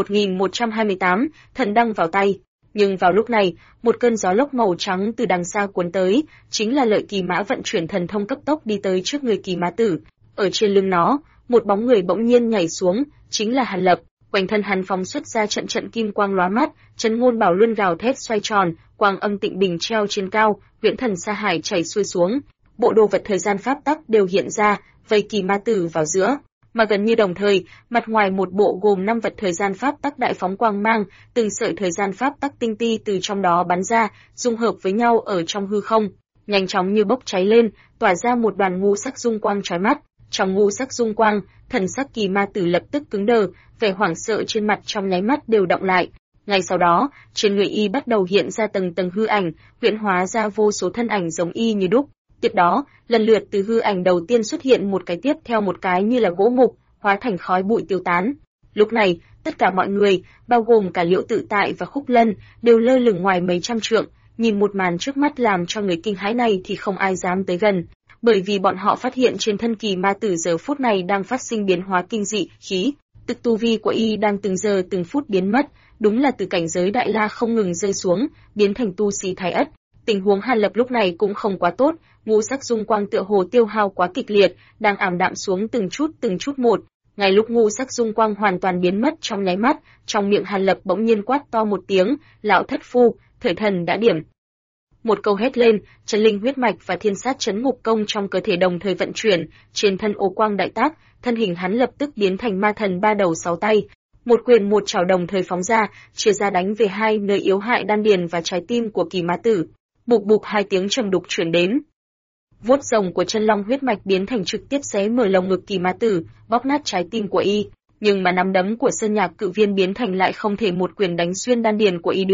1128, thần đăng vào tay. Nhưng vào lúc này, một cơn gió lốc màu trắng từ đằng xa cuốn tới, chính là Lợi Kỳ Mã vận chuyển thần thông cấp tốc đi tới trước người Kỳ Ma Tử. Ở trên lưng nó, một bóng người bỗng nhiên nhảy xuống, chính là Hàn Lập. Quanh thân hắn phóng xuất ra trận trận kim quang lóa mắt, chấn ngôn bảo luân gào thét xoay tròn, quang âm tịnh bình treo trên cao, huyễn thần sa hải chảy xuôi xuống. Bộ đồ vật thời gian pháp tắc đều hiện ra, vây Kỳ Ma Tử vào giữa. Mà gần như đồng thời, mặt ngoài một bộ gồm 5 vật thời gian pháp tắc đại phóng quang mang, từng sợi thời gian pháp tắc tinh ti từ trong đó bắn ra, dung hợp với nhau ở trong hư không, nhanh chóng như bốc cháy lên, tỏa ra một đoàn ngũ sắc dung quang chói mắt. Trong ngũ sắc dung quang, thần sắc Kỳ Ma Tử lập tức cứng đờ, vẻ hoảng sợ trên mặt trong nháy mắt đều đọng lại. Ngay sau đó, trên người y bắt đầu hiện ra tầng tầng hư ảnh, huyễn hóa ra vô số thân ảnh giống y như đúc. Tiếp đó, lần lượt từ hư ảnh đầu tiên xuất hiện một cái tiếp theo một cái như là gỗ mục, hóa thành khói bụi tiêu tán. Lúc này, tất cả mọi người, bao gồm cả Liễu Tự Tại và Khúc Lân, đều lơ lửng ngoài mấy trăm trượng, nhìn một màn trước mắt làm cho người kinh hãi này thì không ai dám tới gần, bởi vì bọn họ phát hiện trên thân Kỳ Ma Tử giờ phút này đang phát sinh biến hóa kinh dị, khí tức tu vi của y đang từng giờ từng phút biến mất, đúng là từ cảnh giới Đại La không ngừng rơi xuống, biến thành tu sĩ Thái Ất. Tình huống Hàn Lập lúc này cũng không quá tốt, ngũ sắc dung quang tựa hồ tiêu hao quá kịch liệt, đang ảm đạm xuống từng chút một. Ngay lúc ngũ sắc dung quang hoàn toàn biến mất trong nháy mắt, trong miệng Hàn Lập bỗng nhiên quát to một tiếng, "Lão thất phu, thời thần đã điểm." Một câu hét lên, chân linh huyết mạch và thiên sát chấn ngục công trong cơ thể đồng thời vận chuyển, trên thân ô quang đại tác, thân hình hắn lập tức biến thành ma thần ba đầu sáu tay. Một quyền một chảo đồng thời phóng ra, chia ra đánh về hai nơi yếu hại đan điền và trái tim của Kỳ Ma Tử. Bụp bụp hai tiếng trầm đục truyền đến. Vuốt rồng của chân long huyết mạch biến thành trực tiếp xé mở lồng ngực Kỳ Ma Tử, bóp nát trái tim của y, nhưng mà nắm đấm của Sơn Nhạc Cự Viên biến thành lại không thể một quyền đánh xuyên đan điền của y được.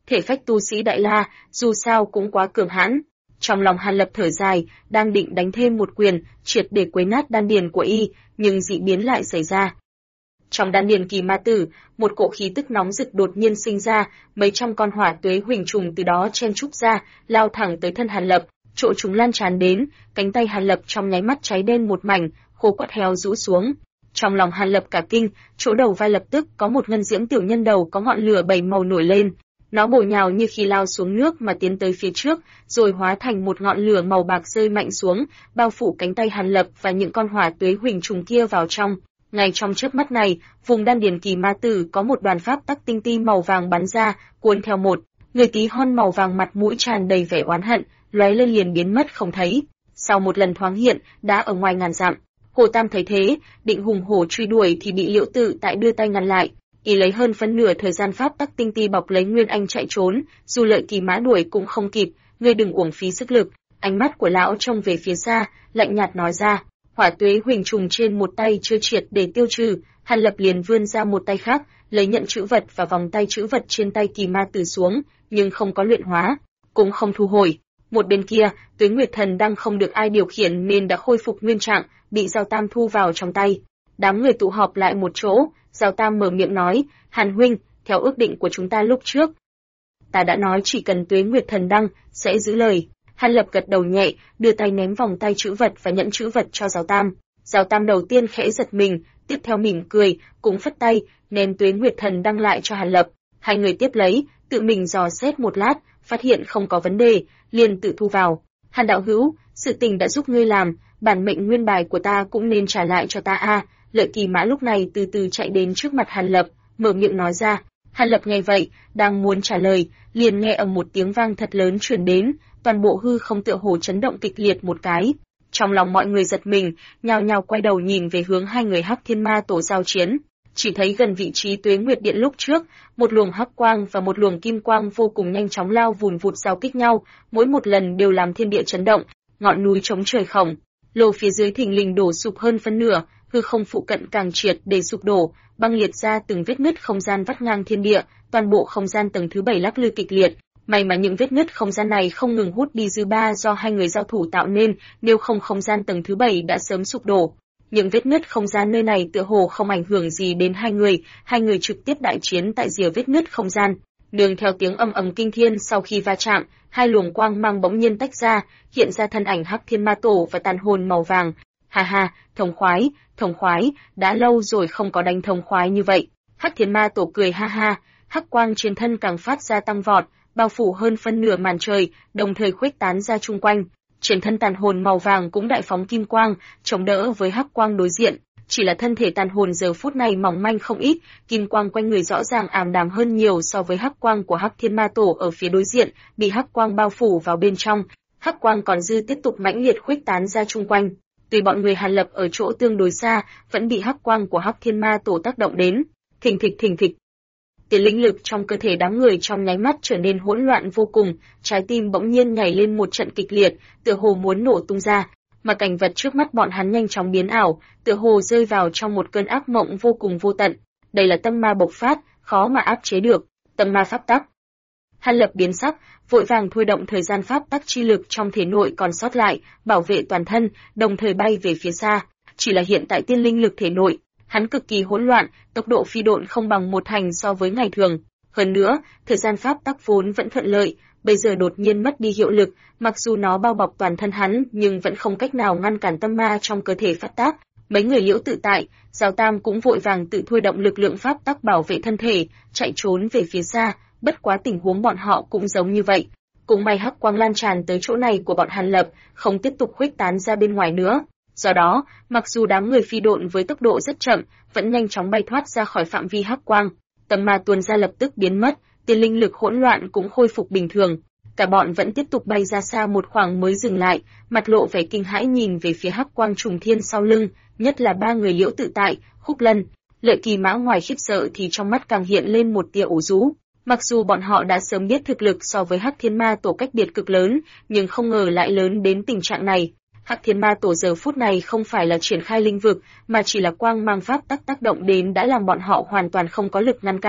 thể phách tu sĩ Đại La, dù sao cũng quá cường hãn. Trong lòng Hàn Lập thở dài, đang định đánh thêm một quyền, triệt để quấy nát đan điền của y, nhưng dị biến lại xảy ra. Trong đan điền Kỳ Ma Tử, một cỗ khí tức nóng rực đột nhiên sinh ra, mấy trăm con hỏa tuế huỳnh trùng từ đó chen trúc ra, lao thẳng tới thân Hàn Lập, chỗ chúng lan tràn đến, cánh tay Hàn Lập trong nháy mắt cháy đen một mảnh, khô quắt héo rũ xuống. Trong lòng Hàn Lập cả kinh, chỗ đầu vai lập tức có một ngân diễm tiểu nhân đầu có ngọn lửa bảy màu nổi lên. Nó bổ nhào như khi lao xuống nước mà tiến tới phía trước, rồi hóa thành một ngọn lửa màu bạc rơi mạnh xuống, bao phủ cánh tay Hàn Lập và những con hỏa tuế huỳnh trùng kia vào trong. Ngay trong chớp mắt này, vùng đan điền Kỳ Ma Tử có một đoàn pháp tắc tinh ti màu vàng bắn ra, cuốn theo một người tí hon màu vàng, mặt mũi tràn đầy vẻ oán hận, lóe lên liền biến mất không thấy. Sau một lần thoáng hiện, đã ở ngoài ngàn dặm. Hồ Tam thấy thế, định hùng hổ truy đuổi thì bị Liễu Tự Tại đưa tay ngăn lại. Y lấy hơn phân nửa thời gian pháp tắc tinh ti bọc lấy Nguyên Anh chạy trốn, dù lợi Kỳ Mã đuổi cũng không kịp, ngươi đừng uổng phí sức lực. Ánh mắt của lão trông về phía xa, lạnh nhạt nói ra. Hỏa tuế huỳnh trùng trên một tay chưa triệt để tiêu trừ, Hàn Lập liền vươn ra một tay khác, lấy nhận chữ vật và vòng tay chữ vật trên tay Kỳ Ma Tử xuống, nhưng không có luyện hóa, cũng không thu hồi. Một bên kia, Tuế Nguyệt Thần đang không được ai điều khiển nên đã khôi phục nguyên trạng, bị Giao Tam thu vào trong tay. Đám người tụ họp lại một chỗ, Giao Tam mở miệng nói, Hàn huynh, theo ước định của chúng ta lúc trước, ta đã nói chỉ cần Tuế Nguyệt Thần đăng, sẽ giữ lời. Hàn Lập gật đầu nhẹ, đưa tay ném vòng tay chữ vật và nhẫn chữ vật cho Giao Tam. Giao Tam đầu tiên khẽ giật mình, tiếp theo mỉm cười, cũng phất tay, ném Tuế Nguyệt Thần đăng lại cho Hàn Lập. Hai người tiếp lấy, tự mình dò xét một lát, phát hiện không có vấn đề, liền tự thu vào. Hàn đạo hữu, sự tình đã giúp ngươi làm, bản mệnh nguyên bài của ta cũng nên trả lại cho ta a. Lợi Kỳ Mã lúc này từ từ chạy đến trước mặt Hàn Lập, mở miệng nói ra. Hàn Lập nghe vậy, đang muốn trả lời, liền nghe ầm một tiếng vang thật lớn truyền đến, toàn bộ hư không tựa hồ chấn động kịch liệt một cái. Trong lòng mọi người giật mình, nhao nhao quay đầu nhìn về hướng hai người Hắc Thiên Ma Tổ giao chiến. Chỉ thấy gần vị trí Tuế Nguyệt Điện lúc trước, một luồng hắc quang và một luồng kim quang vô cùng nhanh chóng lao vùn vụt giao kích nhau, mỗi một lần đều làm thiên địa chấn động, ngọn núi chống trời khổng lồ phía dưới thình lình đổ sụp hơn phân nửa, hư không phụ cận càng triệt để sụp đổ, băng liệt ra từng vết nứt không gian vắt ngang thiên địa, toàn bộ không gian tầng thứ 7 lắc lư kịch liệt. May mà những vết nứt không gian này không ngừng hút đi dư ba do hai người giao thủ tạo nên, nếu không không gian tầng thứ 7 đã sớm sụp đổ. Những vết nứt không gian nơi này tựa hồ không ảnh hưởng gì đến hai người trực tiếp đại chiến tại rìa vết nứt không gian. Nương theo tiếng ầm ầm kinh thiên, sau khi va chạm, hai luồng quang mang bỗng nhiên tách ra, hiện ra thân ảnh Hắc Thiên Ma Tổ và tàn hồn màu vàng. Ha ha, thống khoái, đã lâu rồi không có đánh thống khoái như vậy. Hắc Thiên Ma Tổ cười ha ha, hắc quang trên thân càng phát ra tăng vọt, bao phủ hơn phân nửa màn trời, đồng thời khuếch tán ra chung quanh. Trên thân tàn hồn màu vàng cũng đại phóng kim quang, chống đỡ với hắc quang đối diện. Chỉ là thân thể tàn hồn giờ phút này mỏng manh không ít, kim quang quanh người rõ ràng ảm đạm hơn nhiều so với hắc quang của Hắc Thiên Ma Tổ ở phía đối diện, bị hắc quang bao phủ vào bên trong. Hắc quang còn dư tiếp tục mãnh liệt khuếch tán ra chung quanh. Tuy bọn người Hàn Lập ở chỗ tương đối xa, vẫn bị hắc quang của Hắc Thiên Ma Tổ tác động đến. Thình thịch. Tiền linh lực trong cơ thể đám người trong nháy mắt trở nên hỗn loạn vô cùng, trái tim bỗng nhiên nhảy lên một trận kịch liệt, tựa hồ muốn nổ tung ra. Mà cảnh vật trước mắt bọn hắn nhanh chóng biến ảo, tựa hồ rơi vào trong một cơn ác mộng vô cùng vô tận. Đây là tâm ma bộc phát, khó mà áp chế được, tâm ma pháp tắc. Hàn Lập biến sắc, vội vàng thôi động thời gian pháp tắc chi lực trong thể nội còn sót lại, bảo vệ toàn thân, đồng thời bay về phía xa. Chỉ là hiện tại tiên linh lực thể nội, hắn cực kỳ hỗn loạn, tốc độ phi độn không bằng một thành so với ngày thường. Hơn nữa, thời gian pháp tắc vốn vẫn thuận lợi, bây giờ đột nhiên mất đi hiệu lực, mặc dù nó bao bọc toàn thân hắn, nhưng vẫn không cách nào ngăn cản tâm ma trong cơ thể phát tác. Mấy người Liễu Tự Tại, Giao Tam cũng vội vàng tự thôi động lực lượng pháp tắc bảo vệ thân thể, chạy trốn về phía xa, bất quá tình huống bọn họ cũng giống như vậy. Cũng may hắc quang lan tràn tới chỗ này của bọn Hàn Lập, không tiếp tục khuếch tán ra bên ngoài nữa. Do đó, mặc dù đám người phi độn với tốc độ rất chậm, vẫn nhanh chóng bay thoát ra khỏi phạm vi hắc quang. Tâm ma tuôn ra lập tức biến mất, tiền linh lực hỗn loạn cũng khôi phục bình thường. Cả bọn vẫn tiếp tục bay ra xa một khoảng mới dừng lại, mặt lộ vẻ kinh hãi nhìn về phía hắc quang trùng thiên sau lưng, nhất là ba người Liễu Tự Tại, Khúc Lân, Lợi Kỳ Mã ngoài khiếp sợ thì trong mắt càng hiện lên một tia ủ rũ. Mặc dù bọn họ đã sớm biết thực lực so với Hắc Thiên Ma Tổ cách biệt cực lớn, nhưng không ngờ lại lớn đến tình trạng này. Hắc Thiên Ma Tổ giờ phút này không phải là triển khai linh vực, mà chỉ là quang mang pháp tác động đến đã làm bọn họ hoàn toàn không có lực ngăn cản.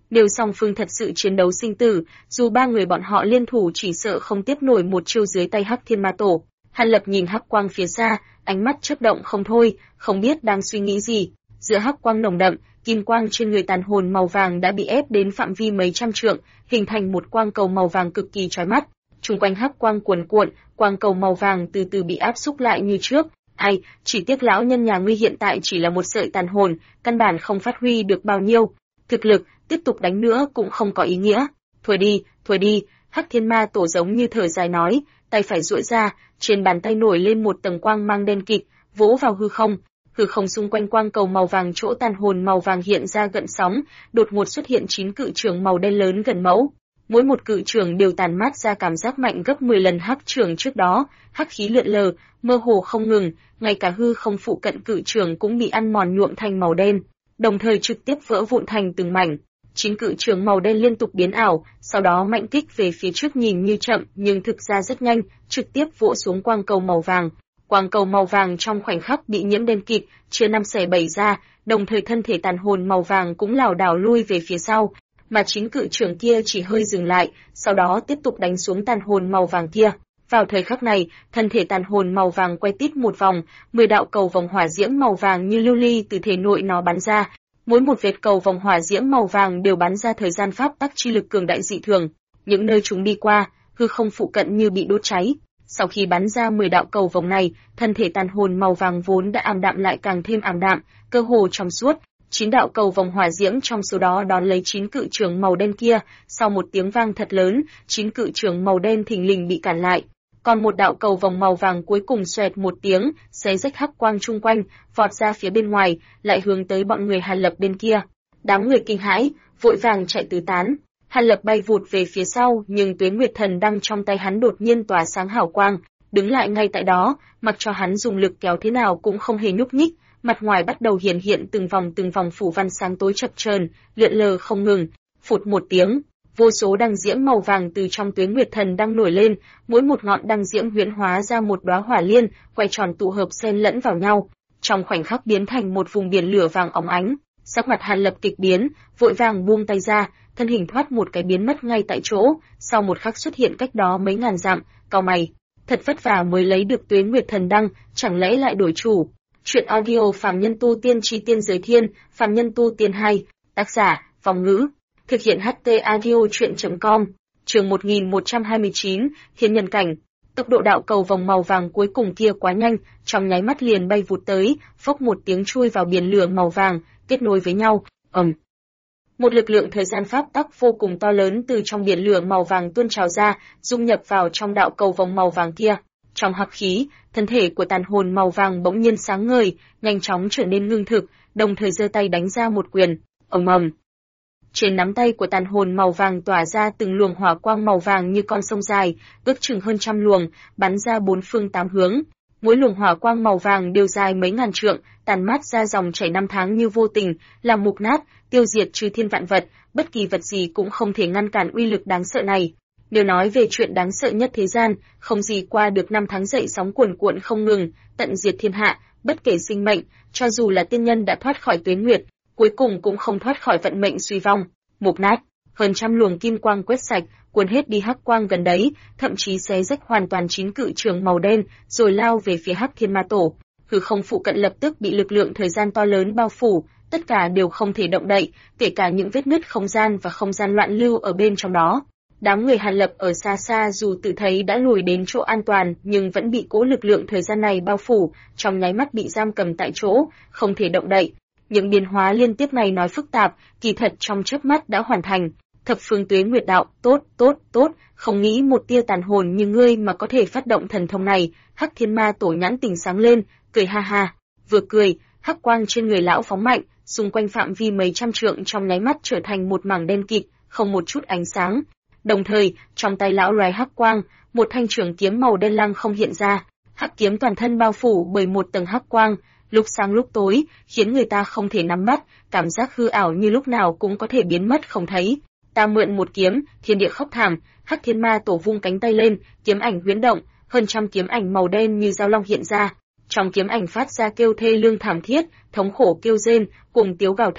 Nếu song phương thật sự chiến đấu sinh tử, dù ba người bọn họ liên thủ chỉ sợ không tiếp nổi một chiêu dưới tay Hắc Thiên Ma Tổ. Hàn Lập nhìn hắc quang phía xa, ánh mắt chớp động không thôi, không biết đang suy nghĩ gì. Giữa hắc quang nồng đậm, kim quang trên người tàn hồn màu vàng đã bị ép đến phạm vi mấy trăm trượng, hình thành một quang cầu màu vàng cực kỳ chói mắt. Xung quanh hắc quang cuồn cuộn, quang cầu màu vàng từ từ bị áp xúc lại như trước. Ai, chỉ tiếc lão nhân nhà ngươi hiện tại chỉ là một sợi tàn hồn, căn bản không phát huy được bao nhiêu. Thực lực, tiếp tục đánh nữa cũng không có ý nghĩa. Thôi đi, Hắc Thiên Ma Tổ giống như thở dài nói, tay phải duỗi ra, trên bàn tay nổi lên một tầng quang mang đen kịt, vỗ vào hư không. Hư không xung quanh quang cầu màu vàng chỗ tàn hồn màu vàng hiện ra gợn sóng, đột ngột xuất hiện 9 cự trường màu đen lớn gần mẫu. Mỗi một cự trường đều tàn mát ra cảm giác mạnh gấp 10 lần hắc trường trước đó, hắc khí lượn lờ, mơ hồ không ngừng, ngay cả hư không phụ cận cự trường cũng bị ăn mòn nhuộm thành màu đen, đồng thời trực tiếp vỡ vụn thành từng mảnh. 9 cự trường màu đen liên tục biến ảo, sau đó mạnh kích về phía trước nhìn như chậm nhưng thực ra rất nhanh, trực tiếp vỗ xuống quang cầu màu vàng. Quang cầu màu vàng trong khoảnh khắc bị nhiễm đen kịt, chia năm xẻ bảy ra, đồng thời thân thể tàn hồn màu vàng cũng lảo đảo lui về phía sau, mà 9 cự trường kia chỉ hơi dừng lại, sau đó tiếp tục đánh xuống tàn hồn màu vàng kia. Vào thời khắc này, thân thể tàn hồn màu vàng quay tít một vòng, 10 đạo cầu vòng hỏa diễm màu vàng như lưu ly từ thể nội nó bắn ra. Mỗi một vệt cầu vòng hỏa diễm màu vàng đều bắn ra thời gian pháp tắc chi lực cường đại dị thường. Những nơi chúng đi qua, hư không phụ cận như bị đốt cháy. Sau khi bắn ra 10 đạo cầu vòng này, thân thể tàn hồn màu vàng vốn đã ảm đạm lại càng thêm ảm đạm, cơ hồ trong suốt. 9 đạo cầu vòng hỏa diễm trong số đó đón lấy 9 cự trường màu đen kia, sau một tiếng vang thật lớn, 9 cự trường màu đen thình lình bị cản lại. Còn một đạo cầu vòng màu vàng cuối cùng xoẹt một tiếng, xé rách hắc quang chung quanh, vọt ra phía bên ngoài, lại hướng tới bọn người Hàn Lập bên kia. Đám người kinh hãi, vội vàng chạy tứ tán. Hàn Lập bay vụt về phía sau, nhưng Tuế Nguyệt Thần đăng trong tay hắn đột nhiên tỏa sáng hào quang, đứng lại ngay tại đó, mặc cho hắn dùng lực kéo thế nào cũng không hề nhúc nhích, mặt ngoài bắt đầu hiện từng vòng phủ văn sáng tối chập chờn, lượn lờ không ngừng. Phụt một tiếng, vô số đăng diễm màu vàng từ trong Tuế Nguyệt Thần đang nổi lên, mỗi một ngọn đăng diễm huyễn hóa ra một đóa hỏa liên, quay tròn tụ hợp xen lẫn vào nhau, trong khoảnh khắc biến thành một vùng biển lửa vàng óng ánh. Sắc mặt Hàn Lập kịch biến, vội vàng buông tay ra, thân hình thoát một cái biến mất ngay tại chỗ, sau một khắc xuất hiện cách đó mấy ngàn dặm, cau mày, thật vất vả mới lấy được Tuế Nguyệt Thần đăng, chẳng lẽ lại đổi chủ? Truyện audio Phàm Nhân Tu Tiên Chi Tiên Giới Thiên, Phàm Nhân Tu Tiên 2, tác giả, Vong Ngữ, thực hiện HT audio truyện.com, chương 1129, Thiên Nhân Cảnh. Tốc độ đạo cầu vòng màu vàng cuối cùng kia quá nhanh, trong nháy mắt liền bay vụt tới, phốc một tiếng chui vào biển lửa màu vàng, kết nối với nhau, Một lực lượng thời gian pháp tắc vô cùng to lớn từ trong biển lửa màu vàng tuôn trào ra, dung nhập vào trong đạo cầu vòng màu vàng kia. Trong hắc khí, thân thể của tàn hồn màu vàng bỗng nhiên sáng ngời, nhanh chóng trở nên ngưng thực, đồng thời giơ tay đánh ra một quyền. Ầm. Trên nắm tay của tàn hồn màu vàng tỏa ra từng luồng hỏa quang màu vàng như con sông dài, ước chừng hơn trăm luồng, bắn ra bốn phương tám hướng. Mỗi luồng hỏa quang màu vàng đều dài mấy ngàn trượng, tàn mát ra dòng chảy năm tháng như vô tình, làm mục nát, tiêu diệt trừ thiên vạn vật, bất kỳ vật gì cũng không thể ngăn cản uy lực đáng sợ này. Nếu nói về chuyện đáng sợ nhất thế gian, không gì qua được năm tháng dậy sóng cuồn cuộn không ngừng, tận diệt thiên hạ, bất kể sinh mệnh, cho dù là tiên nhân đã thoát khỏi tuế nguyệt, cuối cùng cũng không thoát khỏi vận mệnh suy vong, mục nát. Hơn trăm luồng kim quang quét sạch, cuốn hết đi hắc quang gần đấy, thậm chí xé rách hoàn toàn 9 cự trường màu đen, rồi lao về phía Hắc Thiên Ma Tổ. Hư không phụ cận lập tức bị lực lượng thời gian to lớn bao phủ, tất cả đều không thể động đậy, kể cả những vết nứt không gian và không gian loạn lưu ở bên trong đó. Đám người Hàn Lập ở xa xa dù tự thấy đã lùi đến chỗ an toàn, nhưng vẫn bị cỗ lực lượng thời gian này bao phủ, trong nháy mắt bị giam cầm tại chỗ, không thể động đậy. Những biến hóa liên tiếp này nói phức tạp, kỳ thật trong chớp mắt đã hoàn thành. Thập phương tuế nguyệt đạo, tốt, không nghĩ một tia tàn hồn như ngươi mà có thể phát động thần thông này. Hắc Thiên Ma Tổ nhãn tình sáng lên, cười ha ha. Vừa cười, hắc quang trên người lão phóng mạnh, xung quanh phạm vi mấy trăm trượng trong nháy mắt trở thành một mảng đen kịt, không một chút ánh sáng. Đồng thời, trong tay lão loài hắc quang, một thanh trường kiếm màu đen lăng không hiện ra, hắc kiếm toàn thân bao phủ bởi một tầng hắc quang, lúc sáng lúc tối, khiến người ta không thể nắm bắt, cảm giác hư ảo như lúc nào cũng có thể biến mất không thấy. Ta mượn một kiếm, thiên địa khóc thảm. Hắc Thiên Ma Tổ vung cánh tay lên, kiếm ảnh huyễn động, hơn trăm kiếm ảnh màu đen như dao long hiện ra. Trong kiếm ảnh phát ra kêu thê lương thảm thiết, thống khổ kêu rên, cùng tiếu gào thét,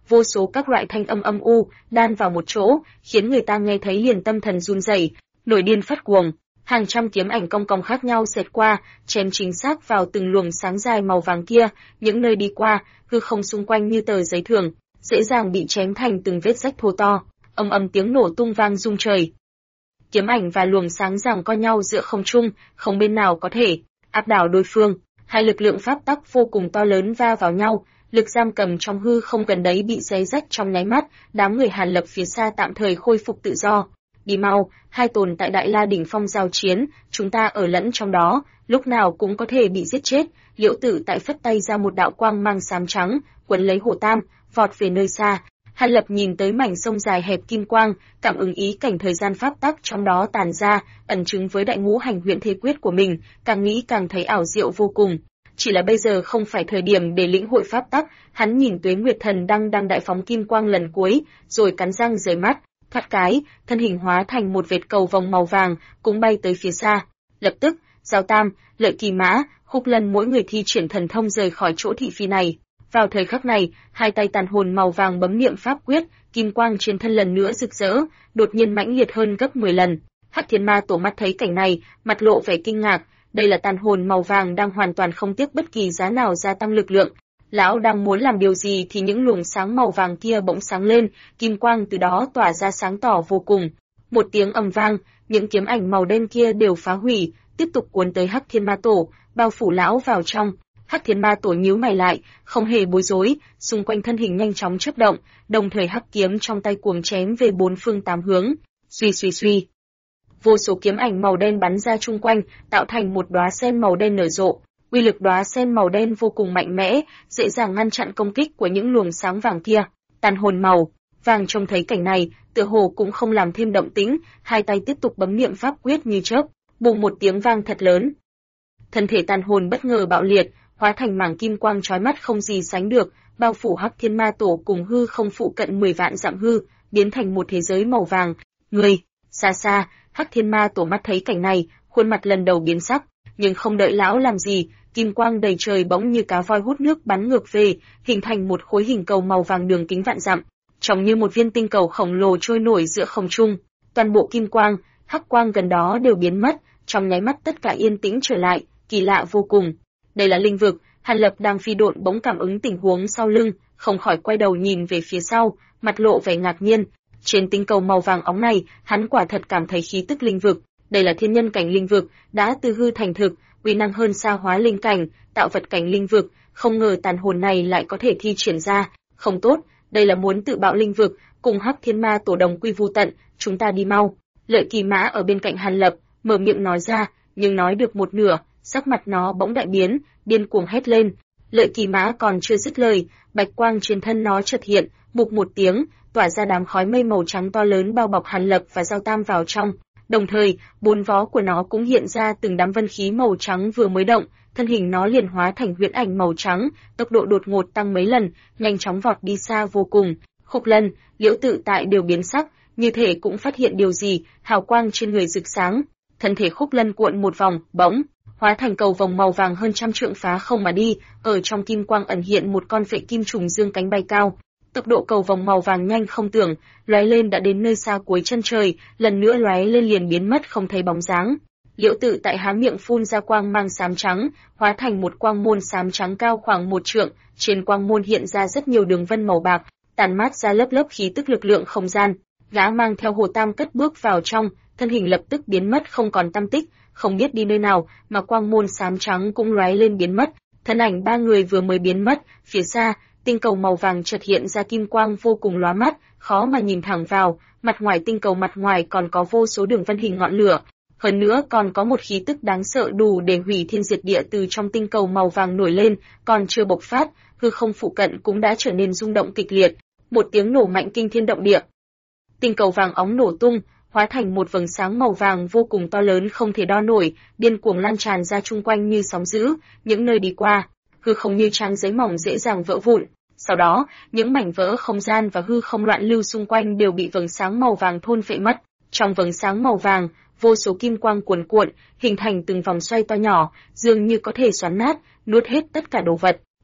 vô số các loại thanh âm âm u đan vào một chỗ, khiến người ta nghe thấy liền tâm thần run rẩy, nổi điên phát cuồng. Hàng trăm kiếm ảnh cong cong khác nhau xẹt qua, chém chính xác vào từng luồng sáng dài màu vàng kia, những nơi đi qua, hư không xung quanh như tờ giấy thường, dễ dàng bị chém thành từng vết rách thô to, ầm ầm tiếng nổ tung vang rung trời. Kiếm ảnh và luồng sáng giằng co nhau giữa không trung, không bên nào có thể áp đảo đối phương. Hai lực lượng pháp tắc vô cùng to lớn va vào nhau, lực giam cầm trong hư không gần đấy bị xé rách trong nháy mắt, đám người Hàn Lập phía xa tạm thời khôi phục tự do. Đi mau, hai tồn tại Đại La đỉnh phong giao chiến, chúng ta ở lẫn trong đó, lúc nào cũng có thể bị giết chết. Liễu Tự tại phất tay ra một đạo quang mang xám trắng, quấn lấy Hổ Tam, vọt về nơi xa. Hàn Lập nhìn tới mảnh sông dài hẹp kim quang, cảm ứng ý cảnh thời gian pháp tắc trong đó tàn ra, ẩn chứng với đại ngũ hành huyễn thế quyết của mình, càng nghĩ càng thấy ảo diệu vô cùng. Chỉ là bây giờ không phải thời điểm để lĩnh hội pháp tắc, hắn nhìn Tuế Nguyệt Thần đang đại phóng kim quang lần cuối, rồi cắn răng rời mắt, thoát cái, thân hình hóa thành một vệt cầu vòng màu vàng, cũng bay tới phía xa. Lập tức, Giao Tam, Lợi Kỳ Mã, Khúc Lân mỗi người thi triển thần thông rời khỏi chỗ thị phi này. Vào thời khắc này, hai tay tàn hồn màu vàng bấm niệm pháp quyết, kim quang trên thân lần nữa rực rỡ, đột nhiên mãnh liệt hơn gấp 10 lần. Hắc Thiên Ma Tổ mắt thấy cảnh này, mặt lộ vẻ kinh ngạc, đây là tàn hồn màu vàng đang hoàn toàn không tiếc bất kỳ giá nào gia tăng lực lượng. Lão đang muốn làm điều gì thì những luồng sáng màu vàng kia bỗng sáng lên, kim quang từ đó tỏa ra sáng tỏ vô cùng. Một tiếng ầm vang, những kiếm ảnh màu đen kia đều phá hủy, tiếp tục cuốn tới Hắc Thiên Ma Tổ, bao phủ lão vào trong. Hắc Thiên Ma Tổ nhíu mày lại, không hề bối rối, xung quanh thân hình nhanh chóng chớp động, đồng thời hắc kiếm trong tay cuồng chém về bốn phương tám hướng. Suy suy suy, vô số kiếm ảnh màu đen bắn ra chung quanh, tạo thành một đóa sen màu đen nở rộ. Uy lực đóa sen màu đen vô cùng mạnh mẽ, dễ dàng ngăn chặn công kích của những luồng sáng vàng kia. Tàn hồn màu vàng trông thấy cảnh này, tựa hồ cũng không làm thêm động tĩnh, hai tay tiếp tục bấm niệm pháp quyết như chớp, bùng một tiếng vang thật lớn. Thân thể tàn hồn bất ngờ bạo liệt, hóa thành mảng kim quang chói mắt không gì sánh được, bao phủ Hắc Thiên Ma Tổ cùng hư không phụ cận 10 vạn dặm hư, biến thành một thế giới màu vàng. Người, xa xa, Hắc Thiên Ma Tổ mắt thấy cảnh này, khuôn mặt lần đầu biến sắc, nhưng không đợi lão làm gì, kim quang đầy trời bỗng như cá voi hút nước bắn ngược về, hình thành một khối hình cầu màu vàng đường kính vạn dặm, trông như một viên tinh cầu khổng lồ trôi nổi giữa không trung. Toàn bộ kim quang, hắc quang gần đó đều biến mất, trong nháy mắt tất cả yên tĩnh trở lại, kỳ lạ vô cùng. Đây là linh vực. Hàn Lập đang phi độn bỗng cảm ứng tình huống sau lưng, không khỏi quay đầu nhìn về phía sau, mặt lộ vẻ ngạc nhiên. Trên tinh cầu màu vàng óng này, hắn quả thật cảm thấy khí tức linh vực. Đây là thiên nhân cảnh linh vực, đã từ hư thành thực, uy năng hơn xa hóa linh cảnh, tạo vật cảnh linh vực. Không ngờ tàn hồn này lại có thể thi triển ra. Không tốt, đây là muốn tự bạo linh vực, cùng Hắc Thiên Ma Tổ đồng quy vu tận. Chúng ta đi mau. Lợi Kỳ Mã ở bên cạnh Hàn Lập, mở miệng nói ra, nhưng nói được một nửa, sắc mặt nó bỗng đại biến, điên cuồng hét lên. Lợi Kỳ Mã còn chưa dứt lời, bạch quang trên thân nó chợt hiện, bụp một tiếng, tỏa ra đám khói mây màu trắng to lớn bao bọc Hàn Lập và Giao Tam vào trong. Đồng thời, bốn vó của nó cũng hiện ra từng đám vân khí màu trắng vừa mới động, thân hình nó liền hóa thành huyễn ảnh màu trắng, tốc độ đột ngột tăng mấy lần, nhanh chóng vọt đi xa vô cùng. Khúc Lân, Liễu Tự tại đều biến sắc, như thể cũng phát hiện điều gì, hào quang trên người rực sáng. Thân thể Khúc Lân cuộn một vòng, bỗng hóa thành cầu vòng màu vàng hơn trăm trượng phá không mà đi, ở trong kim quang ẩn hiện một con phệ kim trùng dương cánh bay cao. Tốc độ cầu vòng màu vàng nhanh không tưởng, lóe lên đã đến nơi xa cuối chân trời, lần nữa lóe lên liền biến mất không thấy bóng dáng. Liễu Tự tại há miệng phun ra quang mang xám trắng, hóa thành một quang môn xám trắng cao khoảng 1 trượng, trên quang môn hiện ra rất nhiều đường vân màu bạc, tàn mát ra lớp lớp khí tức lực lượng không gian. Gã mang theo Hồ Tam cất bước vào trong, thân hình lập tức biến mất không còn tăm tích, không biết đi nơi nào, mà quang môn xám trắng cũng lóe lên biến mất. Thân ảnh ba người vừa mới biến mất, phía xa, tinh cầu màu vàng chợt hiện ra kim quang vô cùng lóa mắt, khó mà nhìn thẳng vào, mặt ngoài tinh cầu mặt ngoài còn có vô số đường vân hình ngọn lửa, hơn nữa còn có một khí tức đáng sợ đủ để hủy thiên diệt địa từ trong tinh cầu màu vàng nổi lên, còn chưa bộc phát, hư không phụ cận cũng đã trở nên rung động kịch liệt, một tiếng nổ mạnh kinh thiên động địa. Tinh cầu vàng óng nổ tung, hóa thành một vầng sáng màu vàng vô cùng to lớn không thể đo nổi, điên cuồng lan tràn ra chung quanh như sóng dữ, những nơi đi qua, hư không như trang giấy mỏng dễ dàng vỡ vụn. Sau đó, những mảnh vỡ không gian và hư không loạn lưu xung quanh đều bị vầng sáng màu vàng thôn phệ mất. Trong vầng sáng màu vàng, vô số kim quang cuồn cuộn, hình thành từng vòng xoay to nhỏ, dường như có thể xoắn nát, nuốt hết tất cả đồ vật.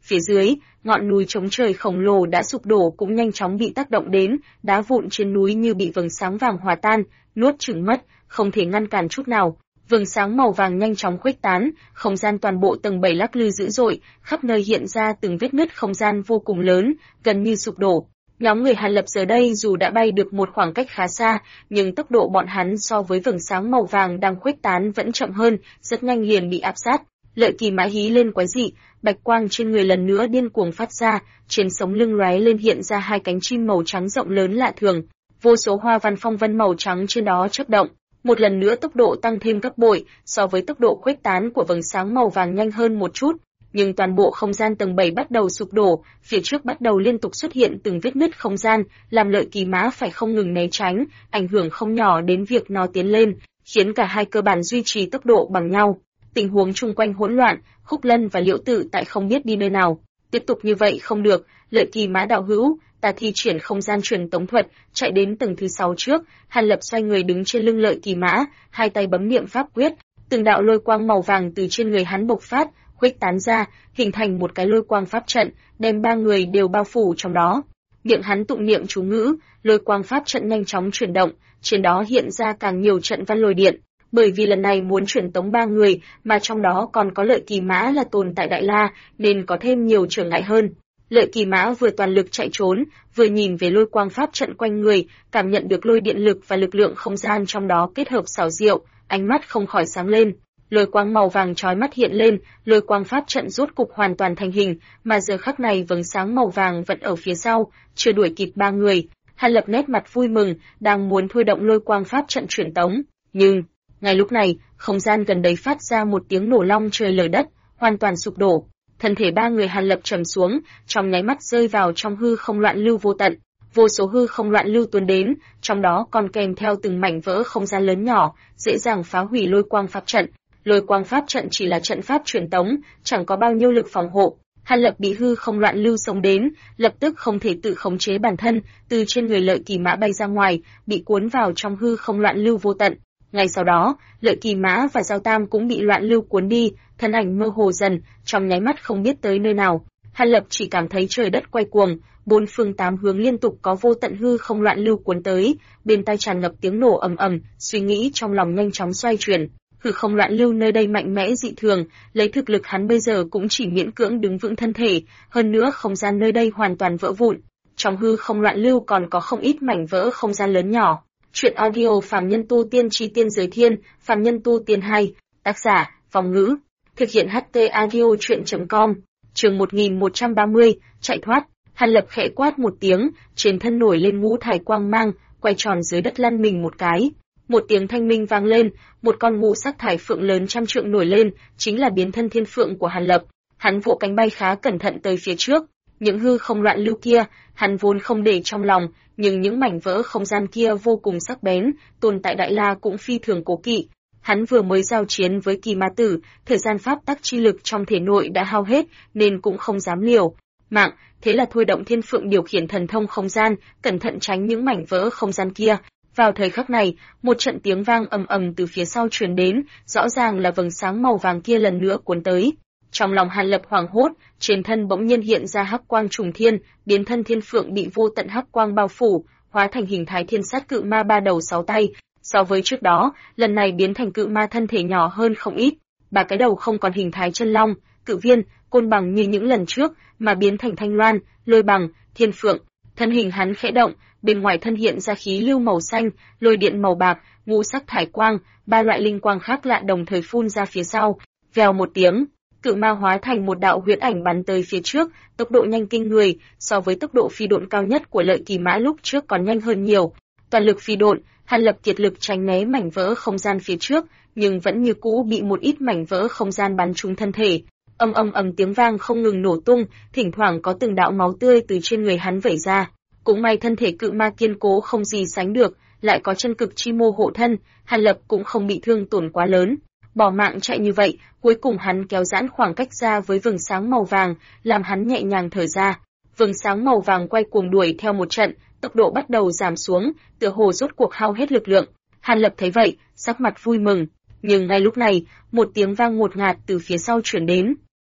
Phía dưới, ngọn núi chống trời khổng lồ đã sụp đổ cũng nhanh chóng bị tác động đến, đá vụn trên núi như bị vầng sáng vàng hòa tan, nuốt chửng mất, không thể ngăn cản chút nào. Vầng sáng màu vàng nhanh chóng khuếch tán, không gian toàn bộ tầng 7 lắc lư dữ dội, khắp nơi hiện ra từng vết nứt không gian vô cùng lớn, gần như sụp đổ. Nhóm người Hàn Lập giờ đây dù đã bay được một khoảng cách khá xa, nhưng tốc độ bọn hắn so với vầng sáng màu vàng đang khuếch tán vẫn chậm hơn, rất nhanh liền bị áp sát. Lợi Kỳ Mã hí lên quái dị, bạch quang trên người lần nữa điên cuồng phát ra, trên sống lưng lóe lên hiện ra hai cánh chim màu trắng rộng lớn lạ thường, vô số hoa văn phong vân màu trắng trên đó chớp động. Một lần nữa tốc độ tăng thêm gấp bội, so với tốc độ khuếch tán của vầng sáng màu vàng nhanh hơn một chút, nhưng toàn bộ không gian tầng 7 bắt đầu sụp đổ, phía trước bắt đầu liên tục xuất hiện từng vết nứt không gian, làm Lợi Kỳ Mã phải không ngừng né tránh, ảnh hưởng không nhỏ đến việc nó tiến lên, khiến cả hai cơ bản duy trì tốc độ bằng nhau. Tình huống chung quanh hỗn loạn, Khúc Lân và Liễu Tự tại không biết đi nơi nào. Tiếp tục như vậy không được, Lợi Kỳ Mã đạo hữu, ta thi triển không gian truyền tống thuật, chạy đến tầng thứ 6 trước. Hàn Lập xoay người đứng trên lưng Lợi Kỳ Mã, hai tay bấm niệm pháp quyết, từng đạo lôi quang màu vàng từ trên người hắn bộc phát, khuếch tán ra, hình thành một cái lôi quang pháp trận, đem ba người đều bao phủ trong đó. Miệng hắn tụng niệm chú ngữ, lôi quang pháp trận nhanh chóng chuyển động, trên đó hiện ra càng nhiều trận văn lôi điện. Bởi vì lần này muốn truyền tống ba người, mà trong đó còn có Lợi Kỳ Mã là tồn tại Đại La, nên có thêm nhiều trở ngại hơn. Lợi Kỳ Mã vừa toàn lực chạy trốn, vừa nhìn về lôi quang pháp trận quanh người, cảm nhận được lôi điện lực và lực lượng không gian trong đó kết hợp xảo diệu, ánh mắt không khỏi sáng lên. Lôi quang màu vàng chói mắt hiện lên, lôi quang pháp trận rốt cục hoàn toàn thành hình, mà giờ khắc này vầng sáng màu vàng vẫn ở phía sau, chưa đuổi kịp ba người. Hàn Lập nét mặt vui mừng, đang muốn thôi động lôi quang pháp trận truyền tống, nhưng ngay lúc này, không gian gần đấy phát ra một tiếng nổ long trời lở đất, hoàn toàn sụp đổ. Thân thể ba người Hàn Lập trầm xuống, trong nháy mắt rơi vào trong hư không loạn lưu vô tận. Vô số hư không loạn lưu tuôn đến, trong đó còn kèm theo từng mảnh vỡ không gian lớn nhỏ, dễ dàng phá hủy lôi quang pháp trận. Lôi quang pháp trận chỉ là trận pháp truyền tống, chẳng có bao nhiêu lực phòng hộ. Hàn Lập bị hư không loạn lưu xông đến, lập tức không thể tự khống chế bản thân, từ trên người Lợi Kỳ Mã bay ra ngoài, bị cuốn vào trong hư không loạn lưu vô tận. Ngay sau đó, Lợi Kỳ Mã và Giao Tam cũng bị loạn lưu cuốn đi, thân ảnh mơ hồ dần, trong nháy mắt không biết tới nơi nào. Hàn Lập chỉ cảm thấy trời đất quay cuồng, bốn phương tám hướng liên tục có vô tận hư không loạn lưu cuốn tới, bên tai tràn ngập tiếng nổ ầm ầm, suy nghĩ trong lòng nhanh chóng xoay chuyển. Hư không loạn lưu nơi đây mạnh mẽ dị thường, lấy thực lực hắn bây giờ cũng chỉ miễn cưỡng đứng vững thân thể, hơn nữa không gian nơi đây hoàn toàn vỡ vụn. Trong hư không loạn lưu còn có không ít mảnh vỡ không gian lớn nhỏ. Chuyện audio Phàm Nhân Tu Tiên Chi Tiên Giới Thiên, Phàm Nhân Tu Tiên 2, tác giả, Phong Ngữ, thực hiện HT audio chuyện.com, chương 1130, chạy thoát. Hàn Lập khẽ quát một tiếng, trên thân nổi lên ngũ thải quang mang, quay tròn dưới đất lăn mình một cái. Một tiếng thanh minh vang lên, một con ngũ sắc thải phượng lớn trăm trượng nổi lên, chính là biến thân thiên phượng của Hàn Lập. Hắn vỗ cánh bay khá cẩn thận tới phía trước. Những hư không loạn lưu kia, hắn vốn không để trong lòng, nhưng những mảnh vỡ không gian kia vô cùng sắc bén, tồn tại Đại La cũng phi thường cố kỵ. Hắn vừa mới giao chiến với Kỳ Ma Tử, thời gian pháp tắc chi lực trong thể nội đã hao hết, nên cũng không dám liều mạng, thế là thôi động thiên phượng điều khiển thần thông không gian, cẩn thận tránh những mảnh vỡ không gian kia. Vào thời khắc này, một trận tiếng vang ầm ầm từ phía sau truyền đến, rõ ràng là vầng sáng màu vàng kia lần nữa cuốn tới. Trong lòng Hàn Lập hoảng hốt, trên thân bỗng nhiên hiện ra hắc quang trùng thiên, biến thân thiên phượng bị vô tận hắc quang bao phủ, hóa thành hình thái thiên sát cự ma ba đầu sáu tay. So với trước đó, lần này biến thành cự ma thân thể nhỏ hơn không ít, ba cái đầu không còn hình thái chân long, cự viên, côn bằng như những lần trước, mà biến thành thanh loan, lôi bằng, thiên phượng. Thân hình hắn khẽ động, bên ngoài thân hiện ra khí lưu màu xanh, lôi điện màu bạc, ngũ sắc thải quang, ba loại linh quang khác lạ đồng thời phun ra phía sau. Vèo một tiếng, cự ma hóa thành một đạo huyễn ảnh bắn tới phía trước, tốc độ nhanh kinh người, so với tốc độ phi độn cao nhất của Lợi Kỳ Mã lúc trước còn nhanh hơn nhiều. Toàn lực phi độn, Hàn Lập kiệt lực tránh né mảnh vỡ không gian phía trước, nhưng vẫn như cũ bị một ít mảnh vỡ không gian bắn trúng thân thể. Ầm ầm ầm tiếng vang không ngừng nổ tung, thỉnh thoảng có từng đạo máu tươi từ trên người hắn vẩy ra. Cũng may thân thể cự ma kiên cố không gì sánh được, lại có chân cực chi mô hộ thân, Hàn Lập cũng không bị thương tổn quá lớn. Bỏ mạng chạy như vậy, cuối cùng hắn kéo giãn khoảng cách ra với vầng sáng màu vàng, làm hắn nhẹ nhàng thở ra. Vầng sáng màu vàng quay cuồng đuổi theo một trận, tốc độ bắt đầu giảm xuống, tựa hồ rốt cuộc hao hết lực lượng. Hàn Lập thấy vậy, sắc mặt vui mừng, nhưng ngay lúc này, một tiếng vang ngột ngạt từ phía sau truyền đến.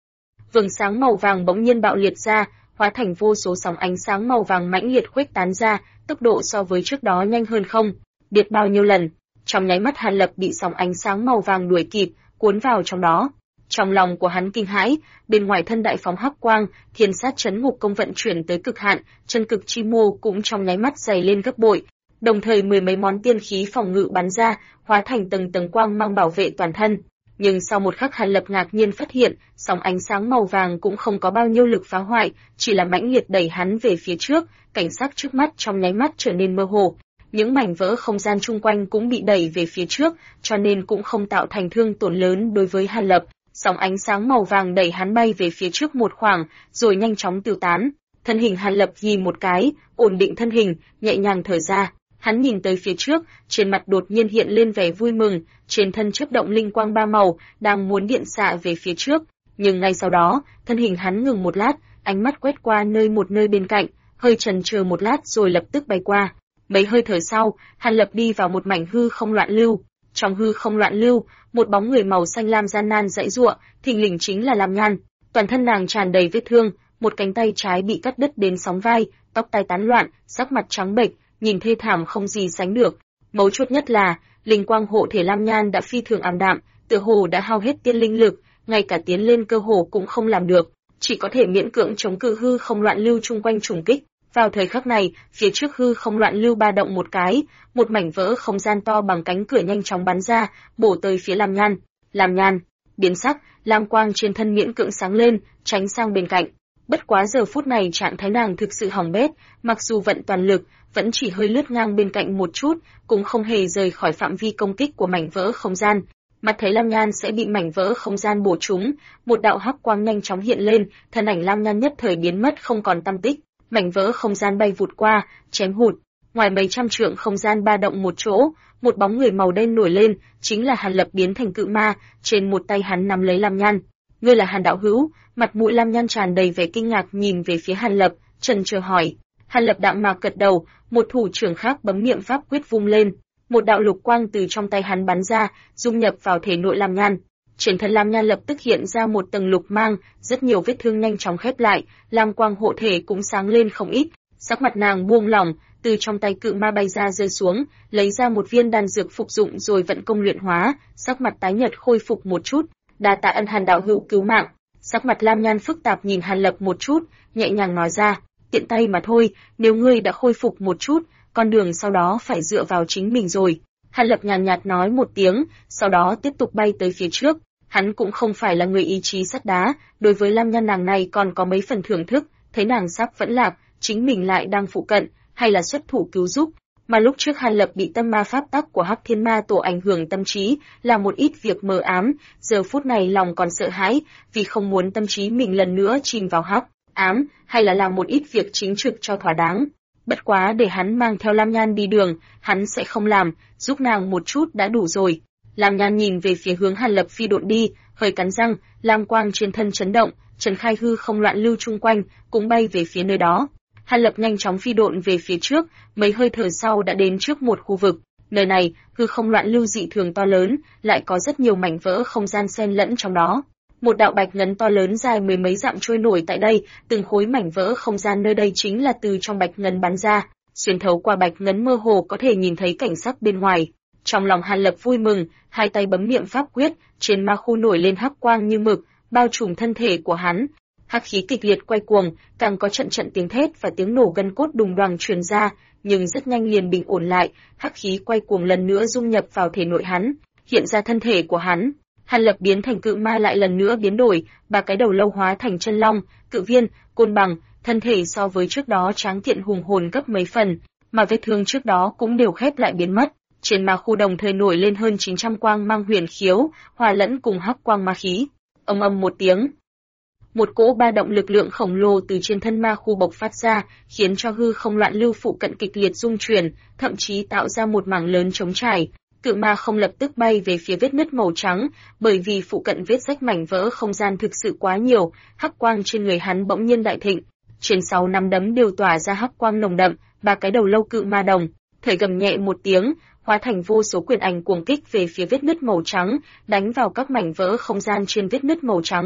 vầng sáng màu vàng bỗng nhiên bạo liệt ra, hóa thành vô số sóng ánh sáng màu vàng mãnh liệt khuếch tán ra, tốc độ so với trước đó nhanh hơn không biết bao nhiêu lần. Trong nháy mắt Hàn Lập bị sóng ánh sáng màu vàng đuổi kịp, cuốn vào trong đó. Trong lòng của hắn kinh hãi, bên ngoài thân đại phóng hắc quang, thiên sát chấn ngục công vận chuyển tới cực hạn, chân cực chi mô cũng trong nháy mắt dày lên gấp bội. Đồng thời mười mấy món tiên khí phòng ngự bắn ra, hóa thành tầng tầng quang mang bảo vệ toàn thân. Nhưng sau một khắc Hàn Lập ngạc nhiên phát hiện, sóng ánh sáng màu vàng cũng không có bao nhiêu lực phá hoại, chỉ là mãnh liệt đẩy hắn về phía trước, cảnh sắc trước mắt trong nháy mắt trở nên mơ hồ. Những mảnh vỡ không gian chung quanh cũng bị đẩy về phía trước, cho nên cũng không tạo thành thương tổn lớn đối với Hàn Lập. Sóng ánh sáng màu vàng đẩy hắn bay về phía trước một khoảng, rồi nhanh chóng tiêu tán. Thân hình Hàn Lập ghi một cái, ổn định thân hình, nhẹ nhàng thở ra. Hắn nhìn tới phía trước, trên mặt đột nhiên hiện lên vẻ vui mừng, trên thân chớp động linh quang ba màu, đang muốn điện xạ về phía trước. Nhưng ngay sau đó, thân hình hắn ngừng một lát, ánh mắt quét qua một nơi bên cạnh, hơi chần chừ một lát rồi lập tức bay qua. Mấy hơi thở sau, Hàn Lập đi vào một mảnh hư không loạn lưu. Trong hư không loạn lưu, một bóng người màu xanh lam gian nan giãy giụa, thình lình chính là Lam Nhan. Toàn thân nàng tràn đầy vết thương, một cánh tay trái bị cắt đứt đến sóng vai, tóc tai tán loạn, sắc mặt trắng bệch, nhìn thê thảm không gì sánh được. Mấu chốt nhất là, linh quang hộ thể Lam Nhan đã phi thường ảm đạm, tựa hồ đã hao hết tiên linh lực, ngay cả tiến lên cơ hồ cũng không làm được, chỉ có thể miễn cưỡng chống cự hư không loạn lưu chung quanh trùng kích. Vào thời khắc này, phía trước hư không loạn lưu ba động một cái, một mảnh vỡ không gian to bằng cánh cửa nhanh chóng bắn ra, bổ tới phía Lam Nhan. Lam Nhan biến sắc, lam quang trên thân miễn cưỡng sáng lên, tránh sang bên cạnh. Bất quá giờ phút này trạng thái nàng thực sự hỏng bét, mặc dù vận toàn lực, vẫn chỉ hơi lướt ngang bên cạnh một chút, cũng không hề rời khỏi phạm vi công kích của mảnh vỡ không gian. Mặt thấy Lam Nhan sẽ bị mảnh vỡ không gian bổ trúng, một đạo hắc quang nhanh chóng hiện lên, thân ảnh Lam Nhan nhất thời biến mất không còn tăm tích. Mảnh vỡ không gian bay vụt qua, chém hụt. Ngoài mấy trăm trượng không gian ba động một chỗ, một bóng người màu đen nổi lên, chính là Hàn Lập biến thành cự ma, trên một tay hắn nắm lấy Lam Nhan. Ngươi là Hàn đạo hữu? Mặt mũi Lam Nhan tràn đầy vẻ kinh ngạc nhìn về phía Hàn Lập, chần chờ hỏi. Hàn Lập đạm mạc gật đầu, một thủ trưởng khác bấm niệm pháp quyết vung lên, một đạo lục quang từ trong tay hắn bắn ra, dung nhập vào thể nội Lam Nhan. Trên thân Lam Nhan lập tức hiện ra một tầng lục mang, rất nhiều vết thương nhanh chóng khép lại, lam quang hộ thể cũng sáng lên không ít. Sắc mặt nàng buông lỏng, từ trong tay cự ma bay ra rơi xuống, lấy ra một viên đan dược phục dụng rồi vận công luyện hóa, sắc mặt tái nhợt khôi phục một chút. Đa tạ ân Hàn đạo hữu cứu mạng. Sắc mặt Lam Nhan phức tạp nhìn Hàn Lập một chút, nhẹ nhàng nói ra, tiện tay mà thôi, nếu ngươi đã khôi phục một chút, con đường sau đó phải dựa vào chính mình rồi. Hàn Lập nhàn nhạt nói một tiếng, sau đó tiếp tục bay tới phía trước. Hắn cũng không phải là người ý chí sắt đá, đối với Lam Nhan nàng này còn có mấy phần thưởng thức, thấy nàng sắp vẫn lạc, chính mình lại đang phụ cận, hay là xuất thủ cứu giúp. Mà lúc trước Hàn Lập bị tâm ma pháp tắc của Hắc Thiên Ma Tổ ảnh hưởng tâm trí, là một ít việc mờ ám, giờ phút này lòng còn sợ hãi, vì không muốn tâm trí mình lần nữa chìm vào hắc ám, hay là làm một ít việc chính trực cho thỏa đáng. Bất quá để hắn mang theo Lam Nhan đi đường, hắn sẽ không làm, giúp nàng một chút đã đủ rồi. Lam Nhan nhìn về phía hướng Hàn Lập phi độn đi, hơi cắn răng, lam quang trên thân chấn động, trấn khai hư không loạn lưu chung quanh, cũng bay về phía nơi đó. Hàn Lập nhanh chóng phi độn về phía trước, mấy hơi thở sau đã đến trước một khu vực. Nơi này, hư không loạn lưu dị thường to lớn, lại có rất nhiều mảnh vỡ không gian xen lẫn trong đó. Một đạo bạch ngấn to lớn dài mười mấy dặm trôi nổi tại đây, từng khối mảnh vỡ không gian nơi đây chính là từ trong bạch ngấn bắn ra, xuyên thấu qua bạch ngấn mơ hồ có thể nhìn thấy cảnh sắc bên ngoài. Trong lòng Hàn Lập vui mừng, hai tay bấm niệm pháp quyết, trên ma khu nổi lên hắc quang như mực, bao trùm thân thể của hắn. Hắc khí kịch liệt quay cuồng, càng có trận trận tiếng thét và tiếng nổ gân cốt đùng đoàng truyền ra, nhưng rất nhanh liền bình ổn lại, hắc khí quay cuồng lần nữa dung nhập vào thể nội hắn, hiện ra thân thể của hắn. Hàn Lập biến thành cự ma lại lần nữa biến đổi, ba cái đầu lâu hóa thành chân long, cự viên, côn bằng, thân thể so với trước đó tráng kiện hùng hồn gấp mấy phần, mà vết thương trước đó cũng đều khép lại biến mất. Trên ma khu đồng thời nổi lên hơn 900 quang mang huyền khiếu, hòa lẫn cùng hắc quang ma khí. Ầm ầm một tiếng, một cỗ ba động lực lượng khổng lồ từ trên thân ma khu bộc phát ra, khiến cho hư không loạn lưu phụ cận kịch liệt rung chuyển, thậm chí tạo ra một mảng lớn trống trải. Cự ma không lập tức bay về phía vết nứt màu trắng, bởi vì phụ cận vết rách mảnh vỡ không gian thực sự quá nhiều, hắc quang trên người hắn bỗng nhiên đại thịnh. Trên 6 nắm đấm đều tỏa ra hắc quang nồng đậm, ba cái đầu lâu cự ma đồng thời gầm nhẹ một tiếng, hóa thành vô số quyền ảnh cuồng kích về phía vết nứt màu trắng, đánh vào các mảnh vỡ không gian trên vết nứt màu trắng.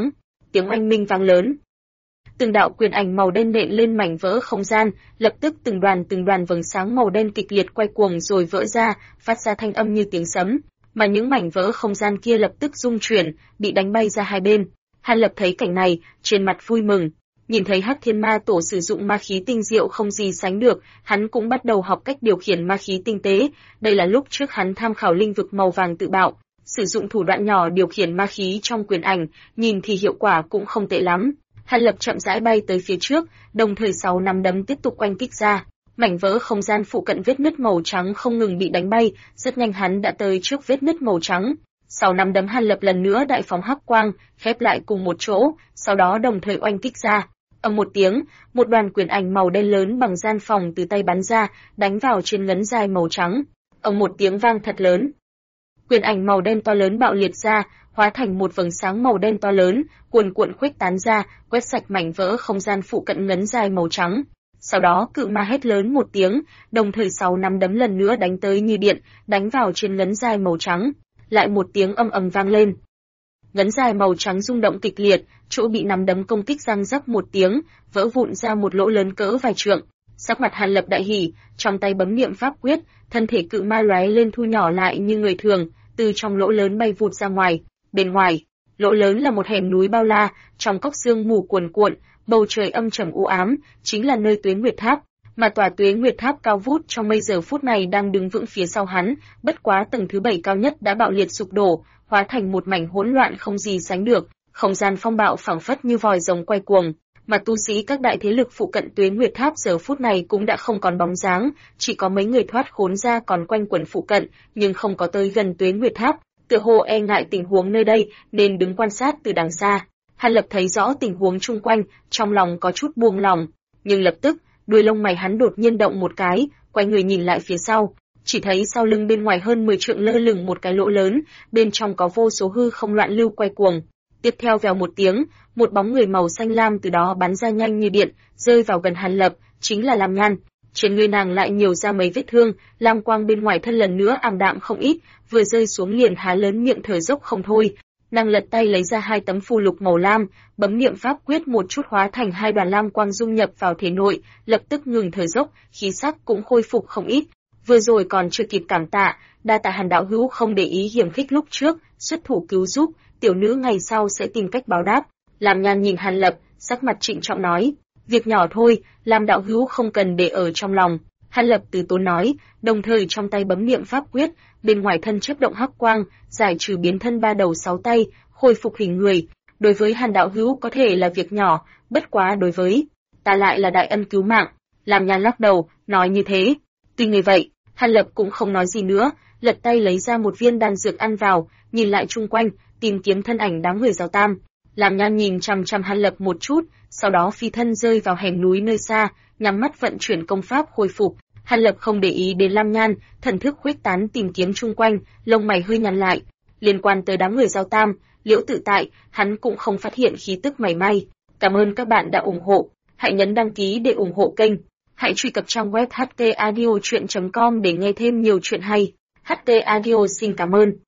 tiếng oanh minh vang lớn. Từng đạo quyền ảnh màu đen nện lên mảnh vỡ không gian, lập tức từng đoàn vầng sáng màu đen kịch liệt quay cuồng rồi vỡ ra, phát ra thanh âm như tiếng sấm, mà những mảnh vỡ không gian kia lập tức rung chuyển, bị đánh bay ra hai bên. Hàn Lập thấy cảnh này, trên mặt vui mừng. Nhìn thấy Hắc Thiên Ma Tổ sử dụng ma khí tinh diệu không gì sánh được, hắn cũng bắt đầu học cách điều khiển ma khí tinh tế. Đây là lúc trước hắn tham khảo linh vực màu vàng tự bạo, sử dụng thủ đoạn nhỏ điều khiển ma khí trong quyền ảnh, nhìn thì hiệu quả cũng không tệ lắm. Hàn Lập chậm rãi bay tới phía trước, đồng thời 6 nắm đấm tiếp tục oanh kích ra. Mảnh vỡ không gian phụ cận vết nứt màu trắng không ngừng bị đánh bay, rất nhanh hắn đã tới trước vết nứt màu trắng. 6 nắm đấm Hàn Lập lần nữa đại phóng hắc quang, khép lại cùng một chỗ, sau đó đồng thời oanh kích ra. Ầm một tiếng, một đoàn quyền ảnh màu đen lớn bằng gian phòng từ tay bắn ra, đánh vào trên ngấn dài màu trắng. Ầm một tiếng vang thật lớn. Quyền ảnh màu đen to lớn bạo liệt ra, hóa thành một vầng sáng màu đen to lớn, cuồn cuộn khuếch tán ra, quét sạch mảnh vỡ không gian phụ cận ngấn dài màu trắng. Sau đó cự ma hét lớn một tiếng, đồng thời 6 nắm đấm lần nữa đánh tới như điện, đánh vào trên ngấn dài màu trắng. Lại một tiếng ầm ầm vang lên. Ngấn dài màu trắng rung động kịch liệt, chỗ bị nắm đấm công kích răng rắc một tiếng, vỡ vụn ra một lỗ lớn cỡ vài trượng. Sắc mặt Hàn Lập đại hỉ, trong tay bấm niệm pháp quyết, thân thể cự ma lóe lên thu nhỏ lại như người thường, từ trong lỗ lớn bay vụt ra ngoài. Bên ngoài, lỗ lớn là một hẻm núi bao la, trong cốc sương mù cuồn cuộn, bầu trời âm trầm u ám, chính là nơi Tuế Nguyệt Tháp. Mà tòa Tuế Nguyệt Tháp cao vút trong mây giờ phút này đang đứng vững phía sau hắn, bất quá tầng thứ 7 cao nhất đã bạo liệt sụp đổ, hóa thành một mảnh hỗn loạn không gì sánh được, không gian phong bạo phảng phất như vòi rồng quay cuồng, mà tu sĩ các đại thế lực phụ cận Tuế Nguyệt Tháp giờ phút này cũng đã không còn bóng dáng, chỉ có mấy người thoát khốn ra còn quanh quẩn phụ cận, nhưng không có tới gần Tuế Nguyệt Tháp, tựa hồ e ngại tình huống nơi đây nên đứng quan sát từ đằng xa. Hàn Lập thấy rõ tình huống chung quanh, trong lòng có chút buông lòng, nhưng lập tức, đuôi lông mày hắn đột nhiên động một cái, quay người nhìn lại phía sau, chỉ thấy sau lưng bên ngoài hơn 10 trượng lơ lửng một cái lỗ lớn, bên trong có vô số hư không loạn lưu quay cuồng. Tiếp theo vèo một tiếng, một bóng người màu xanh lam từ đó bắn ra nhanh như điện, rơi vào gần Hàn Lập, chính là Lam Nhan. Trên người nàng lại nhiều ra mấy vết thương, lam quang bên ngoài thân lần nữa ảm đạm không ít, vừa rơi xuống liền há lớn miệng thở dốc không thôi. Nàng lật tay lấy ra 2 tấm phù lục màu lam, bấm niệm pháp quyết một chút hóa thành 2 đoàn lam quang dung nhập vào thể nội, lập tức ngừng thở dốc, khí sắc cũng khôi phục không ít. Vừa rồi còn chưa kịp cảm tạ, đa tạ Hàn đạo hữu không để ý hiểm khích lúc trước, xuất thủ cứu giúp, tiểu nữ ngày sau sẽ tìm cách báo đáp. Lam Nhan nhìn Hàn Lập, sắc mặt trịnh trọng nói, việc nhỏ thôi, Lam đạo hữu không cần để ở trong lòng. Hàn Lập từ tốn nói, đồng thời trong tay bấm niệm pháp quyết, bên ngoài thân chớp động hắc quang, giải trừ biến thân 3 đầu 6 tay, khôi phục hình người. Đối với Hàn đạo hữu có thể là việc nhỏ, bất quá đối với ta lại là đại ân cứu mạng. Lam Nhan lắc đầu, nói như thế. Tuy người vậy, Hàn Lập cũng không nói gì nữa, lật tay lấy ra một viên đan dược ăn vào, nhìn lại chung quanh, tìm kiếm thân ảnh đám người Giáo Tam. Lam Nhan nhìn chằm chằm Hàn Lập một chút, sau đó phi thân rơi vào hẻm núi nơi xa, nhắm mắt vận chuyển công pháp khôi phục. Hàn Lập không để ý đến Lam Nhan, thần thức khuếch tán tìm kiếm chung quanh, lông mày hơi nhăn lại. Liên quan tới đám người Giáo Tam, Liễu Tự Tại, hắn cũng không phát hiện khí tức mảy may. Cảm ơn các bạn đã ủng hộ, hãy nhấn đăng ký để ủng hộ kênh. Hãy truy cập trang web htaudio.com để nghe thêm nhiều chuyện hay. HT Audio xin cảm ơn.